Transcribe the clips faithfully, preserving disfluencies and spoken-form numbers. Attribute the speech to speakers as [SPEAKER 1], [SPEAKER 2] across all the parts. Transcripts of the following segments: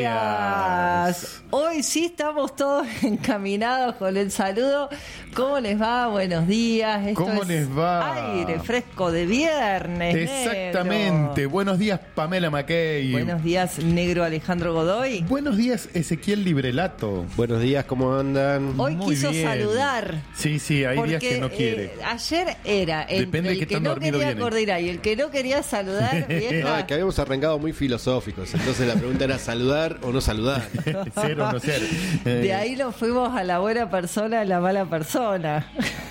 [SPEAKER 1] días.
[SPEAKER 2] Hoy sí estamos todos encaminados con el saludo. ¿Cómo les va? Buenos días. Esto
[SPEAKER 1] ¿Cómo
[SPEAKER 2] es
[SPEAKER 1] les va?
[SPEAKER 2] Aire fresco de viernes.
[SPEAKER 1] Exactamente.
[SPEAKER 2] Negro.
[SPEAKER 1] Buenos días, Pamela Mackey.
[SPEAKER 2] Buenos días, negro Alejandro Godoy.
[SPEAKER 1] Buenos días, Ezequiel Librelato.
[SPEAKER 3] Buenos días, ¿cómo andan?
[SPEAKER 2] Hoy
[SPEAKER 1] Muy
[SPEAKER 2] quiso
[SPEAKER 1] bien.
[SPEAKER 2] saludar.
[SPEAKER 1] Sí, sí, hay
[SPEAKER 2] Porque,
[SPEAKER 1] días que no quiere.
[SPEAKER 2] eh, ayer era el,
[SPEAKER 1] Depende de
[SPEAKER 2] el
[SPEAKER 1] qué
[SPEAKER 2] que
[SPEAKER 1] tan
[SPEAKER 2] no
[SPEAKER 1] dormido
[SPEAKER 2] quería
[SPEAKER 1] viene.
[SPEAKER 2] coordinar y el que no quería saludar, vieja.
[SPEAKER 3] No, es que habíamos arrancado muy filosóficos, entonces la pregunta era saludar o no saludar.
[SPEAKER 1] Ser o no ser.
[SPEAKER 2] De ahí nos fuimos a la buena persona, a la mala persona.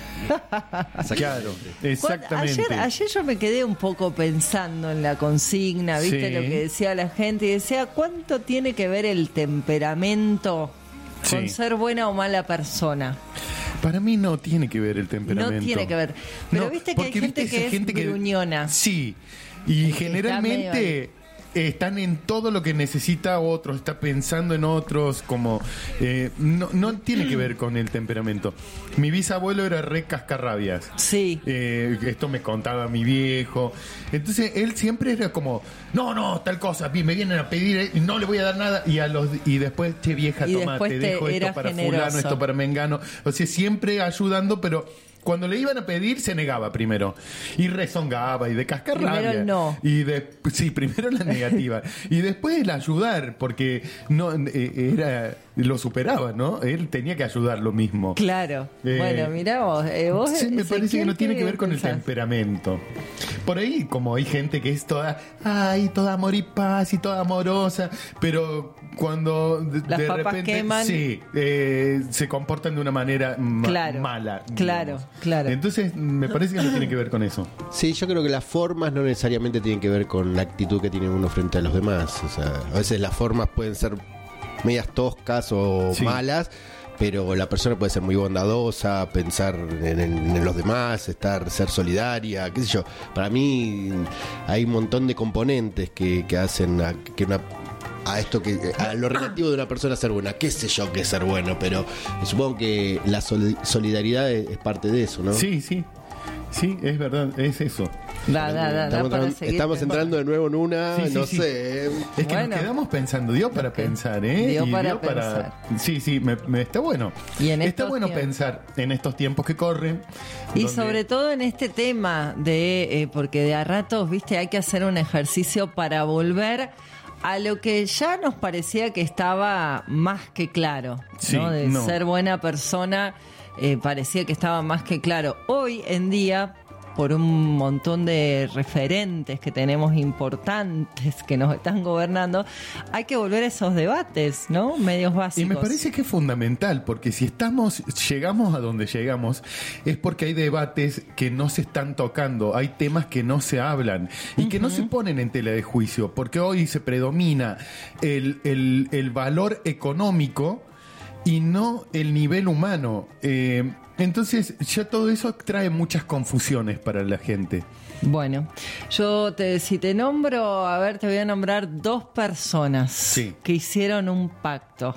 [SPEAKER 1] Claro, exactamente.
[SPEAKER 2] Ayer, ayer yo me quedé un poco pensando en la consigna, ¿viste?
[SPEAKER 1] Sí.
[SPEAKER 2] Lo que decía la gente y decía, ¿cuánto tiene que ver el temperamento con
[SPEAKER 1] Sí.
[SPEAKER 2] ser buena o mala persona?
[SPEAKER 1] Para mí no tiene que ver el temperamento.
[SPEAKER 2] No tiene que ver. Pero
[SPEAKER 1] No,
[SPEAKER 2] viste que hay
[SPEAKER 1] porque
[SPEAKER 2] gente
[SPEAKER 1] viste
[SPEAKER 2] que
[SPEAKER 1] esa
[SPEAKER 2] es
[SPEAKER 1] gente que-
[SPEAKER 2] gruñona.
[SPEAKER 1] Sí, y
[SPEAKER 2] Está
[SPEAKER 1] generalmente están en todo lo que necesita otro, está pensando en otros, como eh, no, no tiene que ver con el temperamento. Mi bisabuelo era re cascarrabias.
[SPEAKER 2] Sí.
[SPEAKER 1] Eh, esto me contaba mi viejo. Entonces él siempre era como, no, no, tal cosa, vi, me vienen a pedir, eh, no le voy a dar nada. Y a los y después, che vieja,
[SPEAKER 2] Y
[SPEAKER 1] toma,
[SPEAKER 2] después
[SPEAKER 1] te
[SPEAKER 2] te
[SPEAKER 1] dejo
[SPEAKER 2] era
[SPEAKER 1] esto para
[SPEAKER 2] generoso.
[SPEAKER 1] fulano, esto para mengano. O sea, siempre ayudando, pero cuando le iban a pedir se negaba primero. Y rezongaba y de cascarrabia.
[SPEAKER 2] Primero el no.
[SPEAKER 1] Y de, sí, primero la negativa. Y después el ayudar, porque no eh, era lo superaba, ¿no? Él tenía que ayudar lo mismo.
[SPEAKER 2] Claro.
[SPEAKER 1] Eh,
[SPEAKER 2] bueno, mirá vos. Eh, vos
[SPEAKER 1] Sí, me parece que no tiene que ver con el
[SPEAKER 2] pensás?
[SPEAKER 1] temperamento. Por ahí, como hay gente que es toda, ay, toda amor y paz y toda amorosa, pero cuando de,
[SPEAKER 2] Las
[SPEAKER 1] de
[SPEAKER 2] papas
[SPEAKER 1] repente
[SPEAKER 2] queman.
[SPEAKER 1] sí, eh, se comportan de una manera ma-
[SPEAKER 2] Claro,
[SPEAKER 1] mala.
[SPEAKER 2] claro,
[SPEAKER 1] digamos.
[SPEAKER 2] claro.
[SPEAKER 1] Entonces, me parece que no tiene que ver con eso.
[SPEAKER 3] Sí, yo creo que las formas no necesariamente tienen que ver con la actitud que tiene uno frente a los demás. O sea, a veces las formas pueden ser medias toscas o
[SPEAKER 1] Sí.
[SPEAKER 3] malas, pero la persona puede ser muy bondadosa, pensar en, en- en los demás, estar, ser solidaria, qué sé yo. Para mí hay un montón de componentes que, que hacen a, que una a esto que a lo relativo de una persona ser buena, qué sé yo que es ser bueno, pero supongo que la sol- solidaridad es, es parte de eso, ¿no?
[SPEAKER 1] Sí, sí. Sí, es verdad, es eso.
[SPEAKER 2] Da, da, da, da
[SPEAKER 3] Estamos,
[SPEAKER 2] para
[SPEAKER 3] entrando,
[SPEAKER 2] seguir
[SPEAKER 3] estamos
[SPEAKER 2] pensando.
[SPEAKER 3] entrando de nuevo en una,
[SPEAKER 1] Sí, sí,
[SPEAKER 3] no
[SPEAKER 1] sí.
[SPEAKER 3] sé.
[SPEAKER 1] Es que
[SPEAKER 2] Bueno.
[SPEAKER 1] nos quedamos pensando, dio para pensar, ¿eh?
[SPEAKER 2] Dio
[SPEAKER 1] Y
[SPEAKER 2] para
[SPEAKER 1] dio
[SPEAKER 2] pensar.
[SPEAKER 1] Sí, sí, me, me- está bueno.
[SPEAKER 2] Y en
[SPEAKER 1] está
[SPEAKER 2] estos
[SPEAKER 1] bueno
[SPEAKER 2] tiempos.
[SPEAKER 1] pensar en estos tiempos que corren.
[SPEAKER 2] Y
[SPEAKER 1] donde-
[SPEAKER 2] sobre todo en este tema de, eh, porque de a ratos, viste, hay que hacer un ejercicio para volver a lo que ya nos parecía que estaba más que claro,
[SPEAKER 1] Sí,
[SPEAKER 2] ¿no? De
[SPEAKER 1] no.
[SPEAKER 2] ser buena persona, eh, parecía que estaba más que claro. Hoy en día, por un montón de referentes que tenemos importantes que nos están gobernando, hay que volver a esos debates, ¿no? Medios básicos.
[SPEAKER 1] Y me parece que es fundamental, porque si estamos, llegamos a donde llegamos, es porque hay debates que no se están tocando, hay temas que no se hablan y que no se ponen en tela de juicio, porque hoy se predomina el, el, el valor económico y no el nivel humano. Eh, entonces ya todo eso trae muchas confusiones para la gente.
[SPEAKER 2] Bueno, yo te, si te nombro, a ver, te voy a nombrar dos personas
[SPEAKER 1] Sí.
[SPEAKER 2] que hicieron un pacto.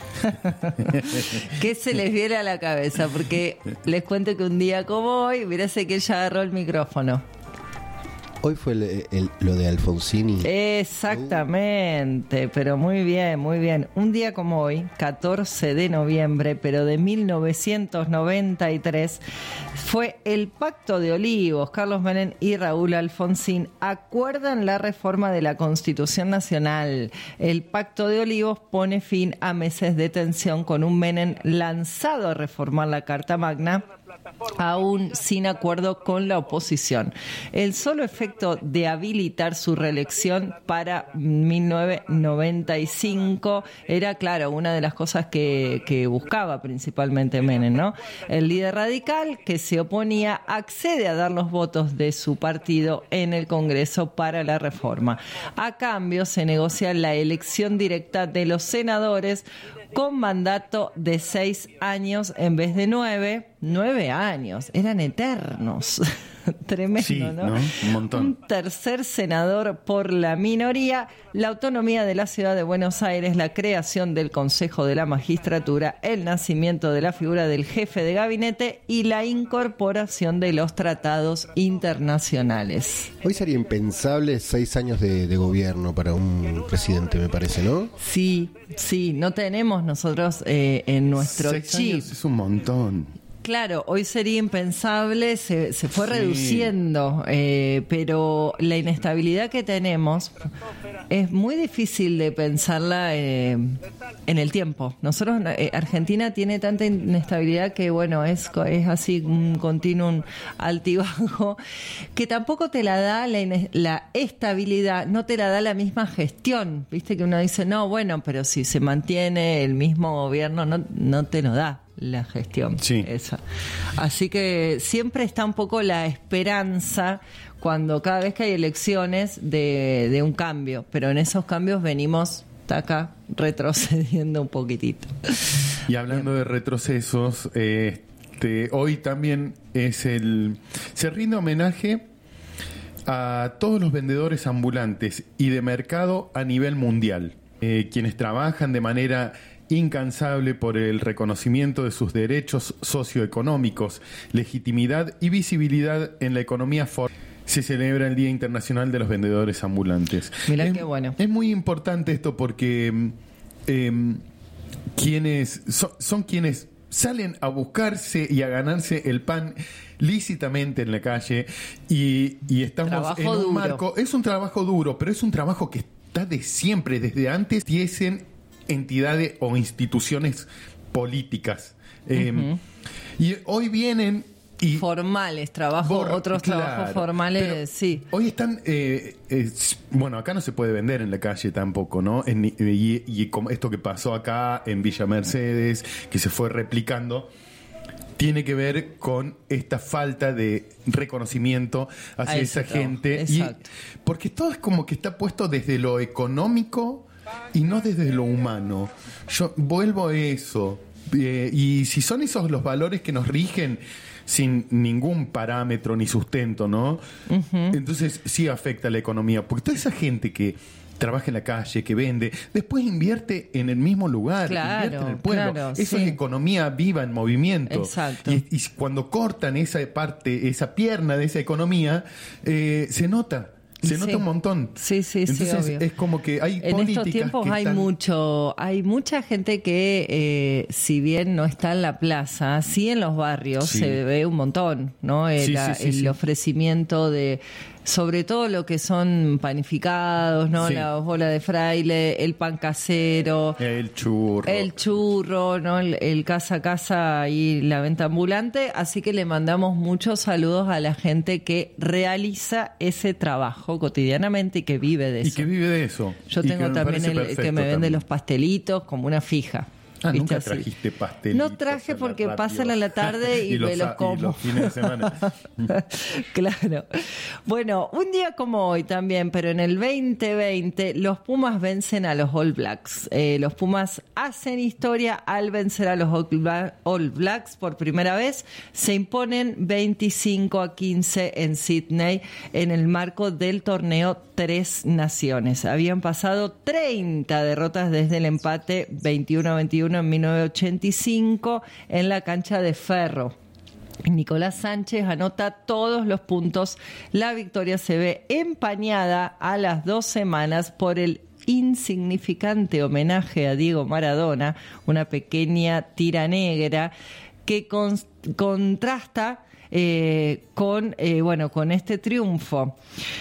[SPEAKER 2] ¿Qué se les viene a la cabeza? Porque les cuento que un día como hoy, mirá ese que ella agarró el micrófono.
[SPEAKER 3] Hoy fue el- el- lo de Alfonsini.
[SPEAKER 2] Exactamente, pero muy bien, muy bien. Un día como hoy, catorce de noviembre, pero de mil novecientos noventa y tres, fue el Pacto de Olivos. Carlos Menem y Raúl Alfonsín acuerdan la reforma de la Constitución Nacional. El Pacto de Olivos pone fin a meses de tensión con un Menem lanzado a reformar la Carta Magna, aún sin acuerdo con la oposición. El solo efecto de habilitar su reelección para mil novecientos noventa y cinco era, claro, una de las cosas que, que buscaba principalmente Menem, ¿no? El líder radical que se oponía accede a dar los votos de su partido en el Congreso para la reforma. A cambio, se negocia la elección directa de los senadores con mandato de seis años en vez de nueve. Nueve años, eran eternos. Tremendo,
[SPEAKER 1] Sí,
[SPEAKER 2] ¿no?
[SPEAKER 1] ¿no? Un montón.
[SPEAKER 2] Un tercer senador por la minoría, la autonomía de la Ciudad de Buenos Aires, la creación del Consejo de la Magistratura, el nacimiento de la figura del jefe de gabinete y la incorporación de los tratados internacionales.
[SPEAKER 3] Hoy sería impensable seis años de, de gobierno para un presidente, me parece, ¿no?
[SPEAKER 2] Sí, sí, no tenemos nosotros eh, en nuestro
[SPEAKER 1] Seis
[SPEAKER 2] chip.
[SPEAKER 1] años es un montón.
[SPEAKER 2] Claro, hoy sería impensable, se, se fue
[SPEAKER 1] Sí.
[SPEAKER 2] reduciendo, eh, pero la inestabilidad que tenemos es muy difícil de pensarla eh, en el tiempo. Nosotros, eh, Argentina tiene tanta inestabilidad que, bueno, es, es así un continuum altibajo, que tampoco te la da la, ine- la estabilidad, no te la da la misma gestión. Viste que uno dice, no, bueno, pero si se mantiene el mismo gobierno, no, no te lo da la gestión
[SPEAKER 1] Sí.
[SPEAKER 2] esa. Así que siempre está un poco la esperanza cuando cada vez que hay elecciones de, de un cambio, pero en esos cambios venimos acá retrocediendo un poquitito.
[SPEAKER 1] Y hablando de retrocesos, eh, este, hoy también es el se rinde homenaje a todos los vendedores ambulantes y de mercado a nivel mundial, eh, quienes trabajan de manera incansable por el reconocimiento de sus derechos socioeconómicos, legitimidad y visibilidad en la economía formal. Se celebra el Día Internacional de los Vendedores Ambulantes.
[SPEAKER 2] Mirá
[SPEAKER 1] es,
[SPEAKER 2] qué bueno.
[SPEAKER 1] Es muy importante esto porque eh, quienes son, son quienes salen a buscarse y a ganarse el pan lícitamente en la calle y, y estamos
[SPEAKER 2] Trabajo
[SPEAKER 1] en un
[SPEAKER 2] duro.
[SPEAKER 1] marco. Es un trabajo duro, pero es un trabajo que está de siempre, desde antes diesen entidades o instituciones políticas. Eh,
[SPEAKER 2] Ujú.
[SPEAKER 1] Y hoy vienen y
[SPEAKER 2] Formales, trabajo,
[SPEAKER 1] Bor-
[SPEAKER 2] otros
[SPEAKER 1] claro,
[SPEAKER 2] trabajos formales,
[SPEAKER 1] pero
[SPEAKER 2] sí.
[SPEAKER 1] Hoy están, eh, eh, bueno, acá no se puede vender en la calle tampoco, ¿no? En- y, y como esto que pasó acá en Villa Mercedes, que se fue replicando, tiene que ver con esta falta de reconocimiento hacia
[SPEAKER 2] A ese
[SPEAKER 1] esa
[SPEAKER 2] trabajo,
[SPEAKER 1] gente. Y,
[SPEAKER 2] exacto.
[SPEAKER 1] porque todo es como que está puesto desde lo económico y no desde lo humano. Yo vuelvo a eso. Eh, y si son esos los valores que nos rigen sin ningún parámetro ni sustento, ¿no? Entonces sí afecta a la economía, porque toda esa gente que trabaja en la calle, que vende, después invierte en el mismo lugar,
[SPEAKER 2] Claro,
[SPEAKER 1] invierte en el pueblo.
[SPEAKER 2] claro,
[SPEAKER 1] Eso
[SPEAKER 2] sí.
[SPEAKER 1] es economía viva en movimiento.
[SPEAKER 2] Exacto.
[SPEAKER 1] Y, y cuando cortan esa parte, esa pierna de esa economía, eh, se nota. Se
[SPEAKER 2] Sí.
[SPEAKER 1] nota un montón.
[SPEAKER 2] Sí, sí, sí,
[SPEAKER 1] Entonces
[SPEAKER 2] obvio.
[SPEAKER 1] es como que hay
[SPEAKER 2] En
[SPEAKER 1] políticas
[SPEAKER 2] estos tiempos
[SPEAKER 1] que
[SPEAKER 2] hay
[SPEAKER 1] están-
[SPEAKER 2] mucho, hay mucha gente que, eh, si bien no está en la plaza, sí en los barrios
[SPEAKER 1] Sí.
[SPEAKER 2] se ve un montón, ¿no? El,
[SPEAKER 1] Sí, sí, sí,
[SPEAKER 2] el
[SPEAKER 1] sí.
[SPEAKER 2] ofrecimiento de, sobre todo lo que son panificados, ¿no?
[SPEAKER 1] Sí.
[SPEAKER 2] La bola de fraile, el pan casero.
[SPEAKER 1] El churro.
[SPEAKER 2] El churro, ¿no? El, el casa a casa y la venta ambulante. Así que le mandamos muchos saludos a la gente que realiza ese trabajo cotidianamente y que vive de
[SPEAKER 1] Y
[SPEAKER 2] eso.
[SPEAKER 1] que vive de eso.
[SPEAKER 2] Yo
[SPEAKER 1] Y que
[SPEAKER 2] tengo
[SPEAKER 1] me
[SPEAKER 2] también
[SPEAKER 1] parece
[SPEAKER 2] el que
[SPEAKER 1] perfecto
[SPEAKER 2] me vende
[SPEAKER 1] también.
[SPEAKER 2] los pastelitos como una fija.
[SPEAKER 1] Ah,
[SPEAKER 2] ¿viste?
[SPEAKER 1] nunca
[SPEAKER 2] Así.
[SPEAKER 1] trajiste pastelitos.
[SPEAKER 2] No traje
[SPEAKER 1] a la
[SPEAKER 2] porque
[SPEAKER 1] radio.
[SPEAKER 2] pasan a la tarde y,
[SPEAKER 1] los,
[SPEAKER 2] me los
[SPEAKER 1] y
[SPEAKER 2] como.
[SPEAKER 1] los fines de semana.
[SPEAKER 2] Claro. Bueno, un día como hoy también, pero en el veinte veinte, los Pumas vencen a los All Blacks. Eh, los Pumas hacen historia al vencer a los All Bla- All Blacks por primera vez. Se imponen veinticinco a quince en Sydney en el marco del torneo Tres Naciones. Habían pasado treinta derrotas desde el empate veintiuno a veintiuno en mil novecientos ochenta y cinco en la cancha de Ferro. Nicolás Sánchez anota todos los puntos. La victoria se ve empañada a las dos semanas por el insignificante homenaje a Diego Maradona, una pequeña tira negra que con- contrasta eh, con, eh, bueno, con este triunfo.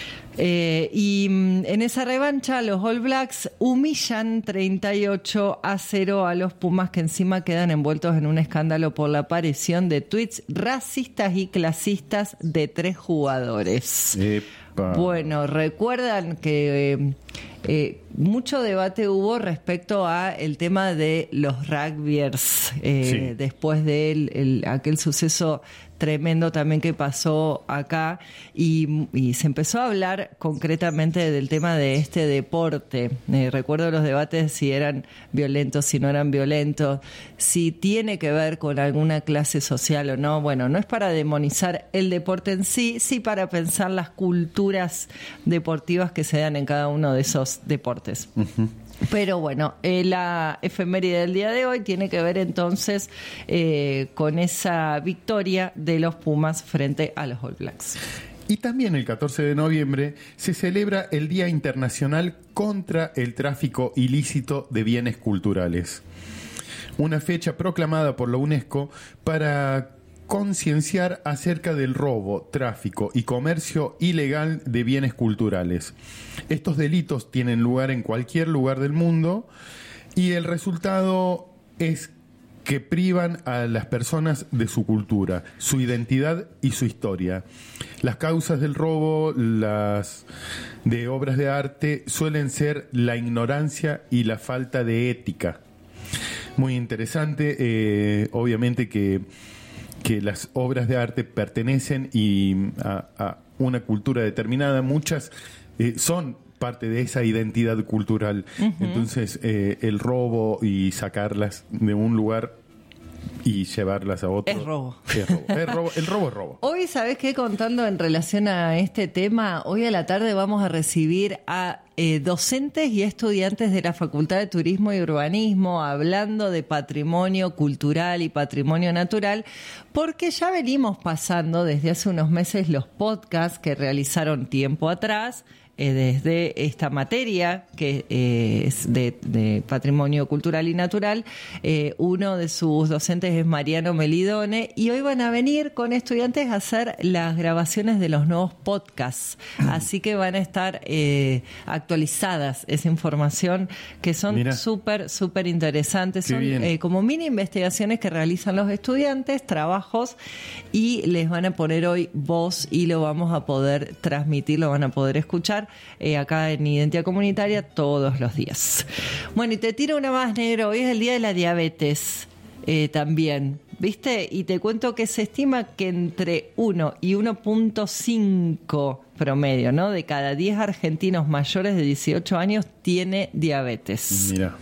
[SPEAKER 2] Eh, y mm, en esa revancha los All Blacks humillan treinta y ocho a cero a los Pumas, que encima quedan envueltos en un escándalo por la aparición de tweets racistas y clasistas de tres jugadores.
[SPEAKER 1] Epa.
[SPEAKER 2] Bueno, recuerdan que eh, eh, mucho debate hubo respecto a el tema de los rugbyers eh, sí. después de el, el, aquel suceso tremendo también que pasó acá y, y se empezó a hablar concretamente del tema de este deporte. Eh, recuerdo los debates si eran violentos, si no eran violentos, si tiene que ver con alguna clase social o no. Bueno, no es para demonizar el deporte en sí, sí para pensar las culturas deportivas que se dan en cada uno de esos deportes. Uh-huh. Pero bueno, eh, la efeméride del día de hoy tiene que ver entonces eh, con esa victoria de los Pumas frente a los All Blacks.
[SPEAKER 1] Y también el catorce de noviembre se celebra el Día Internacional contra el Tráfico Ilícito de Bienes Culturales. Una fecha proclamada por la UNESCO para concienciar acerca del robo, tráfico y comercio ilegal de bienes culturales. Estos delitos tienen lugar en cualquier lugar del mundo y el resultado es que privan a las personas de su cultura, su identidad y su historia. Las causas del robo las de obras de arte suelen ser la ignorancia y la falta de ética. Muy interesante, eh, obviamente que que las obras de arte pertenecen y a, a una cultura determinada, muchas eh, son parte de esa identidad cultural. Uh-huh. Entonces, eh, el robo y sacarlas de un lugar y llevarlas a otro
[SPEAKER 2] es robo.
[SPEAKER 1] Es robo. Es robo. El robo es robo.
[SPEAKER 2] Hoy, ¿sabés qué? Contando en relación a este tema, hoy a la tarde vamos a recibir a eh, docentes y estudiantes de la Facultad de Turismo y Urbanismo hablando de patrimonio cultural y patrimonio natural, porque ya venimos pasando desde hace unos meses los podcasts que realizaron tiempo atrás, Eh, desde esta materia que eh, es de, de patrimonio cultural y natural. Eh, uno de sus docentes es Mariano Melidone y hoy van a venir con estudiantes a hacer las grabaciones de los nuevos podcasts, así que van a estar eh, actualizadas esa información que son súper, súper interesantes. Son eh, como mini investigaciones que realizan los estudiantes, trabajos, y les van a poner hoy voz y lo vamos a poder transmitir, lo van a poder escuchar Eh, acá en Identidad Comunitaria todos los días. Bueno, y te tiro una más, negro. Hoy es el día de la diabetes eh, también, ¿viste? Y te cuento que se estima que entre uno y uno punto cinco promedio, ¿no? De cada diez argentinos mayores de dieciocho años tiene diabetes.
[SPEAKER 1] Mira.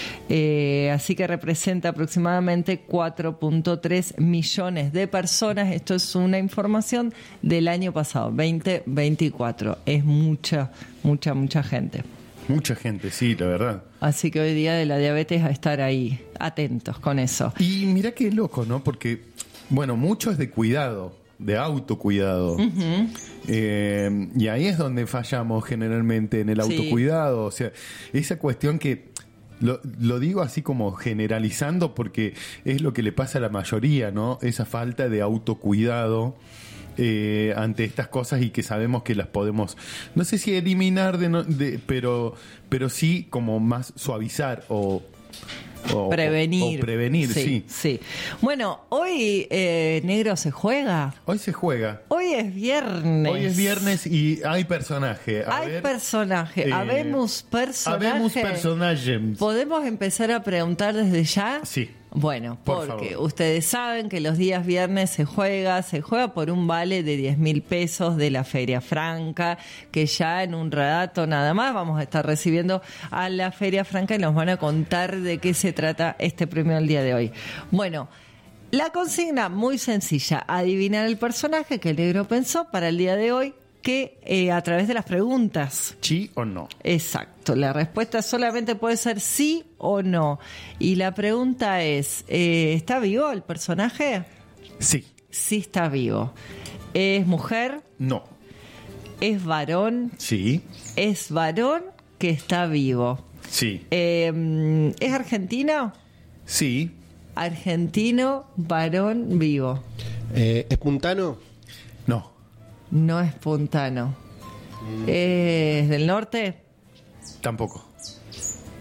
[SPEAKER 2] Eh, así que representa aproximadamente cuatro punto tres millones de personas. Esto es una información del año pasado, veinte veinticuatro. Es mucha, mucha, mucha gente.
[SPEAKER 1] Mucha gente, sí, la verdad.
[SPEAKER 2] Así que hoy día de la diabetes a estar ahí, atentos con eso.
[SPEAKER 1] Y mira qué loco, ¿no? Porque, bueno, mucho es de cuidado, de autocuidado. Uh-huh. Eh, y ahí es donde fallamos generalmente, en el autocuidado. Sí. O sea, esa cuestión que... Lo, lo digo así como generalizando porque es lo que le pasa a la mayoría, ¿no? Esa falta de autocuidado eh, ante estas cosas y que sabemos que las podemos, no sé si eliminar, de, no, de, pero, pero sí como más suavizar o... O,
[SPEAKER 2] prevenir.
[SPEAKER 1] O, o prevenir, sí,
[SPEAKER 2] sí. sí. Bueno, hoy, eh, negro, ¿se juega?
[SPEAKER 1] Hoy se juega.
[SPEAKER 2] Hoy es viernes.
[SPEAKER 1] Hoy es viernes y hay personaje. A
[SPEAKER 2] hay
[SPEAKER 1] ver,
[SPEAKER 2] personaje.
[SPEAKER 1] Eh,
[SPEAKER 2] habemos personaje.
[SPEAKER 1] Habemos personajes.
[SPEAKER 2] ¿Podemos empezar a preguntar desde ya?
[SPEAKER 1] Sí.
[SPEAKER 2] Bueno,
[SPEAKER 1] por
[SPEAKER 2] porque
[SPEAKER 1] favor.
[SPEAKER 2] Ustedes saben que los días viernes se juega, se juega por un vale de diez mil pesos de la Feria Franca, que ya en un rato nada más vamos a estar recibiendo a la Feria Franca y nos van a contar de qué se trata este premio el día de hoy. Bueno, la consigna muy sencilla, adivinar el personaje que el negro pensó para el día de hoy, que eh, a través de las preguntas.
[SPEAKER 1] ¿Sí o no?
[SPEAKER 2] Exacto, la respuesta solamente puede ser sí o no. Y la pregunta es, eh, ¿está vivo el personaje?
[SPEAKER 1] Sí.
[SPEAKER 2] Sí está vivo. ¿Es mujer?
[SPEAKER 1] No.
[SPEAKER 2] ¿Es varón?
[SPEAKER 1] Sí.
[SPEAKER 2] ¿Es varón que está vivo?
[SPEAKER 1] Sí.
[SPEAKER 2] Eh, ¿Es argentino?
[SPEAKER 1] Sí.
[SPEAKER 2] Argentino, varón, vivo.
[SPEAKER 3] Eh, ¿Es puntano?
[SPEAKER 1] No.
[SPEAKER 2] No es puntano. ¿Es del norte?
[SPEAKER 1] Tampoco.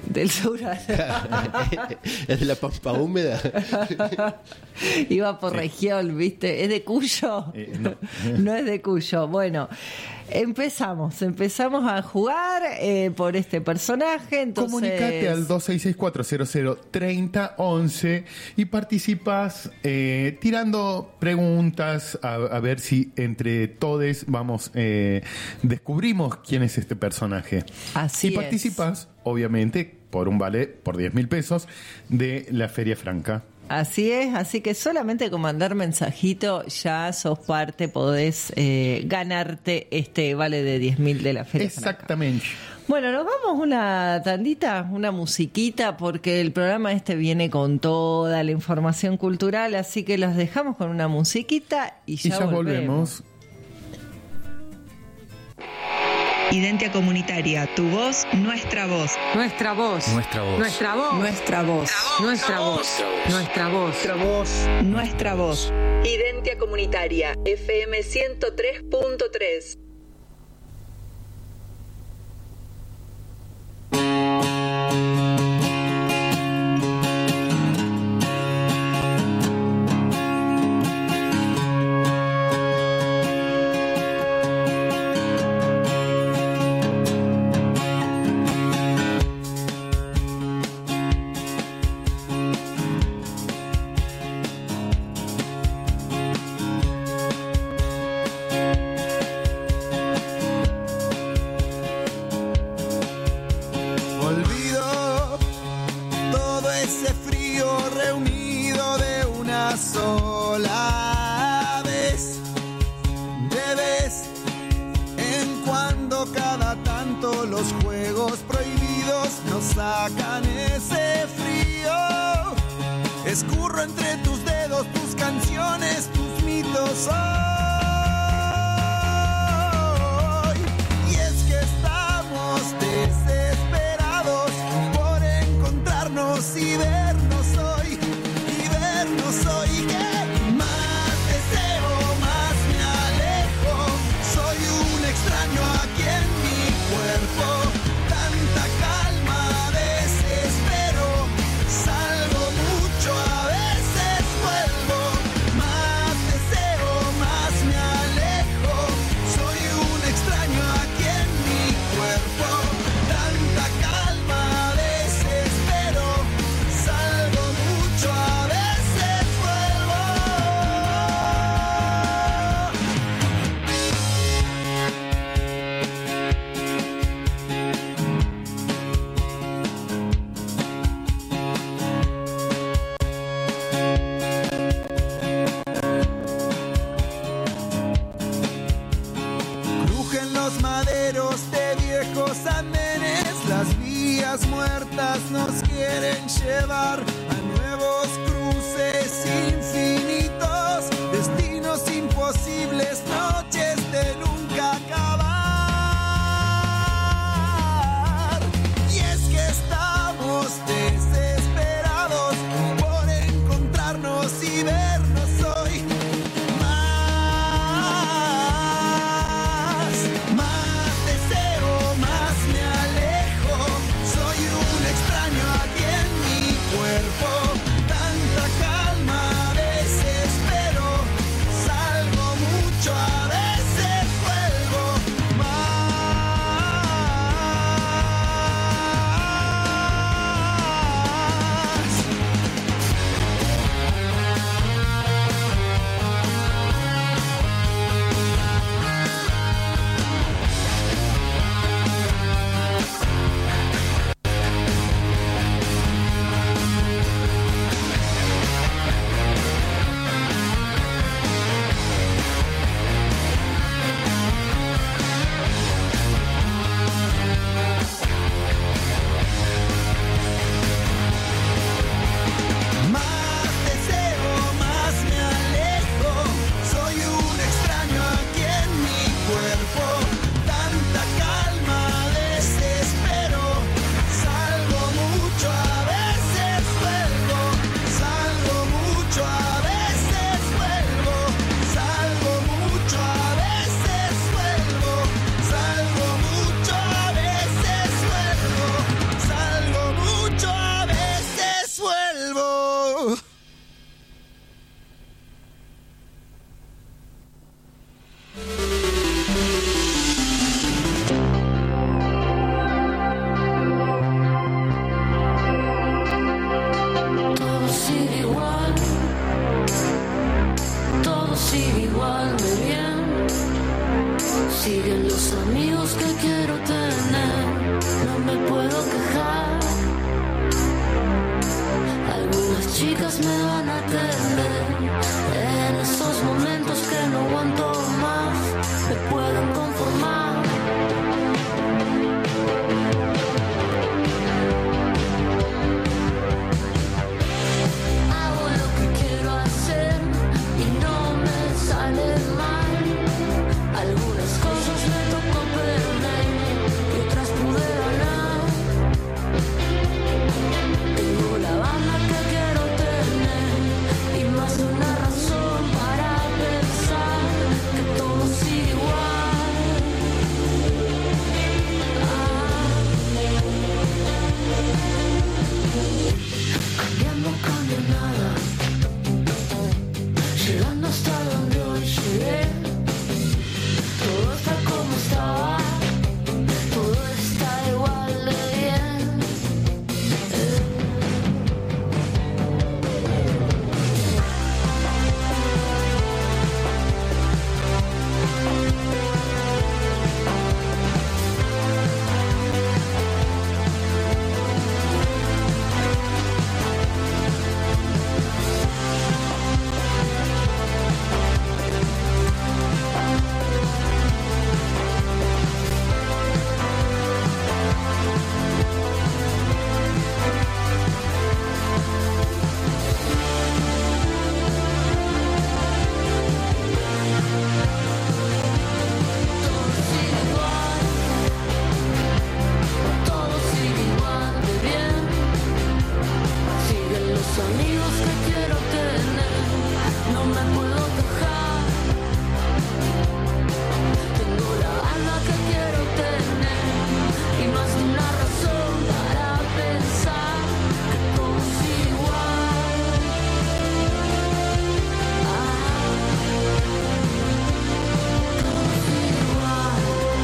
[SPEAKER 2] Del sur.
[SPEAKER 3] Es de la pampa húmeda.
[SPEAKER 2] Iba por sí. Región, ¿viste? ¿Es de Cuyo?
[SPEAKER 1] Eh, no.
[SPEAKER 2] No es de Cuyo. Bueno, empezamos. Empezamos a jugar eh, por este personaje. Entonces...
[SPEAKER 1] Comunicate al dos seis seis cuatro cero cero tres cero uno uno y participas eh, tirando preguntas a, a ver si entre todos vamos eh, descubrimos quién es este personaje.
[SPEAKER 2] Así
[SPEAKER 1] y
[SPEAKER 2] es.
[SPEAKER 1] participas, obviamente, por un vale por diez mil pesos de la Feria Franca.
[SPEAKER 2] Así es, así que solamente con mandar mensajito ya sos parte, podés eh, ganarte este vale de diez mil de la Feria Franca.
[SPEAKER 1] Exactamente.
[SPEAKER 2] Bueno, nos vamos una tandita, una musiquita, porque el programa este viene con toda la información cultural, así que los dejamos con una musiquita y ya,
[SPEAKER 1] y ya volvemos.
[SPEAKER 2] volvemos.
[SPEAKER 4] Identia Comunitaria, tu voz, nuestra voz.
[SPEAKER 5] Nuestra voz.
[SPEAKER 6] Nuestra voz.
[SPEAKER 5] Nuestra voz.
[SPEAKER 4] Nuestra voz.
[SPEAKER 5] Nuestra voz. Nuestra voz.
[SPEAKER 4] Nuestra voz. Nuestra voz.
[SPEAKER 7] Identia Comunitaria, F M ciento tres punto tres.
[SPEAKER 8] Salgo mucho, a veces vuelvo.
[SPEAKER 6] Siguen los amigos que quiero tener, no me puedo quejar. Algunas chicas me van a atender en esos momentos que no aguanto más, me pueden conformar. Hago lo que quiero hacer y no me sale mal. Algunas cosas me tocó perder y otras pude ganar. Tengo la banda que quiero tener y más de una razón para pensar que todo sigue igual. Ah. Cambiando, cambio nada, llegando hasta donde hoy llegué. Todo está como estaba, todo está igual de bien. Eh. Todo sigue igual de bien. Siguen los amigos que quiero tener, no me puedo quejar. Tengo la banda que quiero tener y más de una razón para pensar que todo sigue igual. Ah, todo sigue igual.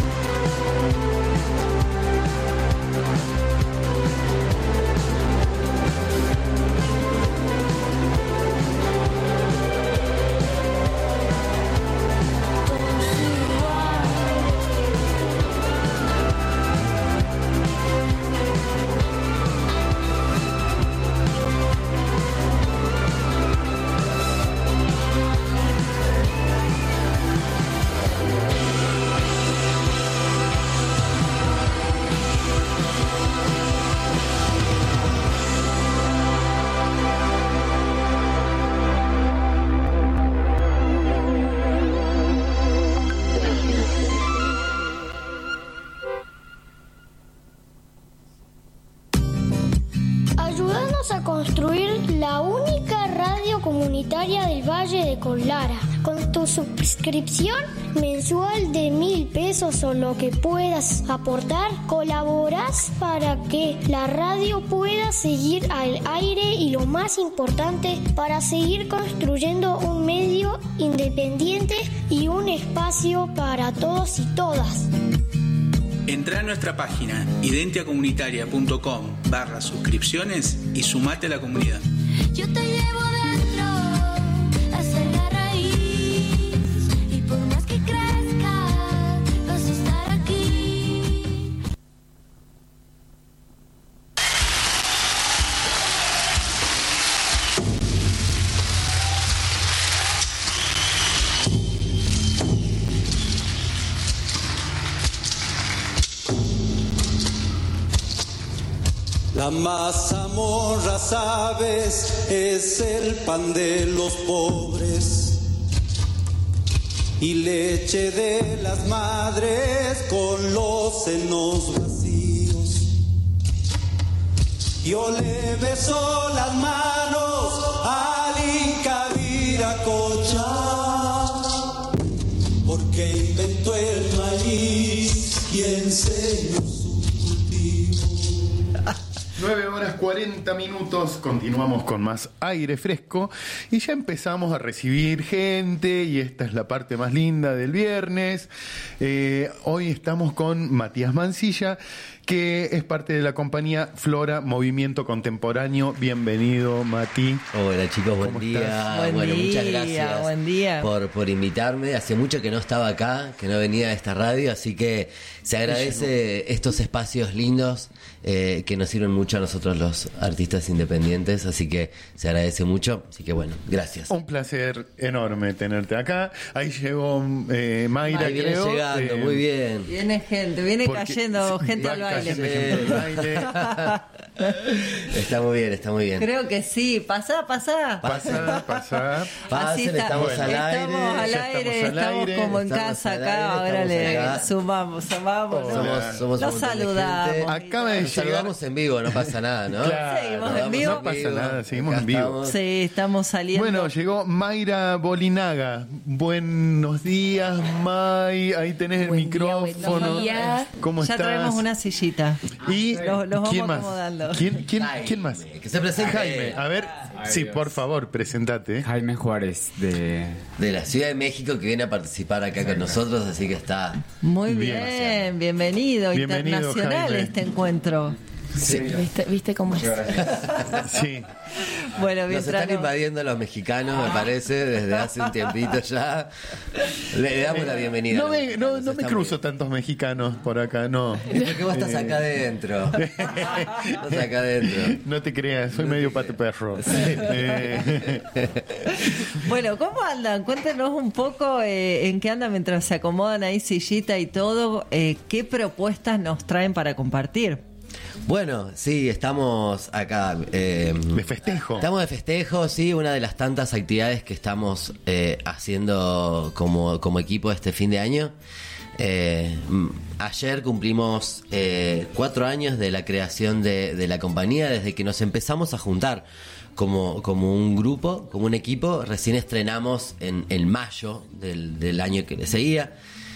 [SPEAKER 6] Todo sigue igual.
[SPEAKER 8] Ayúdanos a construir la única radio comunitaria del Valle de Conlara. Con tu suscripción mensual de mil pesos o lo que puedas aportar, colaborás para que la radio pueda seguir al aire y, lo más importante, para seguir construyendo un medio independiente y un espacio para todos y todas.
[SPEAKER 9] Entrá a nuestra página identiacomunitaria.com barra suscripciones y sumate a la comunidad.
[SPEAKER 6] Yo te llevo dentro hasta la raíz y por más que crezca vas a estar aquí.
[SPEAKER 10] La mazamorra, sabes, es el pan de los pobres y leche de las madres con los senos vacíos. Yo le beso las manos al Inca Viracocha porque inventó el maíz y enseñó.
[SPEAKER 1] nueve horas cuarenta minutos, continuamos con más aire fresco y ya empezamos a recibir gente y esta es la parte más linda del viernes. Eh, hoy estamos con Matías Mancilla, que es parte de la compañía Flora Movimiento Contemporáneo. Bienvenido, Mati.
[SPEAKER 11] Hola chicos, buen
[SPEAKER 1] ¿Cómo
[SPEAKER 11] día.
[SPEAKER 1] estás?
[SPEAKER 2] Buen
[SPEAKER 11] bueno,
[SPEAKER 2] día,
[SPEAKER 11] muchas gracias
[SPEAKER 2] buen día.
[SPEAKER 11] Por, por invitarme. Hace mucho que no estaba acá, que no venía a esta radio, así que se agradece estos espacios lindos eh, que nos sirven mucho a nosotros los artistas independientes, así que se agradece mucho. Así que bueno, gracias.
[SPEAKER 1] Un placer enorme tenerte acá. Ahí llegó eh, Mayra,
[SPEAKER 11] Ahí viene
[SPEAKER 1] creo.
[SPEAKER 11] llegando,
[SPEAKER 1] eh,
[SPEAKER 11] muy bien.
[SPEAKER 2] Viene gente, viene
[SPEAKER 1] porque-
[SPEAKER 2] cayendo
[SPEAKER 1] sí,
[SPEAKER 2] gente
[SPEAKER 1] va
[SPEAKER 2] al baile.
[SPEAKER 1] cayendo gente al baile.
[SPEAKER 11] Está muy bien, está muy bien.
[SPEAKER 2] Creo que sí. Pasá, pasá.
[SPEAKER 1] Pasa, pasa.
[SPEAKER 2] Así
[SPEAKER 11] Pasen,
[SPEAKER 2] está.
[SPEAKER 11] estamos
[SPEAKER 1] Bueno,
[SPEAKER 11] al aire.
[SPEAKER 2] Estamos al
[SPEAKER 1] ya
[SPEAKER 2] aire,
[SPEAKER 1] estamos al
[SPEAKER 2] estamos
[SPEAKER 1] aire,
[SPEAKER 2] como en
[SPEAKER 11] estamos
[SPEAKER 2] casa
[SPEAKER 11] al
[SPEAKER 2] acá.
[SPEAKER 11] aire,
[SPEAKER 2] Ahora
[SPEAKER 11] estamos
[SPEAKER 2] le
[SPEAKER 11] acá.
[SPEAKER 2] sumamos, sumamos.
[SPEAKER 1] Hola.
[SPEAKER 11] Somos, somos
[SPEAKER 2] Nos
[SPEAKER 11] un montón de
[SPEAKER 2] saludamos.
[SPEAKER 11] gente.
[SPEAKER 1] Acaba de
[SPEAKER 11] Nos
[SPEAKER 1] llegar.
[SPEAKER 11] saludamos en vivo, no pasa nada, ¿no?
[SPEAKER 1] Claro,
[SPEAKER 2] Seguimos en
[SPEAKER 11] Nos
[SPEAKER 2] vivo.
[SPEAKER 1] no pasa nada, seguimos
[SPEAKER 11] Acá
[SPEAKER 1] en vivo.
[SPEAKER 11] estamos.
[SPEAKER 2] Sí, estamos saliendo.
[SPEAKER 1] Bueno, llegó Mayra Bolinaga. Buenos días, May. Ahí tenés el
[SPEAKER 12] Buen día,
[SPEAKER 1] micrófono.
[SPEAKER 12] buen día.
[SPEAKER 1] ¿Cómo
[SPEAKER 2] ya
[SPEAKER 1] estás?
[SPEAKER 2] traemos una sillita.
[SPEAKER 1] Y
[SPEAKER 2] Los- los vamos
[SPEAKER 1] ¿quién más?
[SPEAKER 2] acomodando.
[SPEAKER 1] ¿Quién, quién,
[SPEAKER 11] Jaime,
[SPEAKER 1] quién más?
[SPEAKER 11] Que se presente.
[SPEAKER 1] Jaime, a ver, sí, por favor, presentate.
[SPEAKER 13] Jaime Juárez de...
[SPEAKER 11] De la Ciudad de México, que viene a participar acá con nosotros, así que está...
[SPEAKER 2] Muy
[SPEAKER 1] Bien.
[SPEAKER 2] bien, bienvenido,
[SPEAKER 1] Bienvenido,
[SPEAKER 2] internacional
[SPEAKER 1] Jaime.
[SPEAKER 2] este encuentro.
[SPEAKER 11] Sí.
[SPEAKER 12] ¿Viste, ¿Viste cómo es?
[SPEAKER 1] Sí.
[SPEAKER 2] Bueno,
[SPEAKER 11] Nos
[SPEAKER 2] mientras
[SPEAKER 11] están
[SPEAKER 2] no-
[SPEAKER 11] invadiendo los mexicanos, me parece, desde hace un tiempito ya. Le damos la bienvenida.
[SPEAKER 1] No
[SPEAKER 11] a los
[SPEAKER 1] me, no,
[SPEAKER 11] mexicanos,
[SPEAKER 1] no me
[SPEAKER 11] está
[SPEAKER 1] cruzo
[SPEAKER 11] muy
[SPEAKER 1] tantos mexicanos por acá, no.
[SPEAKER 11] bien. ¿Y por qué vos estás acá adentro? Estás acá adentro.
[SPEAKER 1] No te creas, soy medio pato perro. Eh,
[SPEAKER 2] Bueno, ¿cómo andan? Cuéntenos un poco eh, en qué andan mientras se acomodan ahí sillita y todo. Eh, ¿Qué propuestas nos traen para compartir?
[SPEAKER 11] Bueno, sí, estamos acá. eh,
[SPEAKER 1] de festejo.
[SPEAKER 11] Estamos de festejo, sí, una de las tantas actividades que estamos eh, haciendo como, como equipo este fin de año. Eh, mm, ayer cumplimos eh, cuatro años de la creación de, de la compañía, desde que nos empezamos a juntar como, como un grupo, como un equipo. Recién estrenamos en, en mayo del, del año que le seguía.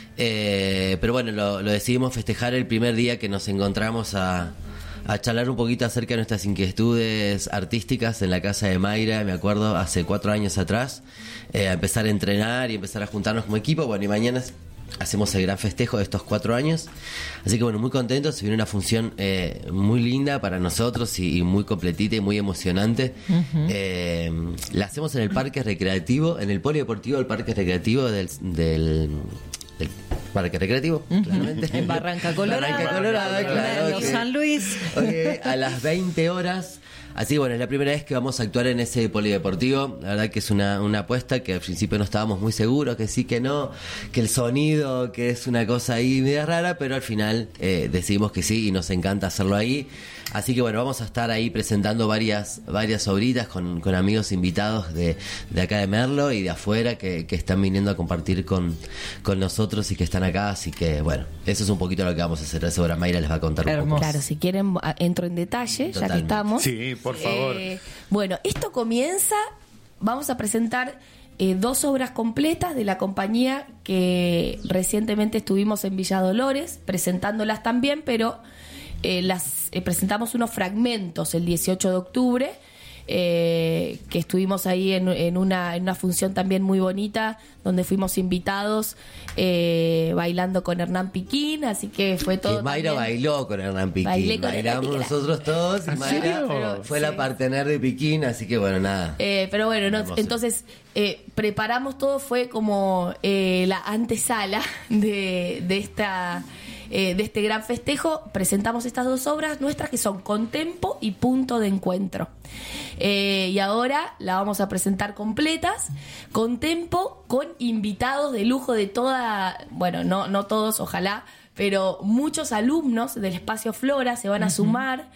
[SPEAKER 11] Eh, pero bueno, lo, lo decidimos festejar el primer día que nos encontramos a, a charlar un poquito acerca de nuestras inquietudes artísticas en la casa de Mayra, me acuerdo, hace cuatro años atrás, eh, a empezar a entrenar y empezar a juntarnos como equipo. Bueno, y mañana hacemos el gran festejo de estos cuatro años. Así que bueno, muy contentos. Se viene una función eh, muy linda para nosotros y, y muy completita y muy emocionante.
[SPEAKER 2] Ujú.
[SPEAKER 11] Eh, la hacemos en el Parque Recreativo, en el Polideportivo del Parque Recreativo del... del del Parque Recreativo, claramente.
[SPEAKER 2] En Barranca Colorada.
[SPEAKER 11] Barranca Colorada, claro.
[SPEAKER 2] En
[SPEAKER 11] que-
[SPEAKER 2] San Luis.
[SPEAKER 11] Ok, a las veinte horas. Así, bueno, es la primera vez que vamos a actuar en ese polideportivo. La verdad que es una, una apuesta que al principio no estábamos muy seguros, que sí, que no, que el sonido, que es una cosa ahí media rara, pero al final eh, decidimos que sí y nos encanta hacerlo ahí. Así que bueno, vamos a estar ahí presentando varias varias obritas con, con amigos invitados de, de acá de Merlo y de afuera que, que están viniendo a compartir con, con nosotros y que están acá. Así que bueno, eso es un poquito lo que vamos a hacer. Eso ahora Mayra les va a contar un poco.
[SPEAKER 12] Claro, si quieren a- entro en detalle, ya que
[SPEAKER 11] Totalmente.
[SPEAKER 12] estamos.
[SPEAKER 1] Sí, por favor.
[SPEAKER 12] Eh, bueno, esto comienza, vamos a presentar eh, dos obras completas de la compañía que recientemente estuvimos en Villa Dolores, presentándolas también, pero eh, las eh, presentamos unos fragmentos el dieciocho de octubre, eh, que estuvimos ahí en, en, una, en una función también muy bonita, donde fuimos invitados eh, bailando con Hernán Piquín, así que fue todo.
[SPEAKER 11] Que Mayra
[SPEAKER 12] también-
[SPEAKER 11] bailó con Hernán Piquín.
[SPEAKER 12] Bailé con
[SPEAKER 11] Bailamos
[SPEAKER 12] Hernán Piquín.
[SPEAKER 11] nosotros todos y
[SPEAKER 1] ¿En
[SPEAKER 11] Mayra
[SPEAKER 1] serio?
[SPEAKER 11] fue la partener de Piquín, así que bueno, nada.
[SPEAKER 12] Eh, pero bueno, no,
[SPEAKER 11] Hermoso.
[SPEAKER 12] entonces eh, preparamos todo, fue como eh, la antesala de, de esta eh, de este gran festejo. Presentamos estas dos obras nuestras que son Contempo y Punto de Encuentro. Eh, y ahora la vamos a presentar completas. Contempo con invitados de lujo de toda, bueno, no, no todos, ojalá, pero muchos alumnos del Espacio Flora se van a sumar.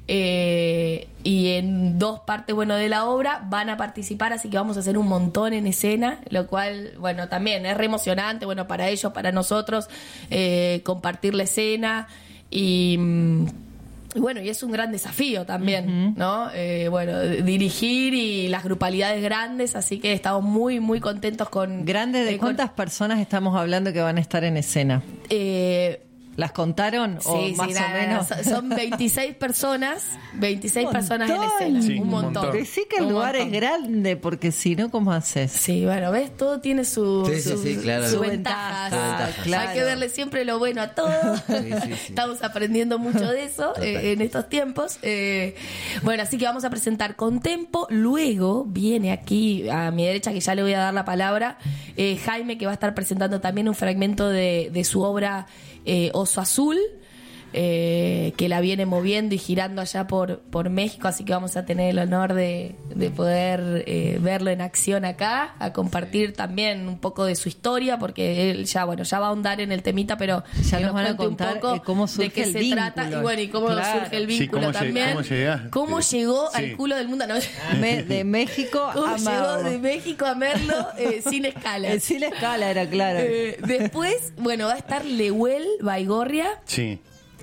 [SPEAKER 12] Eh, y en dos partes, bueno, de la obra van a participar, así que vamos a hacer un montón en escena, lo cual, bueno, también es re emocionante, bueno, para ellos, para nosotros, eh, compartir la escena y, mm, y bueno, y es un gran desafío también, ¿no? Eh, bueno, dirigir y las grupalidades grandes, así que estamos muy, muy contentos con...
[SPEAKER 2] ¿Grandes de
[SPEAKER 12] eh, con-
[SPEAKER 2] cuántas personas estamos hablando que van a estar en escena?
[SPEAKER 12] eh,
[SPEAKER 2] ¿Las contaron? ¿O
[SPEAKER 12] Sí,
[SPEAKER 2] más
[SPEAKER 12] sí,
[SPEAKER 2] o
[SPEAKER 12] nada,
[SPEAKER 2] menos?
[SPEAKER 12] son- Son veintiséis personas, veintiséis
[SPEAKER 2] Un
[SPEAKER 12] personas en
[SPEAKER 2] montón.
[SPEAKER 12] escena.
[SPEAKER 1] Sí,
[SPEAKER 12] un
[SPEAKER 1] un
[SPEAKER 12] montón.
[SPEAKER 1] montón.
[SPEAKER 2] Decí que el
[SPEAKER 12] Un
[SPEAKER 2] lugar
[SPEAKER 12] montón.
[SPEAKER 2] es grande, porque si no, ¿cómo haces?
[SPEAKER 12] Sí, bueno, ¿ves? Todo tiene su,
[SPEAKER 11] Sí, sí,
[SPEAKER 12] su,
[SPEAKER 11] sí, claro.
[SPEAKER 12] su
[SPEAKER 11] Su
[SPEAKER 12] ventaja.
[SPEAKER 2] ventaja,
[SPEAKER 11] Su ventaja.
[SPEAKER 2] claro.
[SPEAKER 12] Hay que verle siempre lo bueno a todo.
[SPEAKER 11] Sí, sí, sí.
[SPEAKER 12] Estamos aprendiendo mucho de eso eh, en estos tiempos. Eh, bueno, así que vamos a presentar con Tempo. Luego viene aquí a mi derecha, que ya le voy a dar la palabra, eh, Jaime, que va a estar presentando también un fragmento de, de su obra eh, Oso Azul. Eh, que la viene moviendo y girando allá por, por México, así que vamos a tener el honor de, de poder eh, verlo en acción acá, a compartir también un poco de su historia, porque él ya, bueno, ya va a ahondar en el temita, pero
[SPEAKER 2] Ya
[SPEAKER 12] que
[SPEAKER 2] nos van a
[SPEAKER 12] cuente un
[SPEAKER 2] contar,
[SPEAKER 12] poco
[SPEAKER 2] eh, cómo surge
[SPEAKER 12] de qué
[SPEAKER 2] el
[SPEAKER 12] se
[SPEAKER 2] vínculo.
[SPEAKER 12] trata, y bueno, y cómo
[SPEAKER 2] Claro.
[SPEAKER 12] surge el
[SPEAKER 1] Sí,
[SPEAKER 12] vínculo
[SPEAKER 1] cómo lleg-
[SPEAKER 12] también.
[SPEAKER 1] cómo llegaste.
[SPEAKER 12] ¿Cómo llegó
[SPEAKER 1] Sí.
[SPEAKER 12] al culo del mundo? No.
[SPEAKER 2] Me- de México
[SPEAKER 12] ¿Cómo
[SPEAKER 2] a
[SPEAKER 12] llegó
[SPEAKER 2] Merlo.
[SPEAKER 12] de México a Merlo eh, sin escalas?
[SPEAKER 2] Eh, sí, la escala era claro.
[SPEAKER 12] Eh, después, bueno, va a estar Lewel Baigorria.
[SPEAKER 1] Sí.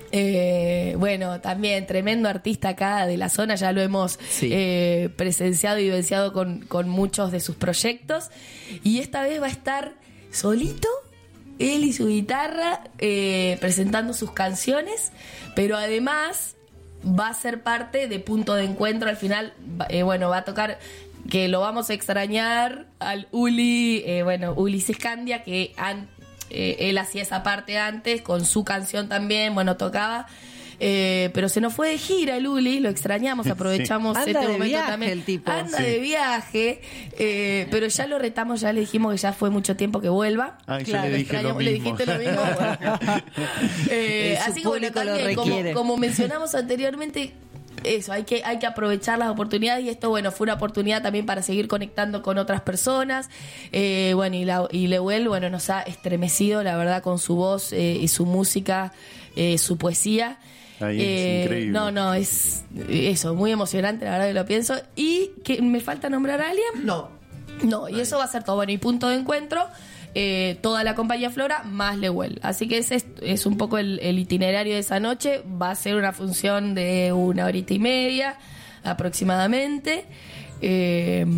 [SPEAKER 12] Eh, bueno, también tremendo artista acá de la zona, ya lo hemos
[SPEAKER 2] Sí.
[SPEAKER 12] eh, presenciado y vivenciado con, con muchos de sus proyectos. Y esta vez va a estar solito, él y su guitarra, eh, presentando sus canciones, pero además va a ser parte de Punto de Encuentro. Al final, va- eh, bueno, va a tocar, que lo vamos a extrañar, al Uli, eh, bueno, Ulises Candia, que han Eh, él hacía esa parte antes, con su canción también, bueno, tocaba. Eh, pero se nos fue de gira el Uli, lo extrañamos, aprovechamos
[SPEAKER 2] Anda
[SPEAKER 12] este
[SPEAKER 2] de
[SPEAKER 12] momento
[SPEAKER 2] viaje
[SPEAKER 12] también.
[SPEAKER 2] el tipo.
[SPEAKER 12] Anda
[SPEAKER 1] Sí.
[SPEAKER 12] de viaje, eh, pero ya lo retamos, ya le dijimos que ya fue mucho tiempo que vuelva.
[SPEAKER 1] Ah, yo
[SPEAKER 2] Claro,
[SPEAKER 1] le dije lo
[SPEAKER 12] Extrañamos, le
[SPEAKER 1] mismo.
[SPEAKER 12] dijiste lo mismo. Bueno. Eh,
[SPEAKER 2] Eh, su
[SPEAKER 12] así que bueno,
[SPEAKER 2] público lo
[SPEAKER 12] también, como,
[SPEAKER 2] requiere.
[SPEAKER 12] como mencionamos anteriormente, eso, hay que, hay que aprovechar las oportunidades, y esto, bueno, fue una oportunidad también para seguir conectando con otras personas. Eh, bueno, y, la, y Lewel, bueno, nos ha estremecido, la verdad, con su voz eh, y su música, eh, su poesía.
[SPEAKER 1] Ay, es increíble.
[SPEAKER 12] No, no, es eso, muy emocionante, la verdad que lo pienso. ¿Y que me falta nombrar a alguien?
[SPEAKER 11] No.
[SPEAKER 12] No, y eso va a ser todo. Bueno, y Punto de Encuentro, eh, toda la compañía Flora más Lewel. Así que ese es, es un poco el, el itinerario de esa noche. Va a ser una función de una horita y media aproximadamente. Eh,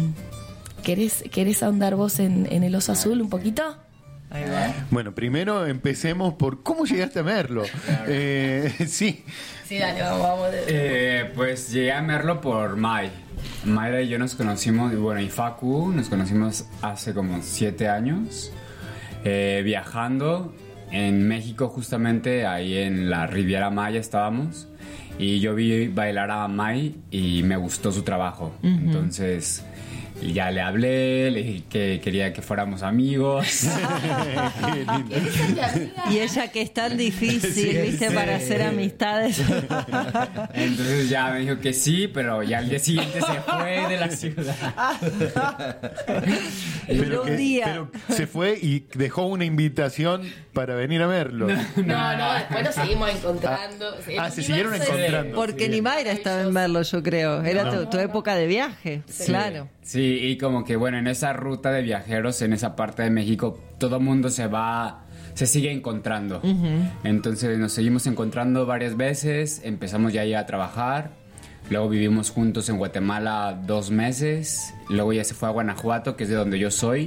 [SPEAKER 12] ¿querés, ¿Querés ahondar vos en, en el Oso Azul un poquito?
[SPEAKER 2] Ahí va.
[SPEAKER 1] Bueno, primero empecemos por cómo llegaste a Merlo. Eh, sí.
[SPEAKER 12] Sí, dale, vamos, vamos.
[SPEAKER 13] Eh, pues llegué a Merlo por Mai. Mayra y yo nos conocimos, y bueno, y Facu nos conocimos hace como siete años, eh, viajando en México, justamente ahí en la Riviera Maya estábamos, y yo vi bailar a Mai y me gustó su trabajo.
[SPEAKER 2] Ujú.
[SPEAKER 13] Entonces ya le hablé, le dije que quería que fuéramos amigos.
[SPEAKER 2] Y ella que es tan difícil,
[SPEAKER 13] Sí,
[SPEAKER 2] viste,
[SPEAKER 13] sí.
[SPEAKER 2] para hacer amistades.
[SPEAKER 13] Entonces ya me dijo que sí, pero ya al día siguiente se fue de la ciudad.
[SPEAKER 1] Pero,
[SPEAKER 2] un
[SPEAKER 1] que-
[SPEAKER 2] día.
[SPEAKER 1] pero se fue y dejó una invitación para venir a Merlo.
[SPEAKER 12] No, no, después nos seguimos encontrando.
[SPEAKER 1] Ah, se siguieron encontrando.
[SPEAKER 2] Porque ni Mayra estaba en verlo, yo creo. Era tu, tu época de viaje, claro.
[SPEAKER 13] Sí, y como que bueno, en esa ruta de viajeros, en esa parte de México, todo mundo se va, se sigue encontrando.
[SPEAKER 2] Ujú.
[SPEAKER 13] Entonces nos seguimos encontrando varias veces, empezamos ya, ya a trabajar, luego vivimos juntos en Guatemala dos meses, luego ya se fue a Guanajuato, que es de donde yo soy.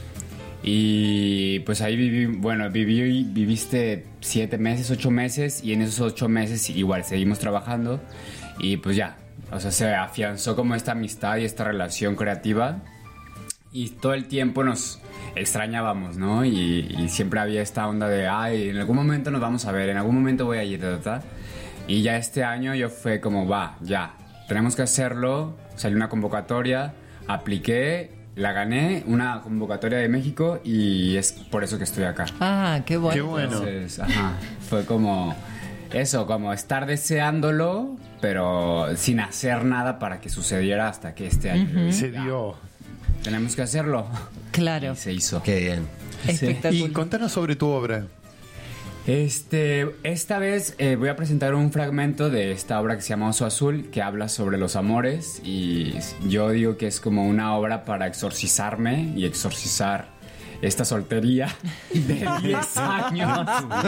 [SPEAKER 13] Y pues ahí viví, bueno, viví, viviste siete meses, ocho meses, y en esos ocho meses igual seguimos trabajando, y pues ya, o sea, se afianzó como esta amistad y esta relación creativa, y todo el tiempo nos extrañábamos, ¿no? Y, y siempre había esta onda de, ay, en algún momento nos vamos a ver, en algún momento voy a ir, ta, ta, ta. Y ya este año yo fue como, va, ya, tenemos que hacerlo, salió una convocatoria, apliqué, la gané, una convocatoria de México, y es por eso que estoy acá.
[SPEAKER 2] Ah, qué bueno.
[SPEAKER 1] Qué bueno.
[SPEAKER 13] Entonces, ajá, fue como eso, como estar deseándolo, pero sin hacer nada para que sucediera hasta que este año.
[SPEAKER 2] Ujú.
[SPEAKER 1] Se dio.
[SPEAKER 13] Tenemos que hacerlo.
[SPEAKER 2] Claro.
[SPEAKER 13] Y se hizo.
[SPEAKER 11] Qué bien.
[SPEAKER 2] Espectacular.
[SPEAKER 1] Y contanos sobre tu obra.
[SPEAKER 13] Este, esta vez eh, voy a presentar un fragmento de esta obra que se llama Oso Azul, que habla sobre los amores, y yo digo que es como una obra para exorcizarme y exorcizar esta soltería de diez años.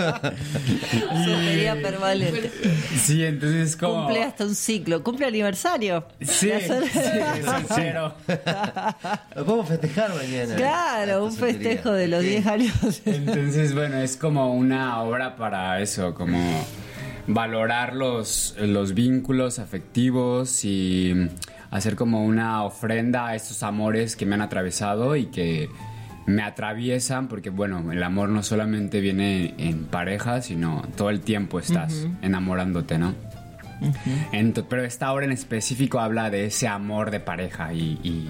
[SPEAKER 2] Soltería permanente.
[SPEAKER 13] Sí, entonces como...
[SPEAKER 2] Cumple hasta un ciclo. ¿Cumple aniversario?
[SPEAKER 13] Sí, sí, sincero.
[SPEAKER 11] Lo podemos festejar mañana.
[SPEAKER 2] Claro, un festejo de los diez años.
[SPEAKER 13] Entonces, bueno, es como una obra para eso, como valorar los, los vínculos afectivos y hacer como una ofrenda a estos amores que me han atravesado y que me atraviesan, porque bueno, el amor no solamente viene en pareja, sino todo el tiempo estás uh-huh. enamorándote, ¿no? Uh-huh. Entonces, pero esta obra en específico habla de ese amor de pareja y, y,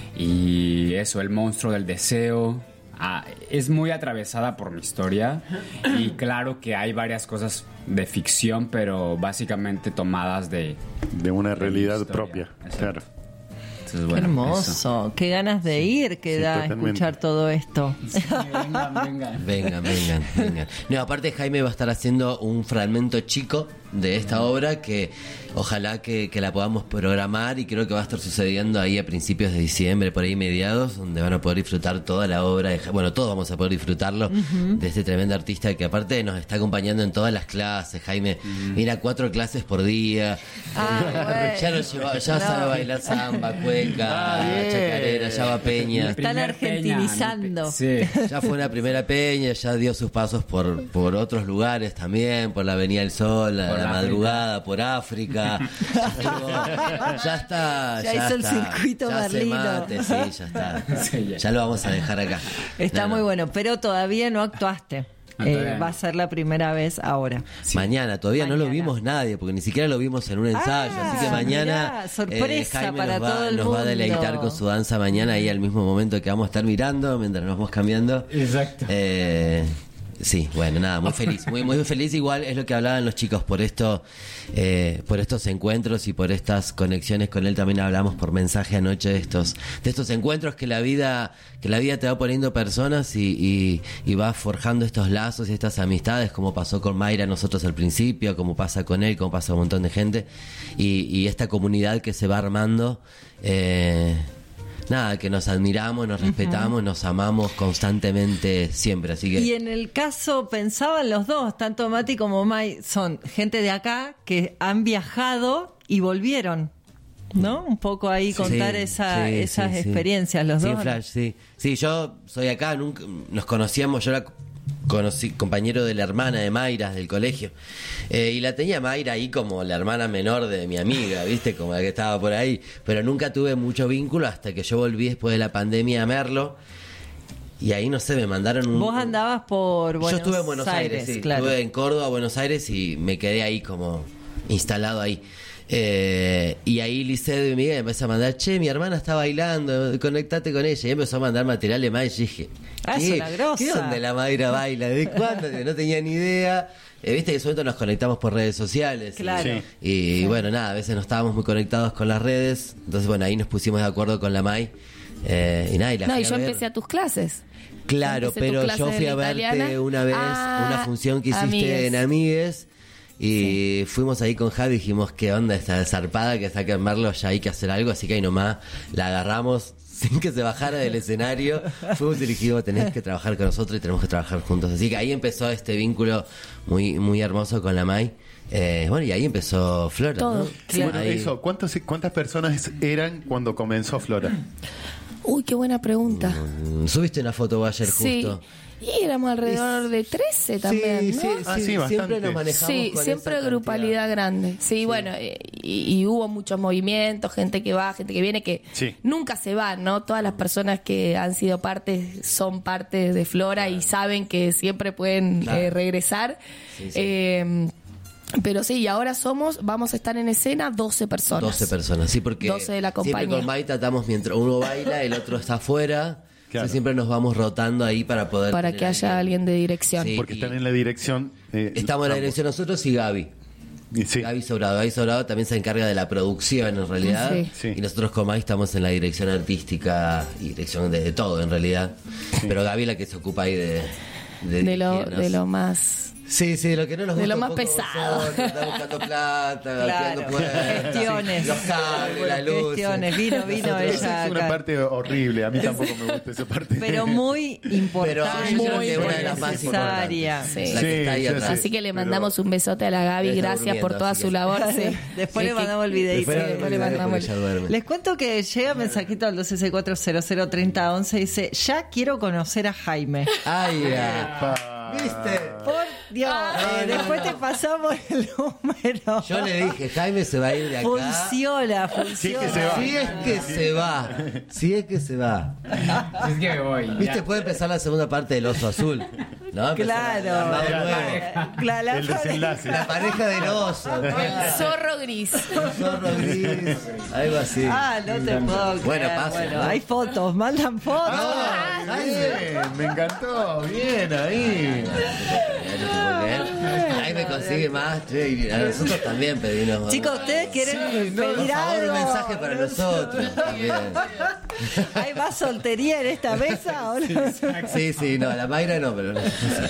[SPEAKER 13] y eso, el monstruo del deseo. Ah, es muy atravesada por mi historia y claro que hay varias cosas de ficción, pero básicamente tomadas de...
[SPEAKER 1] De una
[SPEAKER 13] de
[SPEAKER 1] realidad propia, exacto. Claro.
[SPEAKER 2] Entonces, bueno, qué hermoso, eso. Qué ganas de ir que sí, da totalmente. Escuchar todo esto.
[SPEAKER 13] Sí, vengan, vengan.
[SPEAKER 11] Vengan, vengan, vengan. No, aparte Jaime va a estar haciendo un fragmento chico de esta obra que ojalá que, que la podamos programar y creo que va a estar sucediendo ahí a principios de diciembre, por ahí mediados, donde van a poder disfrutar toda la obra, de, bueno, todos vamos a poder disfrutarlo uh-huh. de este tremendo artista que aparte nos está acompañando en todas las clases. Jaime uh-huh. viene a cuatro clases por día,
[SPEAKER 2] ah,
[SPEAKER 11] eh, ya, nos lleva, ya no. sabe bailar samba, cueca, ah, chacarera, ya va a peña.
[SPEAKER 2] Están argentinizando.
[SPEAKER 11] Sí. Ya fue una primera peña, ya dio sus pasos por, por otros lugares también, por la Avenida del Sol, la, la madrugada, por África. Ya, estuvo, ya está.
[SPEAKER 2] Ya,
[SPEAKER 11] ya
[SPEAKER 2] hizo
[SPEAKER 11] está,
[SPEAKER 2] el circuito
[SPEAKER 11] ya
[SPEAKER 2] Merlino.
[SPEAKER 11] Mate, sí, ya está. Sí, ya. ya lo vamos a dejar acá.
[SPEAKER 2] Está
[SPEAKER 11] no,
[SPEAKER 2] muy
[SPEAKER 11] no.
[SPEAKER 2] bueno, pero todavía no actuaste. Eh, va a ser la primera vez ahora.
[SPEAKER 11] Sí. Mañana, todavía mañana. No lo vimos nadie, porque ni siquiera lo vimos en un ensayo. Ah, así que mañana
[SPEAKER 2] mirá, sorpresa
[SPEAKER 11] eh, Jaime
[SPEAKER 2] para
[SPEAKER 11] nos va,
[SPEAKER 2] todo el
[SPEAKER 11] nos
[SPEAKER 2] mundo.
[SPEAKER 11] va a deleitar con su danza mañana ahí al mismo momento que vamos a estar mirando, mientras nos vamos cambiando.
[SPEAKER 13] Exacto.
[SPEAKER 11] Eh, Sí, bueno, nada, muy feliz, muy muy feliz. Igual es lo que hablaban los chicos por esto, eh, por estos encuentros y por estas conexiones con él. También hablamos por mensaje anoche de estos, de estos encuentros que la vida, que la vida te va poniendo personas y, y, y va forjando estos lazos y estas amistades, como pasó con Mayra nosotros al principio, como pasa con él, como pasa con un montón de gente y, y esta comunidad que se va armando. Eh, Nada, que nos admiramos, nos respetamos, uh-huh. nos amamos constantemente siempre, así que...
[SPEAKER 2] Y en el caso, pensaban los dos, tanto Mati como Mai, son gente de acá que han viajado y volvieron, ¿no? Un poco ahí contar sí, esa, sí, esas sí, experiencias, sí. los
[SPEAKER 11] sí,
[SPEAKER 2] dos.
[SPEAKER 11] Flash, sí, sí, yo soy acá, nunca nos conocíamos, yo era conocí, compañero de la hermana de Mayra del colegio, eh, y la tenía Mayra ahí como la hermana menor de mi amiga, ¿viste? Como la que estaba por ahí, pero nunca tuve mucho vínculo hasta que yo volví después de la pandemia a Merlo. Y ahí, no sé, me mandaron un...
[SPEAKER 2] Vos andabas por Buenos Aires.
[SPEAKER 11] Yo estuve en Buenos Aires, Aires sí. Claro. Estuve en Córdoba, Buenos Aires y me quedé ahí como instalado ahí. Eh, y ahí Licedo y Miguel me empezó a mandar, che, mi hermana está bailando, conectate con ella. Y empezó a mandar material de Mayra y dije,
[SPEAKER 2] ah, es una grosa.
[SPEAKER 11] ¿Qué onda la Mayra baila? ¿De cuándo? No tenía ni idea. Eh, Viste que en ese momento nos conectamos por redes sociales.
[SPEAKER 2] Claro.
[SPEAKER 11] Y, y sí. bueno, nada, a veces no estábamos muy conectados con las redes. Entonces, bueno, ahí nos pusimos de acuerdo con la May. Eh, y nada, y la
[SPEAKER 12] No,
[SPEAKER 11] fui
[SPEAKER 12] y yo
[SPEAKER 11] a ver.
[SPEAKER 12] empecé a tus clases.
[SPEAKER 11] Claro, pero yo fui a verte italiana. una vez, ah, una función que hiciste amigues. en Amigues. Y sí. fuimos ahí con Javi y dijimos, ¿qué onda esta zarpada que está acá en Merlo? Ya hay que hacer algo, así que ahí nomás la agarramos sin que se bajara del escenario. Fuimos y dijimos, tenés que trabajar con nosotros y tenemos que trabajar juntos. Así que ahí empezó este vínculo muy muy hermoso con la May. Eh, bueno, y ahí empezó Flora,
[SPEAKER 12] Todo,
[SPEAKER 11] ¿no?
[SPEAKER 12] claro.
[SPEAKER 1] Bueno, eso, ¿cuántos, ¿cuántas personas eran cuando comenzó Flora?
[SPEAKER 12] Uy, qué buena pregunta.
[SPEAKER 11] Mm, subiste una foto ayer
[SPEAKER 12] sí.
[SPEAKER 11] justo.
[SPEAKER 12] Y éramos alrededor de trece también,
[SPEAKER 11] sí,
[SPEAKER 12] ¿no?
[SPEAKER 11] Sí,
[SPEAKER 1] ah,
[SPEAKER 11] sí,
[SPEAKER 1] sí,
[SPEAKER 11] siempre nos manejamos
[SPEAKER 12] Sí,
[SPEAKER 11] con
[SPEAKER 12] siempre
[SPEAKER 11] esa
[SPEAKER 12] grupalidad
[SPEAKER 11] cantidad.
[SPEAKER 12] grande. Sí, sí. bueno, eh, y, y hubo muchos movimientos, gente que va, gente que viene, que
[SPEAKER 1] sí.
[SPEAKER 12] nunca se van, ¿no? Todas las personas que han sido parte son parte de Flora claro. y saben que siempre pueden claro. eh, regresar.
[SPEAKER 11] Sí, sí.
[SPEAKER 12] Eh, Pero sí, y ahora somos, vamos a estar en escena doce personas.
[SPEAKER 11] doce personas, sí, porque
[SPEAKER 12] doce de la compañía.
[SPEAKER 11] siempre con Mai tratamos mientras uno baila, el otro está afuera. Claro. Entonces siempre nos vamos rotando ahí para poder...
[SPEAKER 12] Para que haya alguien de dirección.
[SPEAKER 1] Sí, porque están en la dirección...
[SPEAKER 11] Eh, estamos en la dirección nosotros y Gaby.
[SPEAKER 1] Sí.
[SPEAKER 11] Gaby Sobrado. Gaby Sobrado también se encarga de la producción en realidad.
[SPEAKER 12] Sí.
[SPEAKER 1] Sí.
[SPEAKER 11] Y nosotros con Mai estamos en la dirección artística y dirección de, de todo en realidad. Sí. Pero Gaby es la que se ocupa ahí de... De,
[SPEAKER 12] de, lo, de lo más...
[SPEAKER 11] Sí, sí, lo que no nos gusta
[SPEAKER 12] de lo
[SPEAKER 11] un
[SPEAKER 12] más
[SPEAKER 11] poco
[SPEAKER 12] pesado.
[SPEAKER 11] nosotros, estar buscando plata,
[SPEAKER 2] Claro.
[SPEAKER 11] tirando puertas,
[SPEAKER 2] Gestiones.
[SPEAKER 11] los cables, la luz.
[SPEAKER 2] Gestiones. Vino, vino
[SPEAKER 1] Esa
[SPEAKER 2] ella
[SPEAKER 1] es una
[SPEAKER 2] acá.
[SPEAKER 1] parte horrible. A mí tampoco me gusta esa parte.
[SPEAKER 2] Pero muy importante.
[SPEAKER 11] Pero yo creo que es una de las más
[SPEAKER 2] necesaria.
[SPEAKER 11] importantes. La que está ahí
[SPEAKER 1] Sí,
[SPEAKER 11] atrás.
[SPEAKER 1] sí,
[SPEAKER 12] Así que le
[SPEAKER 1] pero-
[SPEAKER 12] mandamos un besote a la Gaby.
[SPEAKER 11] Está
[SPEAKER 12] Gracias por
[SPEAKER 11] durmiendo,
[SPEAKER 12] toda
[SPEAKER 11] así
[SPEAKER 12] su
[SPEAKER 11] que-
[SPEAKER 12] labor. Sí.
[SPEAKER 2] Después le
[SPEAKER 12] Es que-
[SPEAKER 2] mandamos el videito.
[SPEAKER 11] Después
[SPEAKER 12] después le mandamos
[SPEAKER 11] porque ya duerme.
[SPEAKER 2] Les cuento que llega mensajito al dos seis cuatro cero cero tres cero uno uno. Dice: ya quiero conocer a Jaime.
[SPEAKER 11] Ay, ya.
[SPEAKER 1] Pa-
[SPEAKER 11] ¿Viste?
[SPEAKER 2] Por Dios, eh,
[SPEAKER 11] no,
[SPEAKER 2] después
[SPEAKER 11] no.
[SPEAKER 2] te pasamos el número.
[SPEAKER 11] Yo le dije, Jaime se va a ir de acá.
[SPEAKER 2] Funciona, funciona.
[SPEAKER 1] Sí, que se va.
[SPEAKER 11] Si es que se va. Si es que se va.
[SPEAKER 13] Si es que me voy.
[SPEAKER 11] ¿Viste?
[SPEAKER 13] ya.
[SPEAKER 11] Puede empezar la segunda parte del oso azul. ¿No? Empezar
[SPEAKER 2] Claro.
[SPEAKER 11] a armar
[SPEAKER 1] La
[SPEAKER 11] nuevo.
[SPEAKER 1] pareja.
[SPEAKER 2] La- la-
[SPEAKER 1] El desenlace.
[SPEAKER 11] La pareja del oso.
[SPEAKER 12] El zorro gris.
[SPEAKER 11] Un zorro gris. Algo así.
[SPEAKER 2] Ah, no te puedo creer.
[SPEAKER 11] Bueno, pasa,
[SPEAKER 2] Bueno,
[SPEAKER 11] ¿no?
[SPEAKER 2] hay fotos, mandan fotos.
[SPEAKER 1] Ah, bien, me encantó. Bien ahí.
[SPEAKER 11] Ahí me consigue más, che, y a nosotros también pedimos.
[SPEAKER 2] Chicos, ¿ustedes quieren pedir
[SPEAKER 11] por favor,
[SPEAKER 2] algo?
[SPEAKER 11] un mensaje para nosotros también.
[SPEAKER 2] ¿Hay más soltería en esta mesa o no?
[SPEAKER 11] Sí, sí, no, la Mayra no, pero no.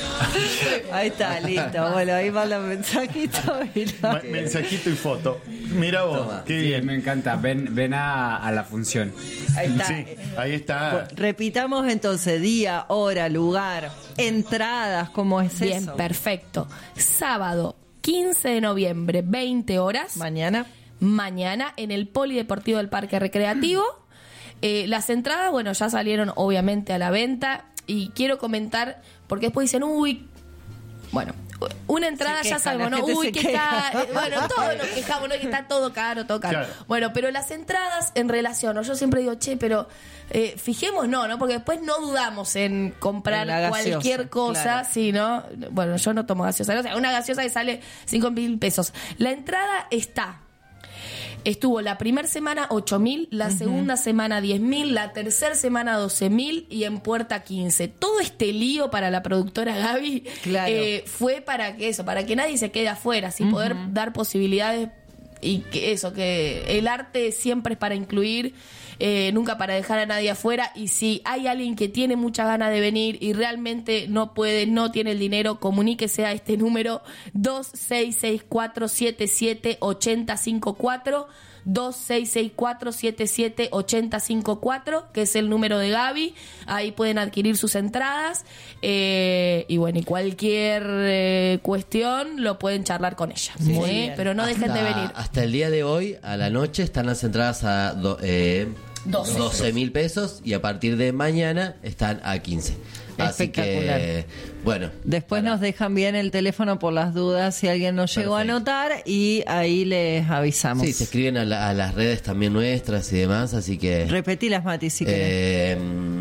[SPEAKER 2] Ahí está, listo. Bueno, ahí mandan mensajito y lo-
[SPEAKER 1] Ma- Mensajito y foto. Mira vos,
[SPEAKER 11] Toma.
[SPEAKER 1] qué
[SPEAKER 13] Sí,
[SPEAKER 1] bien.
[SPEAKER 13] me encanta. Ven, ven a, a la función.
[SPEAKER 2] Ahí está.
[SPEAKER 1] Sí, ahí está.
[SPEAKER 2] Repitamos entonces día, hora, lugar, entradas, ¿cómo es
[SPEAKER 12] Bien,
[SPEAKER 2] eso?
[SPEAKER 12] perfecto. Sábado, quince de noviembre, veinte horas.
[SPEAKER 2] Mañana.
[SPEAKER 12] Mañana en el Polideportivo del Parque Recreativo. Eh, las entradas, bueno, ya salieron obviamente a la venta. Y quiero comentar, porque después dicen, uy, bueno, una entrada
[SPEAKER 2] Se
[SPEAKER 12] ya
[SPEAKER 2] queja,
[SPEAKER 12] sabemos,
[SPEAKER 2] la
[SPEAKER 12] ¿no?
[SPEAKER 2] gente
[SPEAKER 12] Uy,
[SPEAKER 2] se
[SPEAKER 12] que
[SPEAKER 2] queja.
[SPEAKER 12] está. eh, Bueno, todos nos quejamos, ¿no? Que está todo caro, todo caro.
[SPEAKER 1] Claro.
[SPEAKER 12] Bueno, pero las entradas en relación, ¿no? Yo siempre digo, che, pero eh, fijemos, no, ¿no? Porque después no dudamos en comprar
[SPEAKER 2] En la gaseosa,
[SPEAKER 12] cualquier cosa,
[SPEAKER 2] claro.
[SPEAKER 12] sí, ¿no? Bueno, yo no tomo gaseosa, o sea, una gaseosa que sale cinco mil pesos. La entrada está. Estuvo la primera semana ocho mil, la segunda semana diez mil, la tercera semana doce mil y en puerta quince. Todo este lío para la productora Gaby
[SPEAKER 2] Claro.
[SPEAKER 12] eh, fue para que eso, para que nadie se quede afuera, así poder dar posibilidades y que eso, que el arte siempre es para incluir, eh, nunca para dejar a nadie afuera. Y si hay alguien que tiene mucha ganas de venir y realmente no puede, no tiene el dinero, comuníquese a este número dos seis seis cuatro siete siete ocho cero cinco cuatro, dos seis seis cuatro siete siete ocho cero cinco cuatro, que es el número de Gaby. Ahí pueden adquirir sus entradas, eh, y bueno, y cualquier eh, cuestión lo pueden charlar con ella, ¿sí?
[SPEAKER 2] Muy bien.
[SPEAKER 12] Pero no dejen de
[SPEAKER 11] Hasta-
[SPEAKER 12] venir.
[SPEAKER 11] Hasta el día de hoy, a la noche, están las entradas a do- eh,
[SPEAKER 12] doce.
[SPEAKER 11] doce mil pesos y a partir de mañana están a quince. Así
[SPEAKER 2] Espectacular.
[SPEAKER 11] que, bueno.
[SPEAKER 2] Después nos dejan bien el teléfono por las dudas si alguien nos llegó a
[SPEAKER 11] Perfecto.
[SPEAKER 2] anotar y ahí les avisamos.
[SPEAKER 11] Sí, se escriben a, la- a las redes también nuestras y demás, así que...
[SPEAKER 2] Repetilas, Mati, si querés.
[SPEAKER 11] Eh,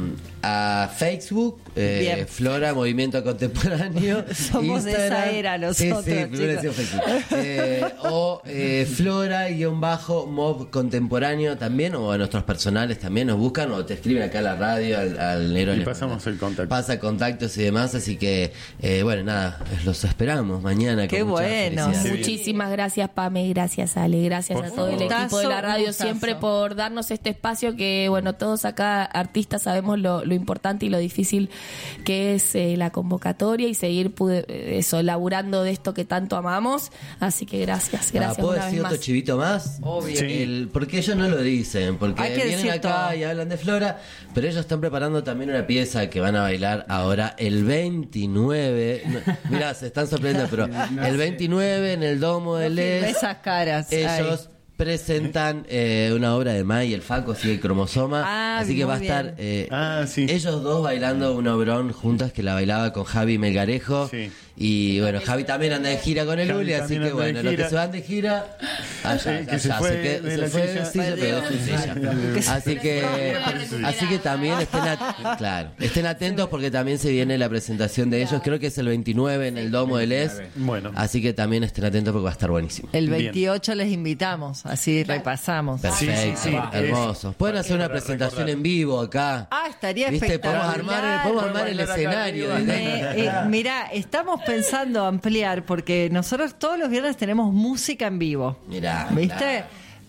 [SPEAKER 11] a Facebook, eh,
[SPEAKER 2] Bien.
[SPEAKER 11] Flora Movimiento Contemporáneo.
[SPEAKER 2] Somos de esa era nosotros,
[SPEAKER 11] Sí, sí, primero
[SPEAKER 2] chicos.
[SPEAKER 11] decimos Facebook. Eh, o eh, Flora-Mob Contemporáneo también, o a nuestros personales también nos buscan, o te escriben acá a la radio, al, al negro.
[SPEAKER 1] Y
[SPEAKER 11] les
[SPEAKER 1] pasamos
[SPEAKER 11] manda-
[SPEAKER 1] el contacto.
[SPEAKER 11] Pasa contactos y demás, así que, eh, bueno, nada, los esperamos mañana.
[SPEAKER 2] Qué
[SPEAKER 11] con mucha
[SPEAKER 2] bueno.
[SPEAKER 11] felicidad.
[SPEAKER 12] Muchísimas gracias, Pame, gracias, Ale, gracias
[SPEAKER 1] Por
[SPEAKER 12] a todo el
[SPEAKER 1] favor.
[SPEAKER 12] equipo de la
[SPEAKER 2] Gustazo,
[SPEAKER 12] radio
[SPEAKER 2] gustazo.
[SPEAKER 12] siempre por darnos este espacio que, bueno, todos acá artistas sabemos lo, lo importante y lo difícil que es eh, la convocatoria y seguir pude- eh, eso, laburando de esto que tanto amamos. Así que gracias,
[SPEAKER 11] Ah,
[SPEAKER 12] gracias
[SPEAKER 11] ¿Puedo
[SPEAKER 12] una
[SPEAKER 11] decir
[SPEAKER 12] vez
[SPEAKER 11] otro
[SPEAKER 12] más.
[SPEAKER 11] chivito más?
[SPEAKER 2] Obvio.
[SPEAKER 1] Sí.
[SPEAKER 11] El- porque ellos no lo dicen, porque
[SPEAKER 2] Hay que
[SPEAKER 11] vienen
[SPEAKER 2] decir
[SPEAKER 11] acá
[SPEAKER 2] todo.
[SPEAKER 11] y hablan de Flora, pero ellos están preparando también una pieza que van a bailar ahora el veintinueve. No, mirá, se están sorprendiendo, pero el veintinueve en el Domo de
[SPEAKER 2] No
[SPEAKER 11] Les,
[SPEAKER 2] firme esas caras.
[SPEAKER 11] ellos
[SPEAKER 2] Ay.
[SPEAKER 11] presentan eh, una obra de May, el Faco, sí, el cromosoma.
[SPEAKER 2] Ah,
[SPEAKER 11] así que
[SPEAKER 2] muy
[SPEAKER 11] va a estar
[SPEAKER 2] bien.
[SPEAKER 11] eh,
[SPEAKER 1] Ah, sí.
[SPEAKER 11] ellos dos bailando un obrón juntas que la bailaba con Javi Melgarejo.
[SPEAKER 1] Sí.
[SPEAKER 11] Y bueno, Javi también anda de gira con el
[SPEAKER 1] Javi
[SPEAKER 11] Uli, así
[SPEAKER 1] también
[SPEAKER 11] que
[SPEAKER 1] anda de
[SPEAKER 11] bueno, los
[SPEAKER 1] gira.
[SPEAKER 11] que se van de gira, allá,
[SPEAKER 1] Sí, que
[SPEAKER 11] allá,
[SPEAKER 1] se fue
[SPEAKER 11] que-
[SPEAKER 1] de
[SPEAKER 11] se
[SPEAKER 1] la
[SPEAKER 11] fue
[SPEAKER 1] silla.
[SPEAKER 11] silla, pero de silla. Así que, así que también estén, at- claro, estén atentos porque también se viene la presentación de ellos. Creo que es el veintinueve en el Domo del Es.
[SPEAKER 1] Bueno.
[SPEAKER 11] Así que también estén atentos porque va a estar buenísimo.
[SPEAKER 2] El
[SPEAKER 1] Bien.
[SPEAKER 2] veintiocho les invitamos, así repasamos.
[SPEAKER 11] Perfecto,
[SPEAKER 1] Sí, sí, sí.
[SPEAKER 11] hermoso. Pueden hacer una
[SPEAKER 1] para
[SPEAKER 11] presentación
[SPEAKER 1] recordar.
[SPEAKER 11] en vivo acá.
[SPEAKER 2] Ah, estaría
[SPEAKER 11] ¿Viste? Podemos
[SPEAKER 2] espectacular.
[SPEAKER 11] armar, podemos armar el
[SPEAKER 1] bailar acá
[SPEAKER 11] escenario.
[SPEAKER 1] arriba.
[SPEAKER 11] de-
[SPEAKER 2] Eh, eh, mirá, estamos pensando ampliar porque nosotros todos los viernes tenemos música en vivo.
[SPEAKER 11] Mirá,
[SPEAKER 2] ¿Viste?
[SPEAKER 11] claro.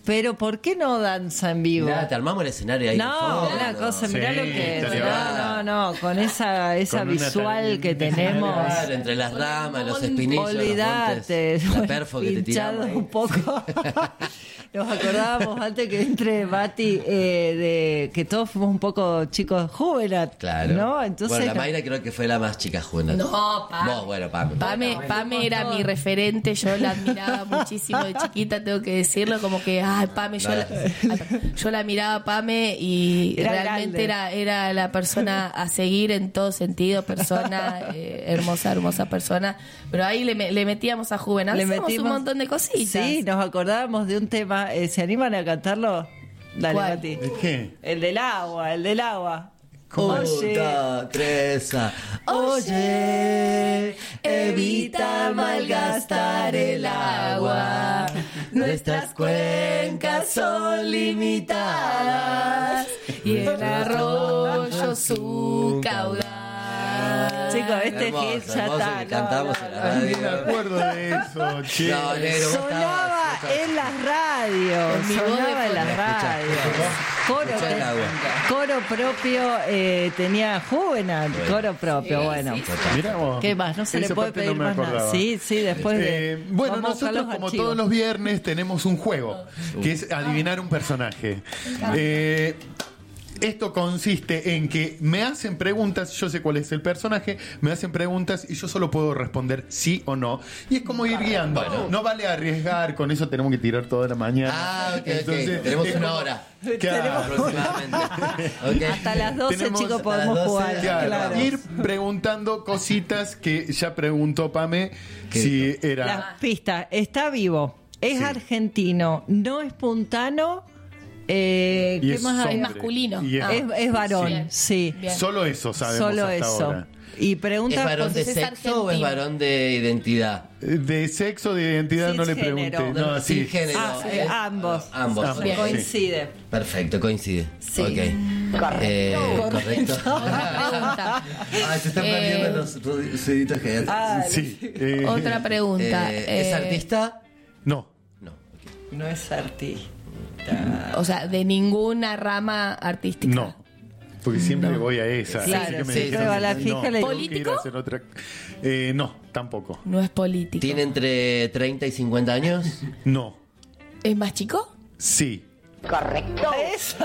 [SPEAKER 2] Pero ¿por qué no danza en vivo?
[SPEAKER 11] Mirá, te armamos el escenario ahí.
[SPEAKER 2] No,
[SPEAKER 11] en
[SPEAKER 2] una cosa,
[SPEAKER 1] Sí,
[SPEAKER 2] mirá lo que es.
[SPEAKER 1] estaría
[SPEAKER 2] No, no, no, con esa, esa
[SPEAKER 1] Con una
[SPEAKER 2] visual
[SPEAKER 1] tal-
[SPEAKER 2] que tenemos.
[SPEAKER 11] Claro, entre las ramas, los espinillos,
[SPEAKER 2] Olvídate,
[SPEAKER 11] los montes, la perfo que te
[SPEAKER 2] hinchado
[SPEAKER 11] tiramos.
[SPEAKER 2] un poco. Nos acordábamos antes que entre Bati eh, de que todos fuimos un poco chicos jóvenes,
[SPEAKER 11] Claro.
[SPEAKER 2] ¿no? Entonces
[SPEAKER 11] bueno, la
[SPEAKER 2] no-
[SPEAKER 11] Mayra creo que fue la más chica juvenil.
[SPEAKER 12] No, Pame.
[SPEAKER 11] Vos, bueno, Pame.
[SPEAKER 12] Pame, Pame era mi referente, yo la admiraba muchísimo de chiquita, tengo que decirlo, como que, ay, Pame, yo, la, yo la miraba a Pame y
[SPEAKER 2] Era
[SPEAKER 12] realmente
[SPEAKER 2] grande.
[SPEAKER 12] era, era la persona a seguir en todo sentido, persona, eh, hermosa, hermosa persona, pero ahí le, me- le metíamos a Juvenal,
[SPEAKER 2] Le
[SPEAKER 12] hacíamos
[SPEAKER 2] metimos-
[SPEAKER 12] un montón de cositas.
[SPEAKER 2] Sí, nos acordábamos de un tema. eh, ¿Se animan a cantarlo? Dale,
[SPEAKER 12] ¿Cuál?
[SPEAKER 2] Bati.
[SPEAKER 1] ¿De qué?
[SPEAKER 2] El del agua, el del agua.
[SPEAKER 11] Un,
[SPEAKER 2] Oye,
[SPEAKER 11] dos, tres, ah. Oye, evita malgastar el agua. Nuestras cuencas son limitadas y el arroyo su caudal.
[SPEAKER 2] chicos, este
[SPEAKER 11] Hermoso,
[SPEAKER 2] hit ya
[SPEAKER 11] hermoso
[SPEAKER 2] está.
[SPEAKER 11] que
[SPEAKER 2] no,
[SPEAKER 11] cantamos
[SPEAKER 2] no,
[SPEAKER 11] en
[SPEAKER 2] no.
[SPEAKER 11] la
[SPEAKER 1] Ni me
[SPEAKER 11] radio.
[SPEAKER 1] acuerdo de eso, che.
[SPEAKER 11] No, negro, vos
[SPEAKER 2] Sonaba
[SPEAKER 11] estabas-
[SPEAKER 2] en las radios,
[SPEAKER 12] En mi voz de
[SPEAKER 2] sonaba en las
[SPEAKER 12] fondo.
[SPEAKER 2] radios. Coro,
[SPEAKER 11] Escuchá el agua.
[SPEAKER 2] coro propio eh, tenía Juvenal,
[SPEAKER 11] Bueno.
[SPEAKER 2] coro propio,
[SPEAKER 12] Sí,
[SPEAKER 2] bueno.
[SPEAKER 12] sí,
[SPEAKER 1] Mirá vos.
[SPEAKER 2] ¿Qué más? No se
[SPEAKER 1] Esa
[SPEAKER 2] le puede
[SPEAKER 1] parte
[SPEAKER 2] pedir
[SPEAKER 1] no me
[SPEAKER 2] más nada.
[SPEAKER 1] acordaba.
[SPEAKER 2] Sí, sí, después de.
[SPEAKER 1] Eh, bueno,
[SPEAKER 2] vamos a buscar
[SPEAKER 1] nosotros
[SPEAKER 2] los
[SPEAKER 1] como
[SPEAKER 2] archivos.
[SPEAKER 1] todos los viernes tenemos un juego, que es adivinar un personaje. Eh, esto consiste en que me hacen preguntas, yo sé cuál es el personaje, me hacen preguntas y yo solo puedo responder sí o no. Y es como ir guiando. No vale arriesgar, con eso tenemos que tirar toda la mañana.
[SPEAKER 11] Ah, ok, ok.
[SPEAKER 1] Entonces,
[SPEAKER 11] Tenemos
[SPEAKER 1] es
[SPEAKER 11] una
[SPEAKER 1] como-
[SPEAKER 11] hora.
[SPEAKER 1] Claro.
[SPEAKER 11] Aproximadamente. Ok.
[SPEAKER 2] Hasta las doce,
[SPEAKER 1] Tenemos
[SPEAKER 2] chicos,
[SPEAKER 1] hasta
[SPEAKER 2] podemos
[SPEAKER 11] las doce,
[SPEAKER 2] jugar.
[SPEAKER 1] Claro,
[SPEAKER 2] Claro.
[SPEAKER 1] ir preguntando cositas que ya preguntó Pame
[SPEAKER 11] ¿Qué
[SPEAKER 1] si
[SPEAKER 11] dijo?
[SPEAKER 1] era.
[SPEAKER 2] Las pistas. Está vivo. Es
[SPEAKER 1] Sí.
[SPEAKER 2] argentino. No es puntano. Eh,
[SPEAKER 1] Y
[SPEAKER 2] ¿Qué
[SPEAKER 1] es
[SPEAKER 2] más hay?
[SPEAKER 1] hombre.
[SPEAKER 12] masculino.
[SPEAKER 1] Y es-
[SPEAKER 12] Ah.
[SPEAKER 2] Es, es varón,
[SPEAKER 12] Bien.
[SPEAKER 2] sí.
[SPEAKER 12] Bien.
[SPEAKER 1] Solo eso sabemos
[SPEAKER 2] Solo
[SPEAKER 1] hasta
[SPEAKER 2] eso.
[SPEAKER 1] ahora.
[SPEAKER 2] Y
[SPEAKER 11] ¿Es
[SPEAKER 2] pregunta
[SPEAKER 11] varón de
[SPEAKER 12] Entonces es
[SPEAKER 11] sexo o es
[SPEAKER 12] argentino.
[SPEAKER 11] varón de identidad?
[SPEAKER 1] De sexo, de identidad no le
[SPEAKER 2] Cisgénero.
[SPEAKER 1] pregunté. No, sí.
[SPEAKER 11] Sin género.
[SPEAKER 2] Ah, eh, ambos.
[SPEAKER 11] Ambos.
[SPEAKER 1] Ambos.
[SPEAKER 11] Bien.
[SPEAKER 2] coincide.
[SPEAKER 11] Perfecto, coincide.
[SPEAKER 2] Sí.
[SPEAKER 11] Ok. Correcto. correcto.
[SPEAKER 12] Otra pregunta.
[SPEAKER 11] Ay, se están
[SPEAKER 12] Eh,
[SPEAKER 11] perdiendo los ruiditos que hay atrás.
[SPEAKER 2] Ah,
[SPEAKER 1] Sí. eh,
[SPEAKER 12] Otra pregunta.
[SPEAKER 11] Eh, ¿Es
[SPEAKER 12] eh,
[SPEAKER 11] artista?
[SPEAKER 1] No.
[SPEAKER 11] No.
[SPEAKER 2] No es artista.
[SPEAKER 12] O sea, de ninguna rama artística.
[SPEAKER 1] No. Porque siempre voy a esa.
[SPEAKER 2] Claro,
[SPEAKER 1] Así que me
[SPEAKER 2] sí,
[SPEAKER 1] dijeron,
[SPEAKER 2] pero a la fija
[SPEAKER 1] no,
[SPEAKER 2] le-
[SPEAKER 1] tengo que ir a
[SPEAKER 12] ¿Político?
[SPEAKER 1] hacer otra- Eh, no, tampoco.
[SPEAKER 12] No es político.
[SPEAKER 11] ¿Tiene entre treinta y cincuenta años?
[SPEAKER 1] No.
[SPEAKER 12] ¿Es más chico?
[SPEAKER 1] Sí.
[SPEAKER 2] Esa.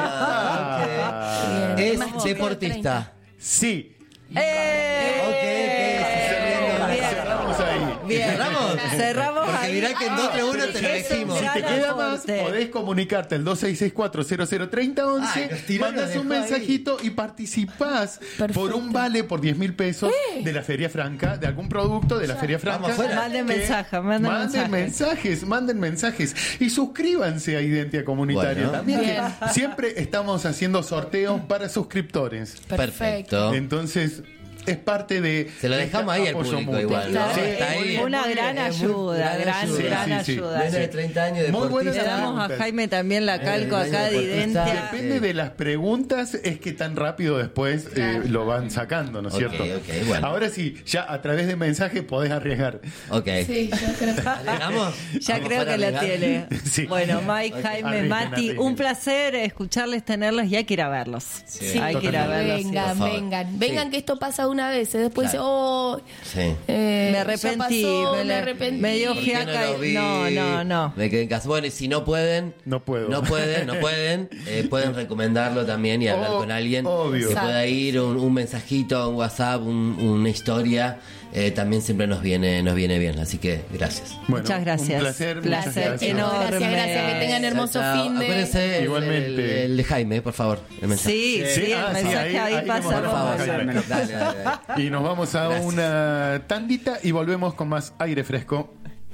[SPEAKER 1] Ah,
[SPEAKER 12] Bien.
[SPEAKER 11] ¿Es
[SPEAKER 12] Más chico de
[SPEAKER 11] deportista?
[SPEAKER 1] sí.
[SPEAKER 2] ¡Eh!
[SPEAKER 11] Ok, ok.
[SPEAKER 2] Bien.
[SPEAKER 1] Cerramos ahí.
[SPEAKER 2] Bien.
[SPEAKER 11] ¿Cerramos?
[SPEAKER 2] Cerramos
[SPEAKER 11] Porque
[SPEAKER 2] ahí.
[SPEAKER 11] mirá que en dos tres uno te lo
[SPEAKER 2] Es un
[SPEAKER 11] elegimos.
[SPEAKER 1] Si te
[SPEAKER 2] gran
[SPEAKER 1] queda más,
[SPEAKER 2] aporte.
[SPEAKER 1] podés comunicarte al dos seis seis cuatro cero cero tres cero uno
[SPEAKER 11] Ay,
[SPEAKER 1] uno,
[SPEAKER 11] nos tiró,
[SPEAKER 1] mandas
[SPEAKER 11] nos
[SPEAKER 1] un
[SPEAKER 11] dejó
[SPEAKER 1] mensajito y participás
[SPEAKER 12] Perfecto.
[SPEAKER 1] por un vale por diez mil pesos de la Feria Franca, de algún producto de la Feria Franca.
[SPEAKER 11] Vamos afuera.
[SPEAKER 2] Manden
[SPEAKER 1] Que-
[SPEAKER 2] mensajes, manden mensajes.
[SPEAKER 1] mensajes, manden mensajes. Y suscríbanse a Identia Comunitaria
[SPEAKER 11] Bueno.
[SPEAKER 1] también. que
[SPEAKER 12] Bien.
[SPEAKER 1] siempre estamos haciendo sorteos para suscriptores.
[SPEAKER 11] Perfecto.
[SPEAKER 1] Entonces, es parte de.
[SPEAKER 11] Se lo dejamos ahí al
[SPEAKER 1] apoyo
[SPEAKER 11] público
[SPEAKER 1] mutuo.
[SPEAKER 11] igual, ¿no?
[SPEAKER 2] Claro,
[SPEAKER 11] Está
[SPEAKER 2] es
[SPEAKER 11] ahí.
[SPEAKER 2] una
[SPEAKER 1] Muy bien,
[SPEAKER 2] gran
[SPEAKER 11] es muy-
[SPEAKER 2] ayuda, gran,
[SPEAKER 1] Sí,
[SPEAKER 2] gran
[SPEAKER 1] sí, sí.
[SPEAKER 2] ayuda.
[SPEAKER 11] Nene de treinta años,
[SPEAKER 1] Muy buena
[SPEAKER 2] Le
[SPEAKER 11] deportista.
[SPEAKER 2] damos a
[SPEAKER 1] preguntas.
[SPEAKER 2] Jaime también la calco
[SPEAKER 11] Eh,
[SPEAKER 2] acá de
[SPEAKER 11] deportista.
[SPEAKER 2] Identia.
[SPEAKER 1] Depende de las preguntas, es que tan rápido después eh, lo van sacando, ¿no es
[SPEAKER 11] Ok,
[SPEAKER 1] cierto?
[SPEAKER 11] ok, bueno.
[SPEAKER 1] Ahora sí, ya a través de mensajes podés arriesgar.
[SPEAKER 11] Ok.
[SPEAKER 12] Sí, yo creo que.
[SPEAKER 11] ¿Arriesgamos?
[SPEAKER 2] Ya
[SPEAKER 11] Vamos
[SPEAKER 2] creo
[SPEAKER 11] para
[SPEAKER 2] que la
[SPEAKER 11] arriesgar.
[SPEAKER 2] tiene.
[SPEAKER 1] Sí.
[SPEAKER 2] Bueno, Mike,
[SPEAKER 11] Ok.
[SPEAKER 2] Jaime,
[SPEAKER 1] Arriesguen,
[SPEAKER 2] Mati,
[SPEAKER 1] arriesguen.
[SPEAKER 2] un placer escucharles, tenerlos y hay que ir a verlos.
[SPEAKER 11] Sí,
[SPEAKER 2] hay que ir a
[SPEAKER 1] totalmente.
[SPEAKER 2] verlos. sí.
[SPEAKER 12] Vengan,
[SPEAKER 11] por favor.
[SPEAKER 12] vengan. Vengan
[SPEAKER 11] Sí.
[SPEAKER 12] que esto pasa una vez. y Después
[SPEAKER 11] Claro.
[SPEAKER 12] dice, oh.
[SPEAKER 11] Sí.
[SPEAKER 12] eh,
[SPEAKER 2] Me
[SPEAKER 12] ya
[SPEAKER 2] arrepentí,
[SPEAKER 12] pasó,
[SPEAKER 2] me
[SPEAKER 12] me,
[SPEAKER 2] la-
[SPEAKER 12] arrepentí.
[SPEAKER 2] me dio
[SPEAKER 11] ¿Por qué
[SPEAKER 2] fiaca
[SPEAKER 11] no lo
[SPEAKER 2] y-
[SPEAKER 11] vi?
[SPEAKER 2] no, no, no.
[SPEAKER 11] Me quedé en casa. Bueno, y si no pueden,
[SPEAKER 1] No puedo.
[SPEAKER 11] no pueden, no pueden, eh, pueden recomendarlo también y hablar
[SPEAKER 1] Oh,
[SPEAKER 11] con alguien
[SPEAKER 1] obvio.
[SPEAKER 11] que pueda ir, un, un mensajito, un WhatsApp, un- una historia, eh, también siempre nos viene, nos viene bien. Así que gracias.
[SPEAKER 1] Bueno,
[SPEAKER 2] Muchas gracias.
[SPEAKER 1] Un placer,
[SPEAKER 2] Placer
[SPEAKER 1] muchas gracias.
[SPEAKER 2] enorme.
[SPEAKER 12] Gracias, gracias. Que tengan hermoso
[SPEAKER 11] Chao, chao.
[SPEAKER 12] fin de.
[SPEAKER 11] Acuérdense el-
[SPEAKER 1] Igualmente.
[SPEAKER 11] El, el de Jaime, por favor. El mensaje.
[SPEAKER 2] Sí, sí,
[SPEAKER 1] Sí,
[SPEAKER 2] el
[SPEAKER 1] ah, sí,
[SPEAKER 2] mensaje
[SPEAKER 1] ahí-
[SPEAKER 2] ahí,
[SPEAKER 1] ahí
[SPEAKER 2] pasa.
[SPEAKER 1] le mandamos
[SPEAKER 11] Por favor,
[SPEAKER 1] a Jaime.
[SPEAKER 11] dale, dale, dale.
[SPEAKER 1] Y nos vamos a
[SPEAKER 11] Gracias.
[SPEAKER 1] una tandita y volvemos con más aire fresco.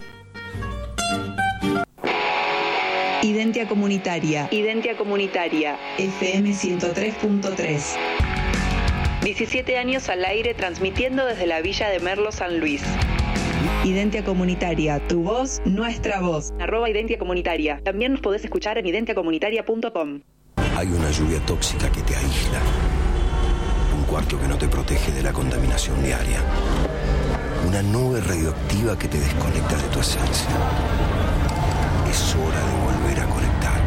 [SPEAKER 7] Identia Comunitaria. Identia Comunitaria. F M ciento tres punto tres. diecisiete años al aire transmitiendo desde la Villa de Merlo, San Luis. Identia Comunitaria, tu voz, nuestra voz. Arroba Identia Comunitaria. También nos podés escuchar en identia comunitaria punto com.
[SPEAKER 14] Hay una lluvia tóxica que te aísla. Un cuarto que no te protege de la contaminación diaria. Una nube radioactiva que te desconecta de tu esencia. Es hora de volver a conectar.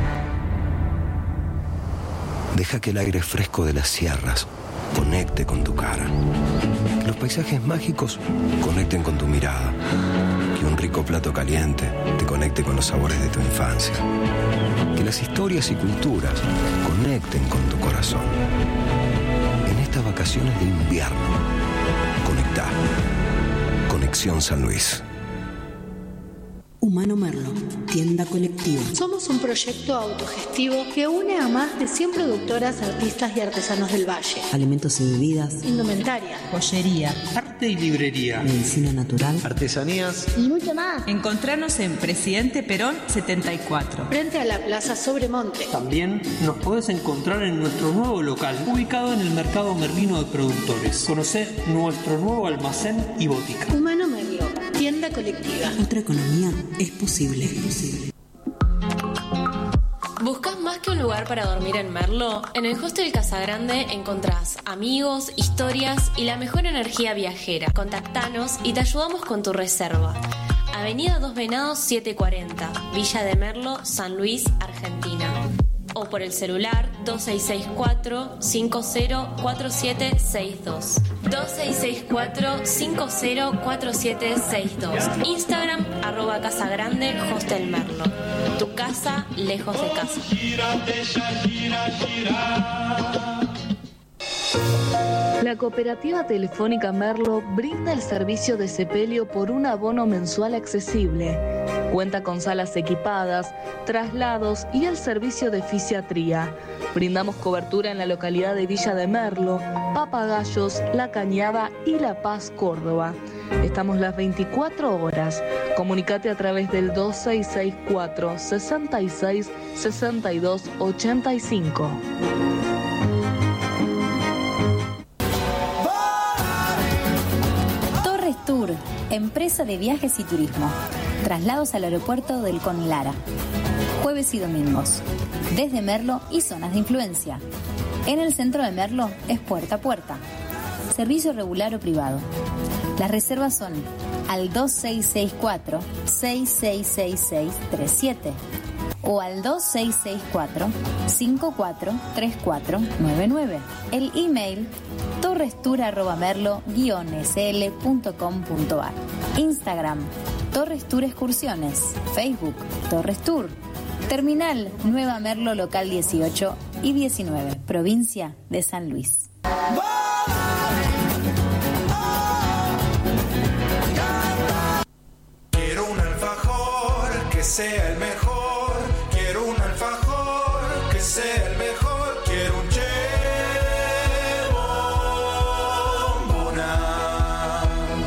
[SPEAKER 14] Deja que el aire fresco de las sierras conecte con tu cara. Que los paisajes mágicos conecten con tu mirada. Que un rico plato caliente te conecte con los sabores de tu infancia. Que las historias y culturas conecten con tu corazón. En estas vacaciones de invierno, conectá. Conexión San Luis.
[SPEAKER 15] Humano Merlo, tienda colectiva.
[SPEAKER 16] Somos un proyecto autogestivo que une a más de cien productoras, artistas y artesanos del Valle.
[SPEAKER 15] Alimentos y bebidas.
[SPEAKER 16] Indumentaria.
[SPEAKER 15] Joyería.
[SPEAKER 17] Arte y librería.
[SPEAKER 15] Medicina natural.
[SPEAKER 17] Artesanías.
[SPEAKER 8] Y mucho más.
[SPEAKER 18] Encontrarnos en Presidente Perón setenta y cuatro.
[SPEAKER 16] Frente a la Plaza Sobremonte.
[SPEAKER 17] También nos podés encontrar en nuestro nuevo local, ubicado en el Mercado Merlino de Productores. Conocé nuestro nuevo almacén y botica.
[SPEAKER 16] Humano Merlo, tienda colectiva.
[SPEAKER 15] Otra economía es posible. Es posible.
[SPEAKER 19] ¿Buscas más que un lugar para dormir en Merlo? En el Hostel Casagrande encontrás amigos, historias y la mejor energía viajera. Contactanos y te ayudamos con tu reserva. Avenida Dos Venados setecientos cuarenta, Villa de Merlo, San Luis, Argentina. O por el celular dos seis seis cuatro, cinco cero cuatro siete seis dos. dos seis seis cuatro, cinco cero cuatro siete seis dos. Instagram, arroba Casa Grande, Hostel Merlo. Tu casa, lejos de casa.
[SPEAKER 20] La Cooperativa Telefónica Merlo brinda el servicio de sepelio por un abono mensual accesible. Cuenta con salas equipadas, traslados y el servicio de fisiatría. Brindamos cobertura en la localidad de Villa de Merlo, Papagayos, La Cañada y La Paz, Córdoba. Estamos las veinticuatro horas. Comunicate a través del dos seis seis cuatro, sesenta y seis, sesenta y dos ochenta y cinco.
[SPEAKER 21] Tour, empresa de viajes y turismo. Traslados al aeropuerto del Conlara. Jueves y domingos. Desde Merlo y zonas de influencia. En el centro de Merlo es puerta a puerta. Servicio regular o privado. Las reservas son al dos seis seis cuatro, seis seis seis seis tres siete o al dos seis seis cuatro, cinco cuatro tres cuatro nueve nueve. El email torrestour arroba merlo guion s l punto com punto a r. Instagram Torres Tour Excursiones. Facebook Torres Tour. Terminal Nueva Merlo local dieciocho y diecinueve, provincia de San Luis.
[SPEAKER 10] Quiero un alfajor que sea el mejor. Quiero un alfajor que sea el mejor. Quiero un che bombona.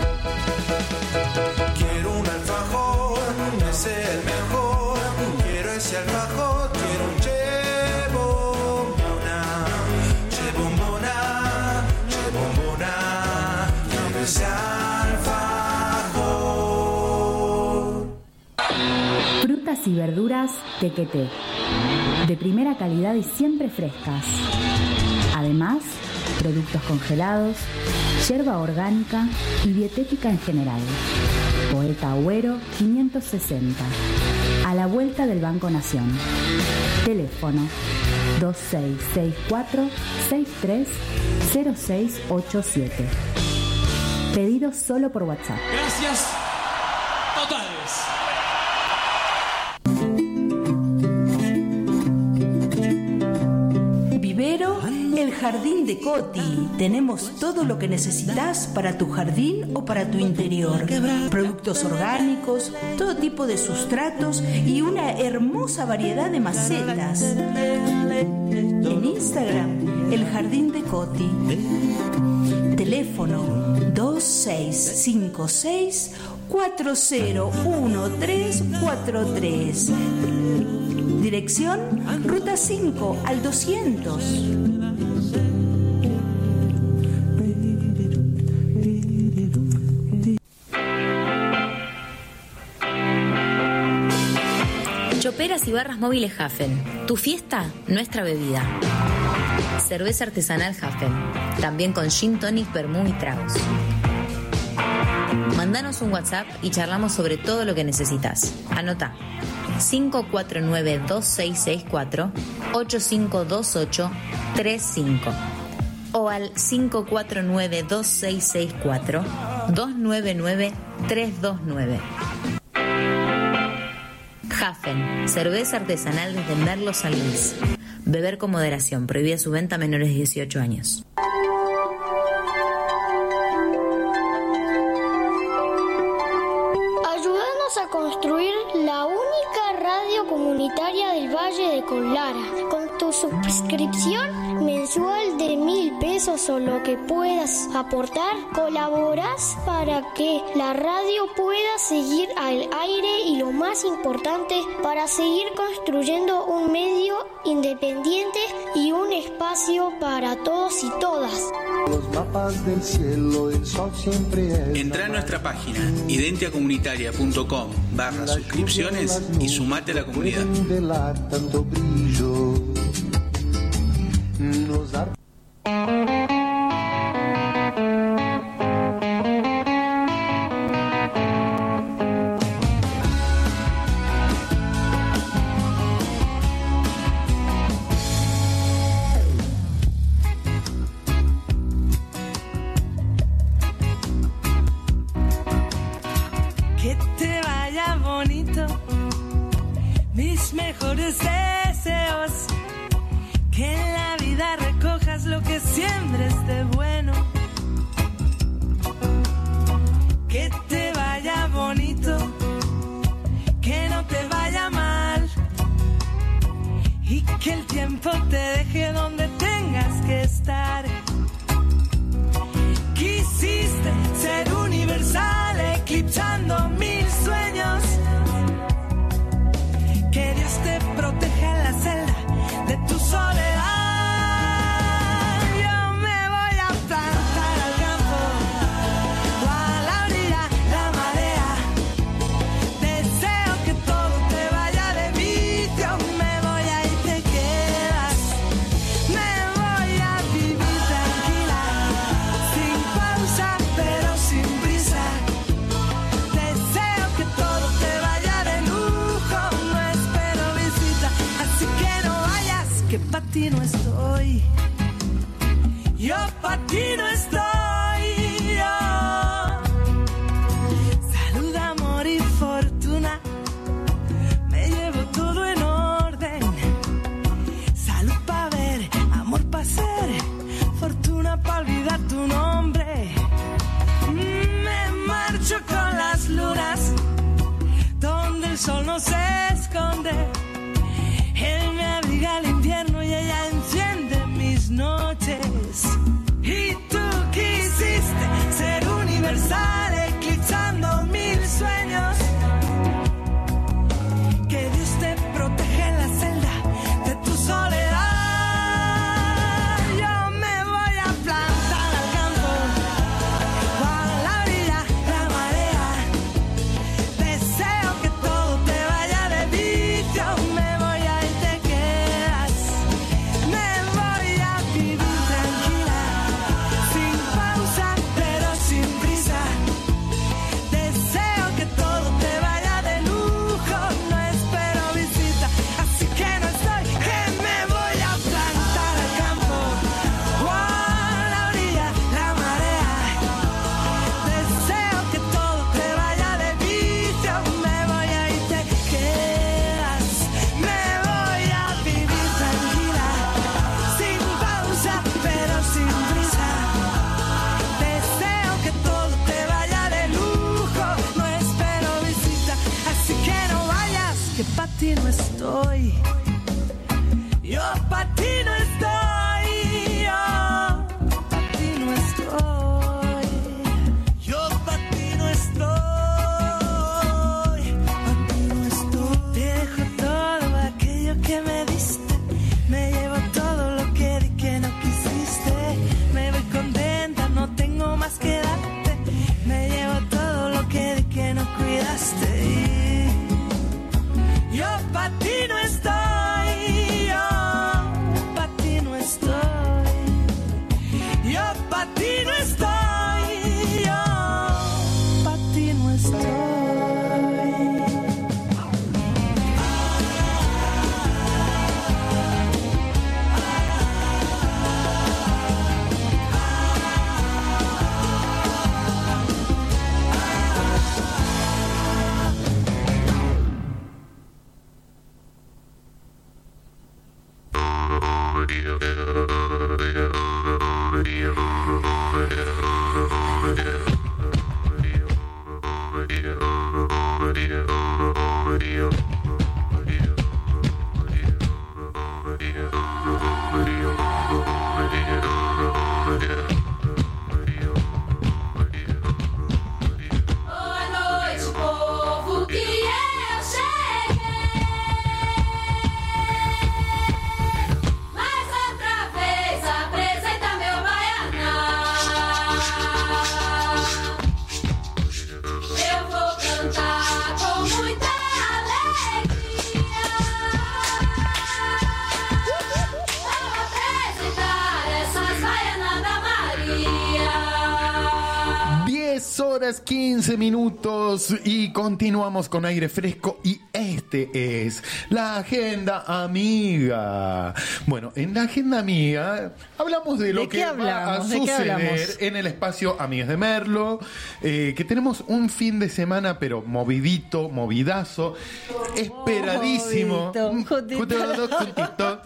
[SPEAKER 10] Quiero un alfajor que sea el mejor. Quiero ese alfajor. Quiero un che bombona. Che bombona. Che bombona. Quiero ese alfajor.
[SPEAKER 22] Frutas y verduras Tequeté, de primera calidad y siempre frescas. Además, productos congelados, yerba orgánica y dietética en general. Poeta Agüero quinientos sesenta, a la vuelta del Banco Nación. Teléfono dos seis seis cuatro, seis tres cero seis ocho siete. Pedido solo por WhatsApp.
[SPEAKER 23] Gracias totales.
[SPEAKER 24] Vivero El Jardín de Coti. Tenemos todo lo que necesitas para tu jardín o para tu interior. Productos orgánicos, todo tipo de sustratos y una hermosa variedad de macetas. En Instagram, El Jardín de Coti. Teléfono dos seis cinco seis cuatro cero uno tres cuatro tres. Dirección Ruta cinco al doscientos.
[SPEAKER 21] Choperas y barras móviles Hafen. Tu fiesta, nuestra bebida. Cerveza artesanal Hafen. También con gin tonic, vermú y tragos. Mandanos un WhatsApp y charlamos sobre todo lo que necesitas. Anota cinco cuatro nueve dos seis seis cuatro ocho cinco dos ocho tres cinco o al cinco cuatro nueve dos seis seis cuatro dos nueve nueve tres dos nueve. Hafen, cerveza artesanal desde Merlo San Luis. Beber con moderación, prohibida su venta a menores de dieciocho años.
[SPEAKER 8] Ayúdanos a construir la única radio comunitaria del Valle de Conlara. Con tu suscripción mensual de mil pesos o lo que puedas aportar, colaboras para que la radio pueda seguir al aire y, lo más importante, para seguir construyendo un medio independiente y un espacio para todos y todas.
[SPEAKER 3] Los mapas del cielo, el sol siempre es.
[SPEAKER 4] Entra a nuestra página identiacomunitaria.com barra suscripciones y sumate a la comunidad.
[SPEAKER 3] Tanto brillo nos da...
[SPEAKER 5] Que te vaya bonito, mis mejores deseos, que en la vida recojas lo que siembres de bueno, que te vaya bonito, que no te vaya mal y que el tiempo te deje donde tengas que estar. Quisiste ser universal, eclipsando mil sueños. Que Dios te proteja en la celda de tu soledad. Yo me voy a plantar al campo o a la orilla, la marea. Deseo que todo te vaya de vicio. Me voy a ir, te quedas. Me voy a vivir tranquila, sin pausa pero sin prisa. Deseo que todo te vaya de lujo, no espero visita, así que no vayas, que pa' ti no estoy. Yo pa' ti no estoy. Yo. Salud, amor y fortuna, me llevo todo en orden. Salud pa' ver, amor pa' ser, fortuna pa' olvidar tu nombre. Me marcho con las lunas, donde el sol no se esconde. Él me abriga el invierno y ella enciende mis noches. Y tú quisiste ser universal, eclipsando mil sueños. Que Dios te proteja en la celda de tu soledad. Yo me voy a plantar al campo o a la orilla, la marea. Deseo que todo te vaya de vicio. Me voy a ir, te quedas. Me voy a vivir tranquila, sin pausa pero sin prisa. Deseo que todo te vaya de lujo, no espero visita, así que no estoy, que me voy a plantar al campo o a la orilla, la marea. Deseo que todo te vaya de vicio. Me voy a ir, te quedas. Me voy a vivir tranquila, sin pausa pero sin prisa. Deseo que todo te vaya de lujo, no espero visita, así que no vayas, que pa' ti no estoy. Yo pa' ti no estoy. Yo pa' ti no estoy. Yo pa' ti no estoy. Pa' ti no estoy. Te dejo todo aquello que me diste. Me llevo todo lo que di que no quisiste. Me voy contenta, no tengo más que darte. Me llevo todo lo que di que no cuidaste. Yo pa' ti no estoy. Yo pa' ti no estoy. Yo pa' ti no estoy. Yo pa' ti no estoy.
[SPEAKER 1] Horas quince minutos y continuamos con aire fresco y este es la agenda amiga. Bueno, en la agenda amiga hablamos de lo
[SPEAKER 2] ¿De
[SPEAKER 1] que
[SPEAKER 2] qué
[SPEAKER 1] va
[SPEAKER 2] hablamos?
[SPEAKER 1] a
[SPEAKER 2] ¿De qué
[SPEAKER 1] suceder
[SPEAKER 2] hablamos?
[SPEAKER 1] en el espacio Amigas de Merlo, eh, que tenemos un fin de semana pero movidito, movidazo, esperadísimo.
[SPEAKER 2] Oh, juntito,
[SPEAKER 1] juntito, juntito.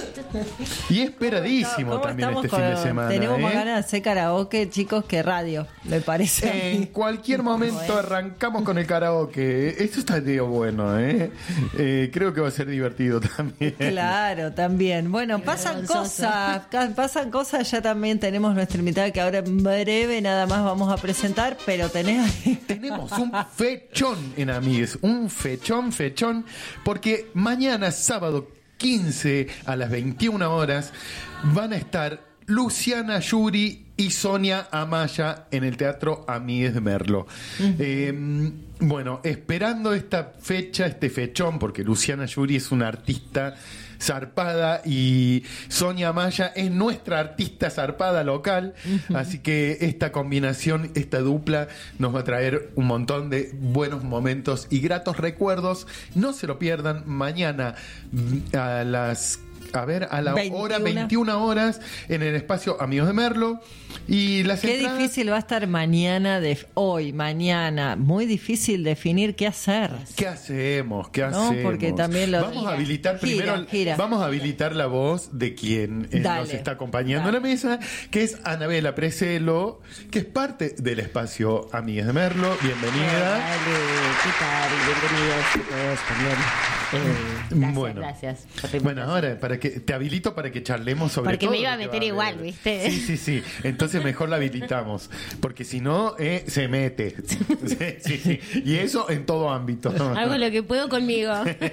[SPEAKER 1] Y esperadísimo
[SPEAKER 2] ¿Cómo
[SPEAKER 1] también
[SPEAKER 2] estamos
[SPEAKER 1] este fin de
[SPEAKER 2] con-
[SPEAKER 1] semana.
[SPEAKER 2] Tenemos más
[SPEAKER 1] ¿eh?
[SPEAKER 2] ganas de hacer karaoke, chicos, que radio, me parece. a mí.
[SPEAKER 1] En cualquier momento arrancamos con el karaoke. Esto está medio bueno, ¿eh? Eh, Creo que va a ser divertido también.
[SPEAKER 2] Claro, también. Bueno, pasan
[SPEAKER 21] vergonzoso.
[SPEAKER 2] cosas, ca- pasan cosas. Ya también tenemos nuestra invitada que ahora en breve nada más vamos a presentar, pero tenés...
[SPEAKER 1] Tenemos un fechón en Amigues, un fechón, fechón, porque mañana, sábado quince a las veintiuna horas, van a estar Luciana Yuri y Sonia Amaya en el Teatro Amigues de Merlo. Eh, bueno, esperando esta fecha, este fechón, porque Luciana Yuri es una artista zarpada y Sonia Amaya es nuestra artista zarpada local, así que esta combinación, esta dupla nos va a traer un montón de buenos momentos y gratos recuerdos. No se lo pierdan mañana mm, a las a ver, a la hora veintiuna horas en el espacio Amigos de Merlo. Y las
[SPEAKER 2] Qué
[SPEAKER 1] entradas-
[SPEAKER 2] difícil va a estar mañana, de hoy, mañana. Muy difícil definir qué hacer.
[SPEAKER 1] ¿Qué hacemos? ¿Qué
[SPEAKER 2] No,
[SPEAKER 1] hacemos?
[SPEAKER 2] porque también lo-
[SPEAKER 1] Vamos a habilitar
[SPEAKER 2] Gira,
[SPEAKER 1] primero,
[SPEAKER 2] gira.
[SPEAKER 1] vamos a habilitar la voz de quien eh,
[SPEAKER 2] Dale.
[SPEAKER 1] nos está acompañando en la mesa, que es Anabela Preselo, que es parte del espacio Amigas de Merlo. Bienvenida.
[SPEAKER 6] ¿Qué tal? Bienvenidos todos también. Eh, gracias,
[SPEAKER 1] Bueno.
[SPEAKER 6] gracias. por la
[SPEAKER 1] Bueno,
[SPEAKER 6] invitación.
[SPEAKER 1] ahora para que te habilito para que charlemos sobre
[SPEAKER 6] Porque
[SPEAKER 1] todo
[SPEAKER 6] me iba a
[SPEAKER 1] lo que
[SPEAKER 6] meter
[SPEAKER 1] va
[SPEAKER 6] igual,
[SPEAKER 1] haber.
[SPEAKER 6] ¿viste?
[SPEAKER 1] Sí, sí, sí. Entonces mejor la habilitamos, porque si no eh, se mete. Sí, sí, sí. Y eso en todo ámbito.
[SPEAKER 6] Hago lo que puedo conmigo.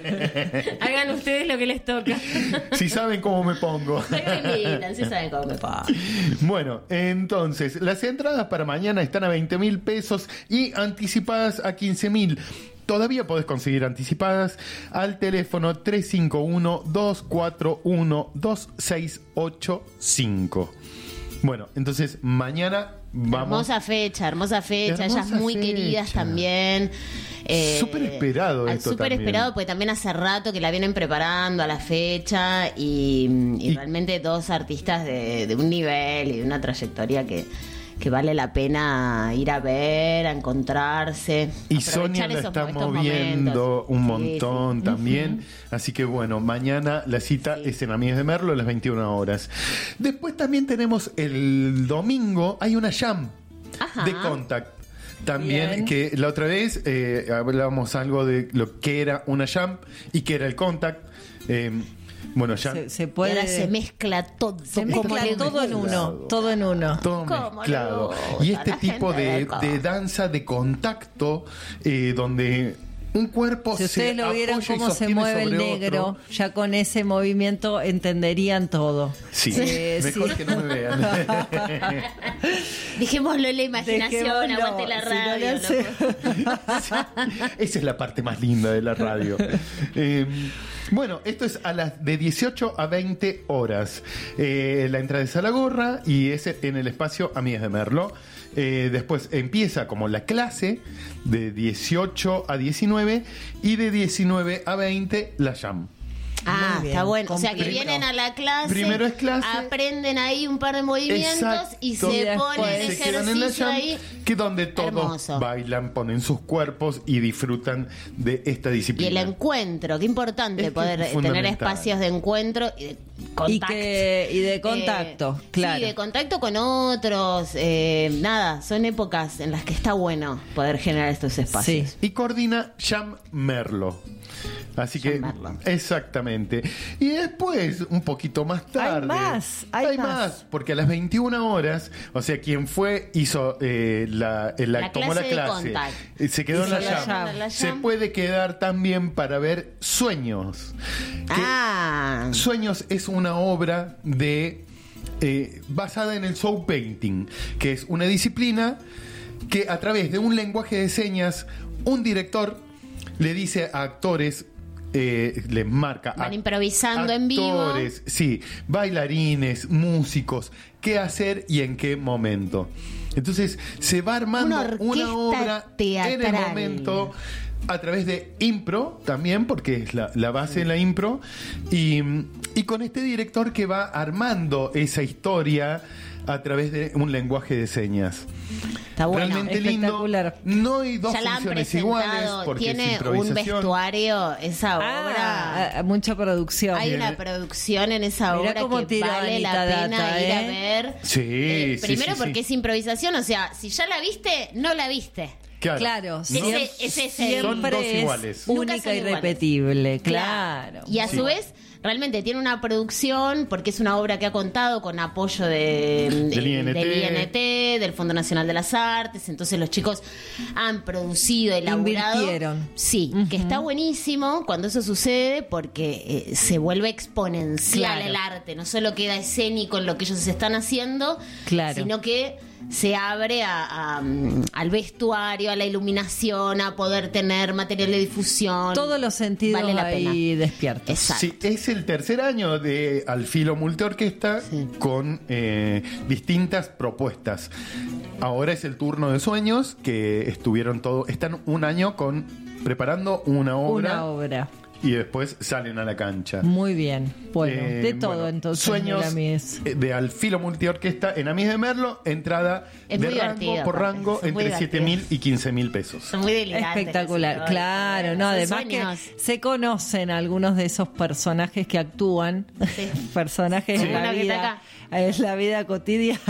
[SPEAKER 6] Hagan ustedes lo que les toca.
[SPEAKER 1] Si saben cómo me pongo.
[SPEAKER 6] No me imitan, si saben cómo me pongo.
[SPEAKER 1] Bueno, entonces, las entradas para mañana están a veinte mil pesos y anticipadas a quince mil. Todavía podés conseguir anticipadas al teléfono tres cinco uno, dos cuatro uno, dos seis ocho cinco. Bueno, entonces mañana vamos.
[SPEAKER 6] Hermosa fecha, hermosa fecha.
[SPEAKER 1] Hermosa
[SPEAKER 6] Ellas muy
[SPEAKER 1] fecha.
[SPEAKER 6] queridas también. Eh,
[SPEAKER 1] Súper esperado
[SPEAKER 6] al-
[SPEAKER 1] esto
[SPEAKER 6] Súper
[SPEAKER 1] también.
[SPEAKER 6] esperado, porque también hace rato que la vienen preparando a la fecha y, y realmente dos artistas de, de un nivel y de una trayectoria que, que vale la pena ir a ver, a encontrarse.
[SPEAKER 1] Y
[SPEAKER 6] aprovechar
[SPEAKER 1] Sonia la
[SPEAKER 6] esos-
[SPEAKER 1] está
[SPEAKER 6] estos
[SPEAKER 1] moviendo
[SPEAKER 6] momentos.
[SPEAKER 1] un
[SPEAKER 6] Sí,
[SPEAKER 1] montón
[SPEAKER 6] sí.
[SPEAKER 1] también. Así que bueno, mañana la cita es en Amigas de Merlo a las veintiuna horas. Después también tenemos el domingo, hay una jam
[SPEAKER 6] Ajá.
[SPEAKER 1] de Contact. También
[SPEAKER 2] Bien.
[SPEAKER 1] que la otra vez eh, hablábamos algo de lo que era una jam y que era el Contact. Eh, bueno, ya
[SPEAKER 2] Se, se
[SPEAKER 6] Y
[SPEAKER 2] puede...
[SPEAKER 6] ahora se mezcla todo.
[SPEAKER 2] Se
[SPEAKER 6] como
[SPEAKER 2] mezcla
[SPEAKER 6] le
[SPEAKER 2] todo en
[SPEAKER 6] gusta.
[SPEAKER 2] uno, todo en uno.
[SPEAKER 1] todo
[SPEAKER 6] ¿Cómo
[SPEAKER 1] mezclado.
[SPEAKER 6] le gusta
[SPEAKER 1] Y
[SPEAKER 6] a
[SPEAKER 1] este
[SPEAKER 6] la
[SPEAKER 1] tipo
[SPEAKER 6] gente
[SPEAKER 1] de,
[SPEAKER 6] del Contact?
[SPEAKER 1] de danza de contacto eh, donde un cuerpo
[SPEAKER 2] Si ustedes
[SPEAKER 1] se
[SPEAKER 2] lo vieran
[SPEAKER 1] apoya y
[SPEAKER 2] cómo se
[SPEAKER 1] sostiene
[SPEAKER 2] mueve el
[SPEAKER 1] sobre
[SPEAKER 2] negro,
[SPEAKER 1] otro.
[SPEAKER 2] ya con ese movimiento entenderían todo.
[SPEAKER 1] Sí,
[SPEAKER 2] Eh,
[SPEAKER 1] mejor
[SPEAKER 2] sí.
[SPEAKER 1] que no me vean.
[SPEAKER 6] Dejémoslo en la imaginación,
[SPEAKER 2] Dejémoslo,
[SPEAKER 6] aguante la
[SPEAKER 2] si no le
[SPEAKER 6] radio.
[SPEAKER 2] hace-
[SPEAKER 6] loco.
[SPEAKER 1] Esa es la parte más linda de la radio. Eh, bueno, esto es a las de dieciocho a veinte horas. Eh, la entrada es a la gorra y es en el espacio Amigas de Merlo. Eh, después empieza como la clase de dieciocho a diecinueve y de diecinueve a veinte la jam.
[SPEAKER 6] Ah,
[SPEAKER 2] Muy bien.
[SPEAKER 6] está bueno. O sea, que
[SPEAKER 1] Primero-
[SPEAKER 6] vienen a la clase,
[SPEAKER 1] primero es clase.
[SPEAKER 6] aprenden ahí un par de movimientos
[SPEAKER 1] Exacto.
[SPEAKER 6] y
[SPEAKER 2] Y
[SPEAKER 6] se
[SPEAKER 2] después
[SPEAKER 6] ponen
[SPEAKER 1] Se quedan en la
[SPEAKER 6] ejercicio
[SPEAKER 1] jam,
[SPEAKER 6] ahí.
[SPEAKER 1] que donde todos
[SPEAKER 6] Hermoso.
[SPEAKER 1] bailan, ponen sus cuerpos y disfrutan de esta
[SPEAKER 6] Y
[SPEAKER 1] disciplina.
[SPEAKER 6] el encuentro, qué importante
[SPEAKER 1] Es que
[SPEAKER 6] poder
[SPEAKER 1] es
[SPEAKER 6] tener
[SPEAKER 1] fundamental.
[SPEAKER 6] espacios de encuentro y de
[SPEAKER 2] Y, que, y de contacto,
[SPEAKER 6] eh,
[SPEAKER 2] claro.
[SPEAKER 6] Sí, de contacto con otros. Eh, nada, son épocas en las que está bueno poder generar estos espacios.
[SPEAKER 1] Sí. Y coordina Jean Merlo. Así que, exactamente. Y después, un poquito más tarde.
[SPEAKER 2] Hay más, hay,
[SPEAKER 1] hay
[SPEAKER 2] más.
[SPEAKER 1] más. Porque a las veintiuna horas, o sea, quien fue, hizo eh, la, la,
[SPEAKER 6] La
[SPEAKER 1] tomó
[SPEAKER 6] clase
[SPEAKER 1] la
[SPEAKER 6] de
[SPEAKER 1] clase,
[SPEAKER 6] contact.
[SPEAKER 1] eh, se quedó en
[SPEAKER 6] Hizo
[SPEAKER 1] la
[SPEAKER 6] la
[SPEAKER 1] Jam.
[SPEAKER 6] Jam. La
[SPEAKER 1] Se
[SPEAKER 6] Jam.
[SPEAKER 1] puede quedar también para ver Sueños. Que
[SPEAKER 6] Ah.
[SPEAKER 1] Sueños es una obra de eh, basada en el show painting, que es una disciplina que a través de un lenguaje de señas, un director le dice a actores, eh, les marca
[SPEAKER 6] Van
[SPEAKER 1] a
[SPEAKER 6] improvisando en vivo.
[SPEAKER 1] actores, sí, bailarines, músicos, qué hacer y en qué momento. Entonces se va armando
[SPEAKER 6] Una
[SPEAKER 1] una,
[SPEAKER 6] orquesta
[SPEAKER 1] obra en el
[SPEAKER 6] teatral.
[SPEAKER 1] momento a través de impro también, porque es la, la base en la impro, y, y con este director que va armando esa historia a través de un lenguaje de señas.
[SPEAKER 6] Está bueno,
[SPEAKER 1] realmente lindo. No hay dos
[SPEAKER 6] Ya la han
[SPEAKER 1] funciones iguales
[SPEAKER 6] presentado,
[SPEAKER 1] porque es
[SPEAKER 6] tiene un
[SPEAKER 1] improvisación.
[SPEAKER 6] vestuario, esa obra.
[SPEAKER 2] Ah, mucha producción.
[SPEAKER 6] Hay una producción en esa
[SPEAKER 2] Mirá
[SPEAKER 6] obra
[SPEAKER 2] cómo
[SPEAKER 6] que
[SPEAKER 2] tiro
[SPEAKER 6] vale la
[SPEAKER 2] Anita
[SPEAKER 6] pena
[SPEAKER 2] data,
[SPEAKER 6] ir a
[SPEAKER 2] ¿eh?
[SPEAKER 6] ver.
[SPEAKER 1] Sí,
[SPEAKER 6] Eh,
[SPEAKER 1] sí,
[SPEAKER 6] primero
[SPEAKER 1] sí,
[SPEAKER 6] porque
[SPEAKER 1] sí.
[SPEAKER 6] es improvisación, o sea, si ya la viste, no la viste.
[SPEAKER 1] Claro,
[SPEAKER 2] Claro,
[SPEAKER 6] Ese-
[SPEAKER 2] siempre,
[SPEAKER 6] ese es el-
[SPEAKER 2] siempre
[SPEAKER 1] Son dos
[SPEAKER 2] es
[SPEAKER 1] iguales.
[SPEAKER 6] Nunca
[SPEAKER 2] única
[SPEAKER 6] son
[SPEAKER 2] y
[SPEAKER 6] iguales.
[SPEAKER 2] repetible, claro.
[SPEAKER 6] Y a
[SPEAKER 1] Sí.
[SPEAKER 6] su vez, realmente tiene una producción, porque es una obra que ha contado con apoyo de,
[SPEAKER 1] Del I N T.
[SPEAKER 6] del I N T, del Fondo Nacional de las Artes. Entonces los chicos han producido, elaborado.
[SPEAKER 2] Invirtieron.
[SPEAKER 6] Sí, que está buenísimo cuando eso sucede porque eh, se vuelve exponencial
[SPEAKER 2] Claro.
[SPEAKER 6] el arte. No solo queda escénico en lo que ellos están haciendo,
[SPEAKER 2] Claro.
[SPEAKER 6] sino que se abre a, a, mm, al vestuario, a la iluminación, a poder tener material de difusión.
[SPEAKER 2] Todos los sentidos
[SPEAKER 6] Vale la
[SPEAKER 2] ahí despiertos.
[SPEAKER 6] Exacto.
[SPEAKER 1] Sí, es el tercer año de Alfilo Multiorquesta con eh, distintas propuestas. Ahora es el turno de Sueños, que estuvieron todo, están un año con preparando una obra,
[SPEAKER 2] Una obra.
[SPEAKER 1] y después salen a la cancha.
[SPEAKER 2] Muy bien. Bueno,
[SPEAKER 1] Eh,
[SPEAKER 2] de todo
[SPEAKER 1] bueno,
[SPEAKER 2] entonces.
[SPEAKER 1] Sueños
[SPEAKER 2] en Amies.
[SPEAKER 1] eh, de Alfilo Multiorquesta en Amies de Merlo, entrada
[SPEAKER 6] Es
[SPEAKER 1] de
[SPEAKER 6] muy
[SPEAKER 1] rango
[SPEAKER 6] divertido,
[SPEAKER 1] por
[SPEAKER 6] aparte,
[SPEAKER 1] rango
[SPEAKER 6] es muy
[SPEAKER 1] entre siete mil
[SPEAKER 6] divertido.
[SPEAKER 1] y quince mil pesos.
[SPEAKER 6] Son muy delirantes.
[SPEAKER 2] Espectacular,
[SPEAKER 6] las
[SPEAKER 2] claro, no,
[SPEAKER 6] Son
[SPEAKER 2] además
[SPEAKER 6] sueños.
[SPEAKER 2] que se conocen algunos de esos personajes que actúan, personajes
[SPEAKER 6] Sí.
[SPEAKER 2] de la
[SPEAKER 6] Uno que está
[SPEAKER 2] vida,
[SPEAKER 6] acá.
[SPEAKER 2] es la vida cotidiana.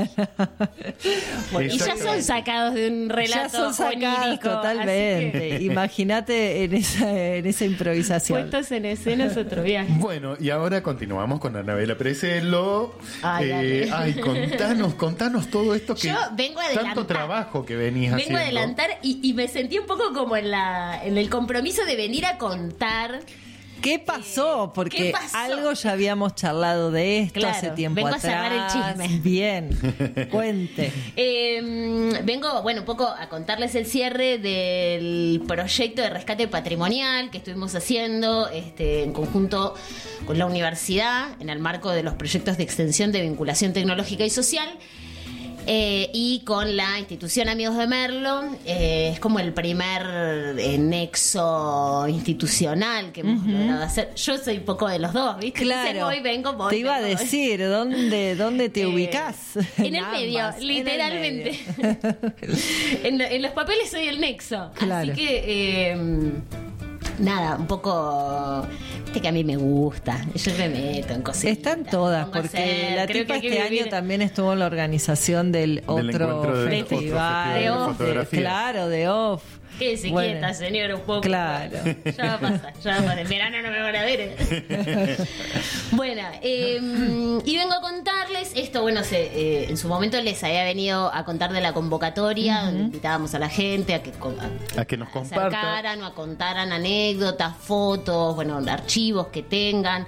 [SPEAKER 6] Y ya son sacados de un relato
[SPEAKER 2] Ya son sacados
[SPEAKER 6] onírico,
[SPEAKER 2] totalmente.
[SPEAKER 6] así que-
[SPEAKER 2] Imagínate en esa, en esa improvisación.
[SPEAKER 6] Puestos en escena es otro viaje.
[SPEAKER 1] Bueno, y ahora continuamos con Anabela Preselo.
[SPEAKER 6] Ay,
[SPEAKER 1] Eh,
[SPEAKER 6] dale.
[SPEAKER 1] ay, contanos, contanos todo esto que
[SPEAKER 6] Yo vengo a adelantar.
[SPEAKER 1] tanto trabajo que venías
[SPEAKER 6] Vengo
[SPEAKER 1] haciendo.
[SPEAKER 6] a adelantar y, y me sentí un poco como en la en el compromiso de venir a contar.
[SPEAKER 2] ¿Qué pasó? Porque
[SPEAKER 6] ¿Qué pasó?
[SPEAKER 2] algo ya habíamos charlado de esto
[SPEAKER 6] Claro,
[SPEAKER 2] hace tiempo
[SPEAKER 6] vengo a
[SPEAKER 2] atrás.
[SPEAKER 6] cerrar el chisme.
[SPEAKER 2] Bien, cuente.
[SPEAKER 6] Eh, vengo, bueno, un poco a contarles el cierre del proyecto de rescate patrimonial que estuvimos haciendo este, en conjunto con la universidad en el marco de los proyectos de extensión de vinculación tecnológica y social. Eh, y con la institución Amigos de Merlo, eh, es como el primer eh, nexo institucional que hemos
[SPEAKER 2] Ujú.
[SPEAKER 6] logrado hacer. Yo soy un poco de los dos, ¿viste? Entonces
[SPEAKER 2] Claro.
[SPEAKER 6] voy, vengo, voy,
[SPEAKER 2] Te iba a
[SPEAKER 6] vengo, voy.
[SPEAKER 2] decir, ¿dónde, dónde te
[SPEAKER 6] Eh,
[SPEAKER 2] ubicás?
[SPEAKER 6] En el
[SPEAKER 2] ambas,
[SPEAKER 6] medio,
[SPEAKER 2] en el
[SPEAKER 6] literalmente.
[SPEAKER 2] medio.
[SPEAKER 6] en, lo- en los papeles soy el nexo.
[SPEAKER 2] Claro.
[SPEAKER 6] Así que, eh, nada, un poco. Viste que a mí me gusta. Yo me meto en cositas.
[SPEAKER 2] Están todas,
[SPEAKER 6] pongo a
[SPEAKER 2] porque
[SPEAKER 6] hacer,
[SPEAKER 2] la
[SPEAKER 6] creo
[SPEAKER 2] tipa
[SPEAKER 6] que hay
[SPEAKER 2] este
[SPEAKER 6] que
[SPEAKER 2] año
[SPEAKER 6] vivir-
[SPEAKER 2] también estuvo en la organización del, otro
[SPEAKER 1] encuentro de-
[SPEAKER 2] festival.
[SPEAKER 6] otro festival de
[SPEAKER 2] de-
[SPEAKER 1] fotografía.
[SPEAKER 2] Claro, de off.
[SPEAKER 6] Quédese
[SPEAKER 2] Bueno.
[SPEAKER 6] quieta, señor, un poco.
[SPEAKER 2] Claro.
[SPEAKER 6] Ya va a pasar, ya va a pasar. En verano no me van a ver. ¿eh? Bueno, eh, y vengo a contarles esto. Bueno, se, eh, en su momento les había venido a contar de la convocatoria, donde invitábamos a la gente a que con- a
[SPEAKER 1] A que nos
[SPEAKER 6] se
[SPEAKER 1] compartan.
[SPEAKER 6] acercaran o a contaran anécdotas, fotos, bueno, archivos que tengan.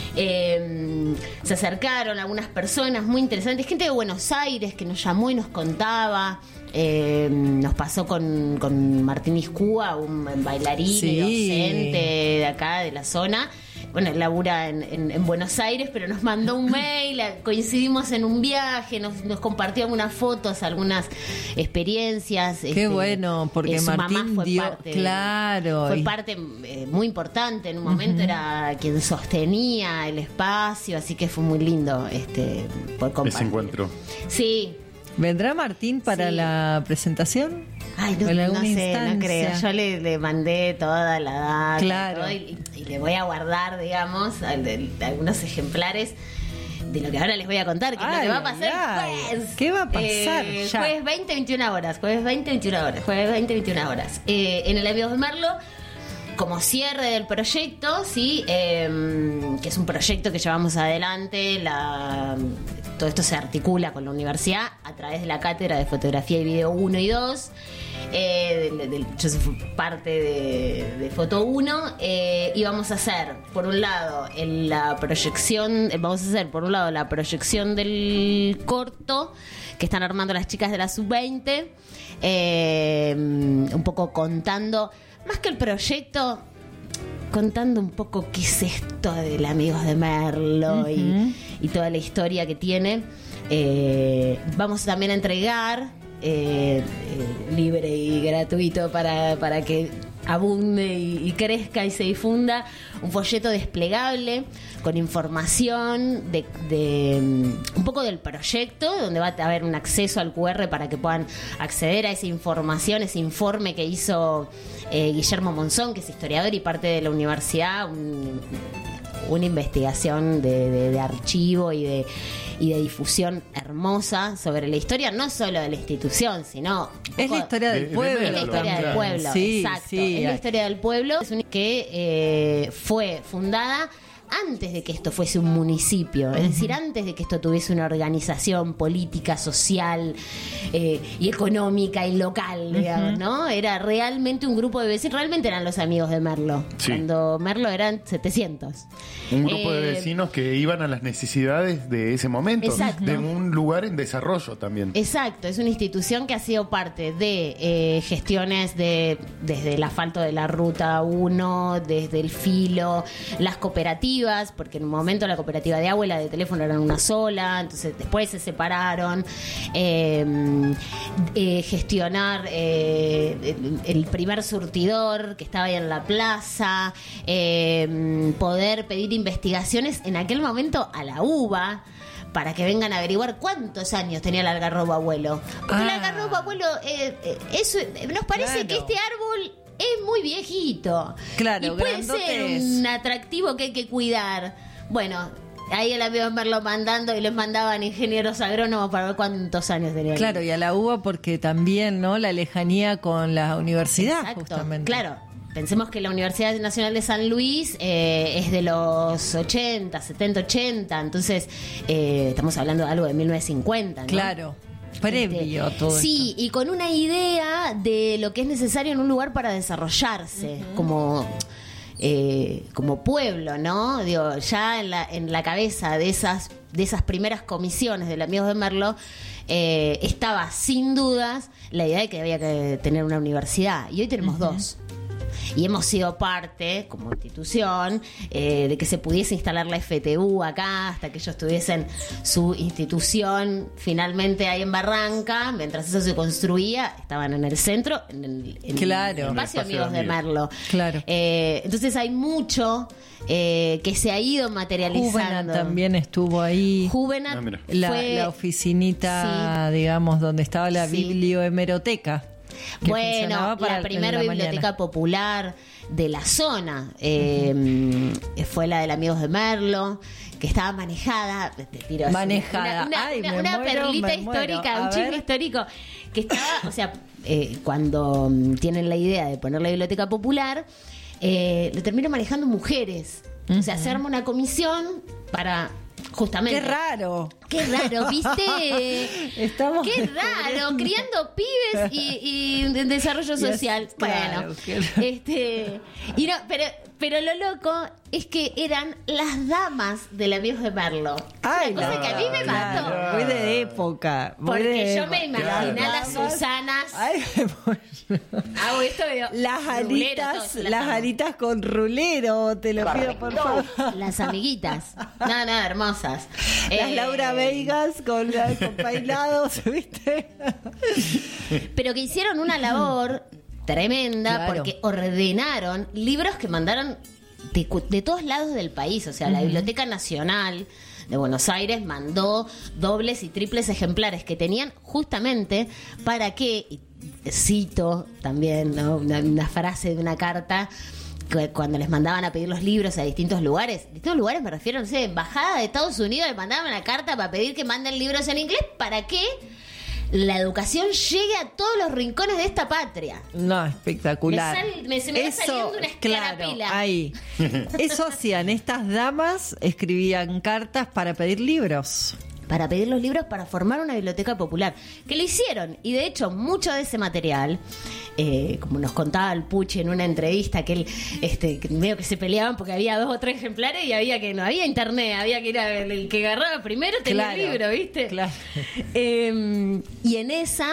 [SPEAKER 6] Eh, se acercaron algunas personas muy interesantes, gente de Buenos Aires que nos llamó y nos contaba. Eh, nos pasó con, con Martín Iscúa, un bailarín y
[SPEAKER 2] Sí.
[SPEAKER 6] docente de acá, de la zona. Bueno, él labura en, en- en Buenos Aires, pero nos mandó un mail, coincidimos en un viaje, nos, nos compartió algunas fotos, algunas experiencias.
[SPEAKER 2] Qué
[SPEAKER 6] este,
[SPEAKER 2] bueno, porque
[SPEAKER 6] eh, su mamá
[SPEAKER 2] Martín
[SPEAKER 6] fue
[SPEAKER 2] dio,
[SPEAKER 6] parte,
[SPEAKER 2] claro.
[SPEAKER 6] fue
[SPEAKER 2] y-
[SPEAKER 6] parte eh, muy importante, en un momento
[SPEAKER 2] Ujú.
[SPEAKER 6] era quien sostenía el espacio, así que fue muy lindo este por compartir.
[SPEAKER 1] Ese encuentro.
[SPEAKER 6] Sí,
[SPEAKER 2] ¿Vendrá Martín para
[SPEAKER 6] Sí.
[SPEAKER 2] la presentación?
[SPEAKER 6] Ay, no,
[SPEAKER 2] en
[SPEAKER 6] no
[SPEAKER 2] alguna
[SPEAKER 6] sé,
[SPEAKER 2] instancia.
[SPEAKER 6] no creo. Yo le, le mandé toda la data
[SPEAKER 2] Claro.
[SPEAKER 6] todo, y, y le voy a guardar, digamos, al- de- de algunos ejemplares de lo que ahora les voy a contar, que es lo
[SPEAKER 2] Ay,
[SPEAKER 6] que va a pasar
[SPEAKER 2] ay,
[SPEAKER 6] el jueves.
[SPEAKER 2] ¿qué va a pasar
[SPEAKER 6] Eh,
[SPEAKER 2] ya?
[SPEAKER 6] Jueves veinte, veintiuna horas. Jueves veinte, veintiuna horas. Jueves veinte, veintiuna horas. Eh, en el Amigos de Merlo, como cierre del proyecto, sí, eh, que es un proyecto que llevamos adelante, la, todo esto se articula con la universidad a través de la cátedra de fotografía y video uno y dos. Eh, del- del- yo soy parte de, de Foto uno, eh, y vamos a hacer, por un lado, en la proyección, eh, vamos a hacer, por un lado, la proyección del corto que están armando las chicas de la sub veinte, eh, un poco contando, más que el proyecto, contando un poco qué es esto del Amigos de Merlo.
[SPEAKER 2] Ujú.
[SPEAKER 6] y, y toda la historia que tiene. Eh, vamos también a entregar eh, eh, libre y gratuito para, para que abunde y, y crezca y se difunda un folleto desplegable con información de, de mm, un poco del proyecto, donde va a haber un acceso al cu erre para que puedan acceder a esa información, ese informe que hizo eh, Guillermo Monzón, que es historiador y parte de la universidad, un, una investigación de, de, de archivo y de y de difusión hermosa sobre la historia, no solo de la institución, sino
[SPEAKER 2] Es la historia del
[SPEAKER 1] De- de
[SPEAKER 2] pueblo.
[SPEAKER 6] es la historia del
[SPEAKER 2] también.
[SPEAKER 6] pueblo,
[SPEAKER 2] Sí,
[SPEAKER 6] exacto.
[SPEAKER 2] sí.
[SPEAKER 6] Es la historia del pueblo, es un- que eh, fue fundada antes de que esto fuese un municipio, es decir, antes de que esto tuviese una organización política, social eh, y económica y local, digamos,
[SPEAKER 2] Ujú.
[SPEAKER 6] ¿no? Era realmente un grupo de vecinos, realmente eran los Amigos de Merlo,
[SPEAKER 1] Sí.
[SPEAKER 6] cuando Merlo eran setecientos.
[SPEAKER 1] Un grupo de
[SPEAKER 6] Eh,
[SPEAKER 1] vecinos que iban a las necesidades de ese momento,
[SPEAKER 6] Exacto.
[SPEAKER 1] de un lugar en desarrollo también.
[SPEAKER 6] Exacto, es una institución que ha sido parte de eh, gestiones de desde el asfalto de la ruta uno, desde el filo, las cooperativas, porque en un momento la cooperativa de agua y la de teléfono eran una sola, entonces después se separaron, eh, eh, gestionar eh, el, el primer surtidor que estaba ahí en la plaza, eh, poder pedir investigaciones en aquel momento a la uva para que vengan a averiguar cuántos años tenía el algarrobo abuelo. Porque el
[SPEAKER 2] Ah.
[SPEAKER 6] algarrobo abuelo, eh, eh, eso, eh, nos parece
[SPEAKER 2] Claro.
[SPEAKER 6] que este árbol es muy viejito.
[SPEAKER 2] Claro,
[SPEAKER 6] y puede
[SPEAKER 2] grandote
[SPEAKER 6] ser
[SPEAKER 2] es.
[SPEAKER 6] un atractivo que hay que cuidar. Bueno, ahí el amigo Merlo mandando y les mandaban ingenieros agrónomos para ver cuántos años tenía.
[SPEAKER 2] Claro, y a la uva porque también, ¿no? La lejanía con la universidad,
[SPEAKER 6] Exacto,
[SPEAKER 2] justamente.
[SPEAKER 6] claro. Pensemos que la Universidad Nacional de San Luis eh, es de los ochenta, setenta, ochenta, entonces eh, estamos hablando de algo de mil novecientos cincuenta, ¿no?
[SPEAKER 2] Claro. Previo a todo
[SPEAKER 6] Sí, y con una idea de lo que es necesario en un lugar para desarrollarse, como eh, como pueblo, ¿no? Digo, ya en la, en la cabeza de esas, de esas primeras comisiones del Amigos de Merlo eh, estaba sin dudas la idea de que había que tener una universidad. Y hoy tenemos dos. Y hemos sido parte, como institución, eh, de que se pudiese instalar la F T U acá, hasta que ellos tuviesen su institución finalmente ahí en Barranca. Mientras eso se construía, estaban en el centro, en el, en
[SPEAKER 2] Claro.
[SPEAKER 6] el espacio
[SPEAKER 1] En el espacio
[SPEAKER 6] Amigos
[SPEAKER 1] de
[SPEAKER 6] de
[SPEAKER 1] Amigos.
[SPEAKER 6] Merlo.
[SPEAKER 2] Claro.
[SPEAKER 6] Eh, entonces hay mucho eh, que se ha ido materializando.
[SPEAKER 2] Juvena también estuvo ahí.
[SPEAKER 6] Juvena
[SPEAKER 1] Ah, mira.
[SPEAKER 2] La,
[SPEAKER 6] fue...
[SPEAKER 2] la oficinita, digamos, donde estaba la
[SPEAKER 6] Sí.
[SPEAKER 2] bibliohemeroteca. que
[SPEAKER 6] Bueno,
[SPEAKER 2] funcionaba para
[SPEAKER 6] la
[SPEAKER 2] el-
[SPEAKER 6] primera
[SPEAKER 2] en la
[SPEAKER 6] biblioteca
[SPEAKER 2] mañana.
[SPEAKER 6] popular de la zona eh, fue la del Amigos de Merlo, que estaba manejada, te tiro así,
[SPEAKER 2] Manejada.
[SPEAKER 6] una, una-
[SPEAKER 2] Ay,
[SPEAKER 6] una-
[SPEAKER 2] me
[SPEAKER 6] una
[SPEAKER 2] muero,
[SPEAKER 6] perlita
[SPEAKER 2] me muero.
[SPEAKER 6] histórica,
[SPEAKER 2] A
[SPEAKER 6] un chisme
[SPEAKER 2] ver.
[SPEAKER 6] histórico, que estaba, o sea, eh, cuando mm, tienen la idea de poner la biblioteca popular, eh, lo terminan manejando mujeres. O sea, se arma una comisión para justamente...
[SPEAKER 2] ¡Qué raro!
[SPEAKER 6] ¡Qué raro! ¿Viste?
[SPEAKER 2] Estamos
[SPEAKER 6] ¡Qué raro! Criando pibes y, y en desarrollo
[SPEAKER 2] Y es-
[SPEAKER 6] social.
[SPEAKER 2] claro,
[SPEAKER 6] Bueno,
[SPEAKER 2] que-
[SPEAKER 6] este... Y no, pero, pero lo loco es que eran las damas del Amigos de Merlo.
[SPEAKER 2] Ay,
[SPEAKER 6] Una cosa que a mí me
[SPEAKER 2] claro,
[SPEAKER 6] mató.
[SPEAKER 2] Muy de época. muy
[SPEAKER 6] Porque
[SPEAKER 2] de
[SPEAKER 6] yo me
[SPEAKER 2] época.
[SPEAKER 6] imaginé a las
[SPEAKER 2] Damas.
[SPEAKER 6] Susanas.
[SPEAKER 2] Ay, me muero.
[SPEAKER 6] Hago esto veo.
[SPEAKER 2] Las
[SPEAKER 6] rulero,
[SPEAKER 2] alitas,
[SPEAKER 6] todo,
[SPEAKER 2] las
[SPEAKER 6] amo.
[SPEAKER 2] alitas con rulero, te lo pido por favor.
[SPEAKER 6] Las amiguitas. No, no, hermosas.
[SPEAKER 2] Las
[SPEAKER 6] Eh,
[SPEAKER 2] Laura Veigas con, la- con peinados, ¿viste?
[SPEAKER 6] Pero que hicieron una labor tremenda
[SPEAKER 2] Claro.
[SPEAKER 6] porque ordenaron libros que mandaron de, cu- de todos lados del país. O sea, la
[SPEAKER 2] Ujú.
[SPEAKER 6] Biblioteca Nacional de Buenos Aires mandó dobles y triples ejemplares que tenían justamente para que, y cito también, ¿no? una, una frase de una carta, que cuando les mandaban a pedir los libros a distintos lugares, distintos lugares me refiero, no sé, embajada de Estados Unidos, les mandaban una carta para pedir que manden libros en inglés para que la educación llegue a todos los rincones de esta patria.
[SPEAKER 2] No, espectacular.
[SPEAKER 6] Me sal, me, se me
[SPEAKER 2] Eso,
[SPEAKER 6] va saliendo una escarapela.
[SPEAKER 2] Claro, ahí. Eso hacían estas damas, escribían cartas para pedir libros.
[SPEAKER 6] Para pedir los libros para formar una biblioteca popular, que lo hicieron, y de hecho mucho de ese material, eh, como nos contaba el Puchi en una entrevista, que él, este, que medio que se peleaban porque había dos o tres ejemplares y había que no había internet, había que ir a, el que agarraba primero tenía
[SPEAKER 2] Claro,
[SPEAKER 6] el libro, ¿viste?
[SPEAKER 2] Claro.
[SPEAKER 6] Eh, y en esa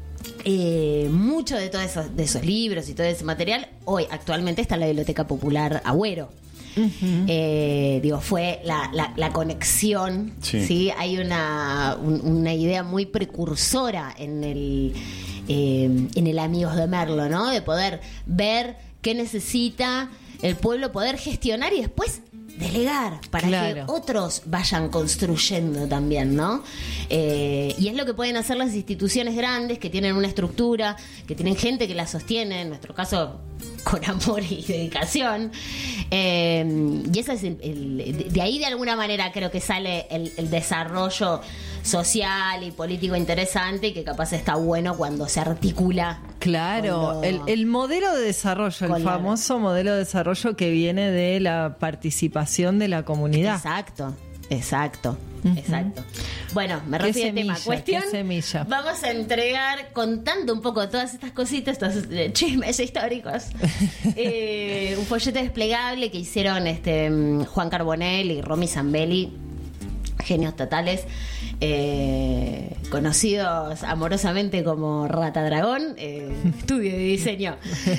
[SPEAKER 6] eh, mucho de todos esos, de esos libros y todo ese material hoy actualmente está en la Biblioteca Popular Agüero. Uh-huh. Eh, digo, fue la, la, la conexión, sí. ¿sí? Hay una, un, una idea muy precursora en el, eh, en el Amigos de Merlo, ¿no? De poder ver qué necesita el pueblo, poder gestionar y después delegar para claro. que otros vayan construyendo también, ¿no? Eh, y es lo que pueden hacer las instituciones grandes que tienen una estructura, que tienen gente que la sostiene, en nuestro caso con amor y dedicación. Eh, y ese es el, el, de ahí de alguna manera creo que sale el, el desarrollo social y político interesante, y que capaz está bueno cuando se articula.
[SPEAKER 2] Claro, el, el modelo de desarrollo, el famoso la... modelo de desarrollo que viene de la participación de la comunidad.
[SPEAKER 6] Exacto, exacto. Uh-huh. Exacto. Bueno, me refiero al tema. Cuestión,
[SPEAKER 2] semilla.
[SPEAKER 6] Vamos a entregar, contando un poco todas estas cositas, estos eh, chismes históricos, eh, un folleto desplegable que hicieron este Juan Carbonell y Romy Zambelli, genios totales, eh, conocidos amorosamente como Rata Dragón, eh, estudio de diseño.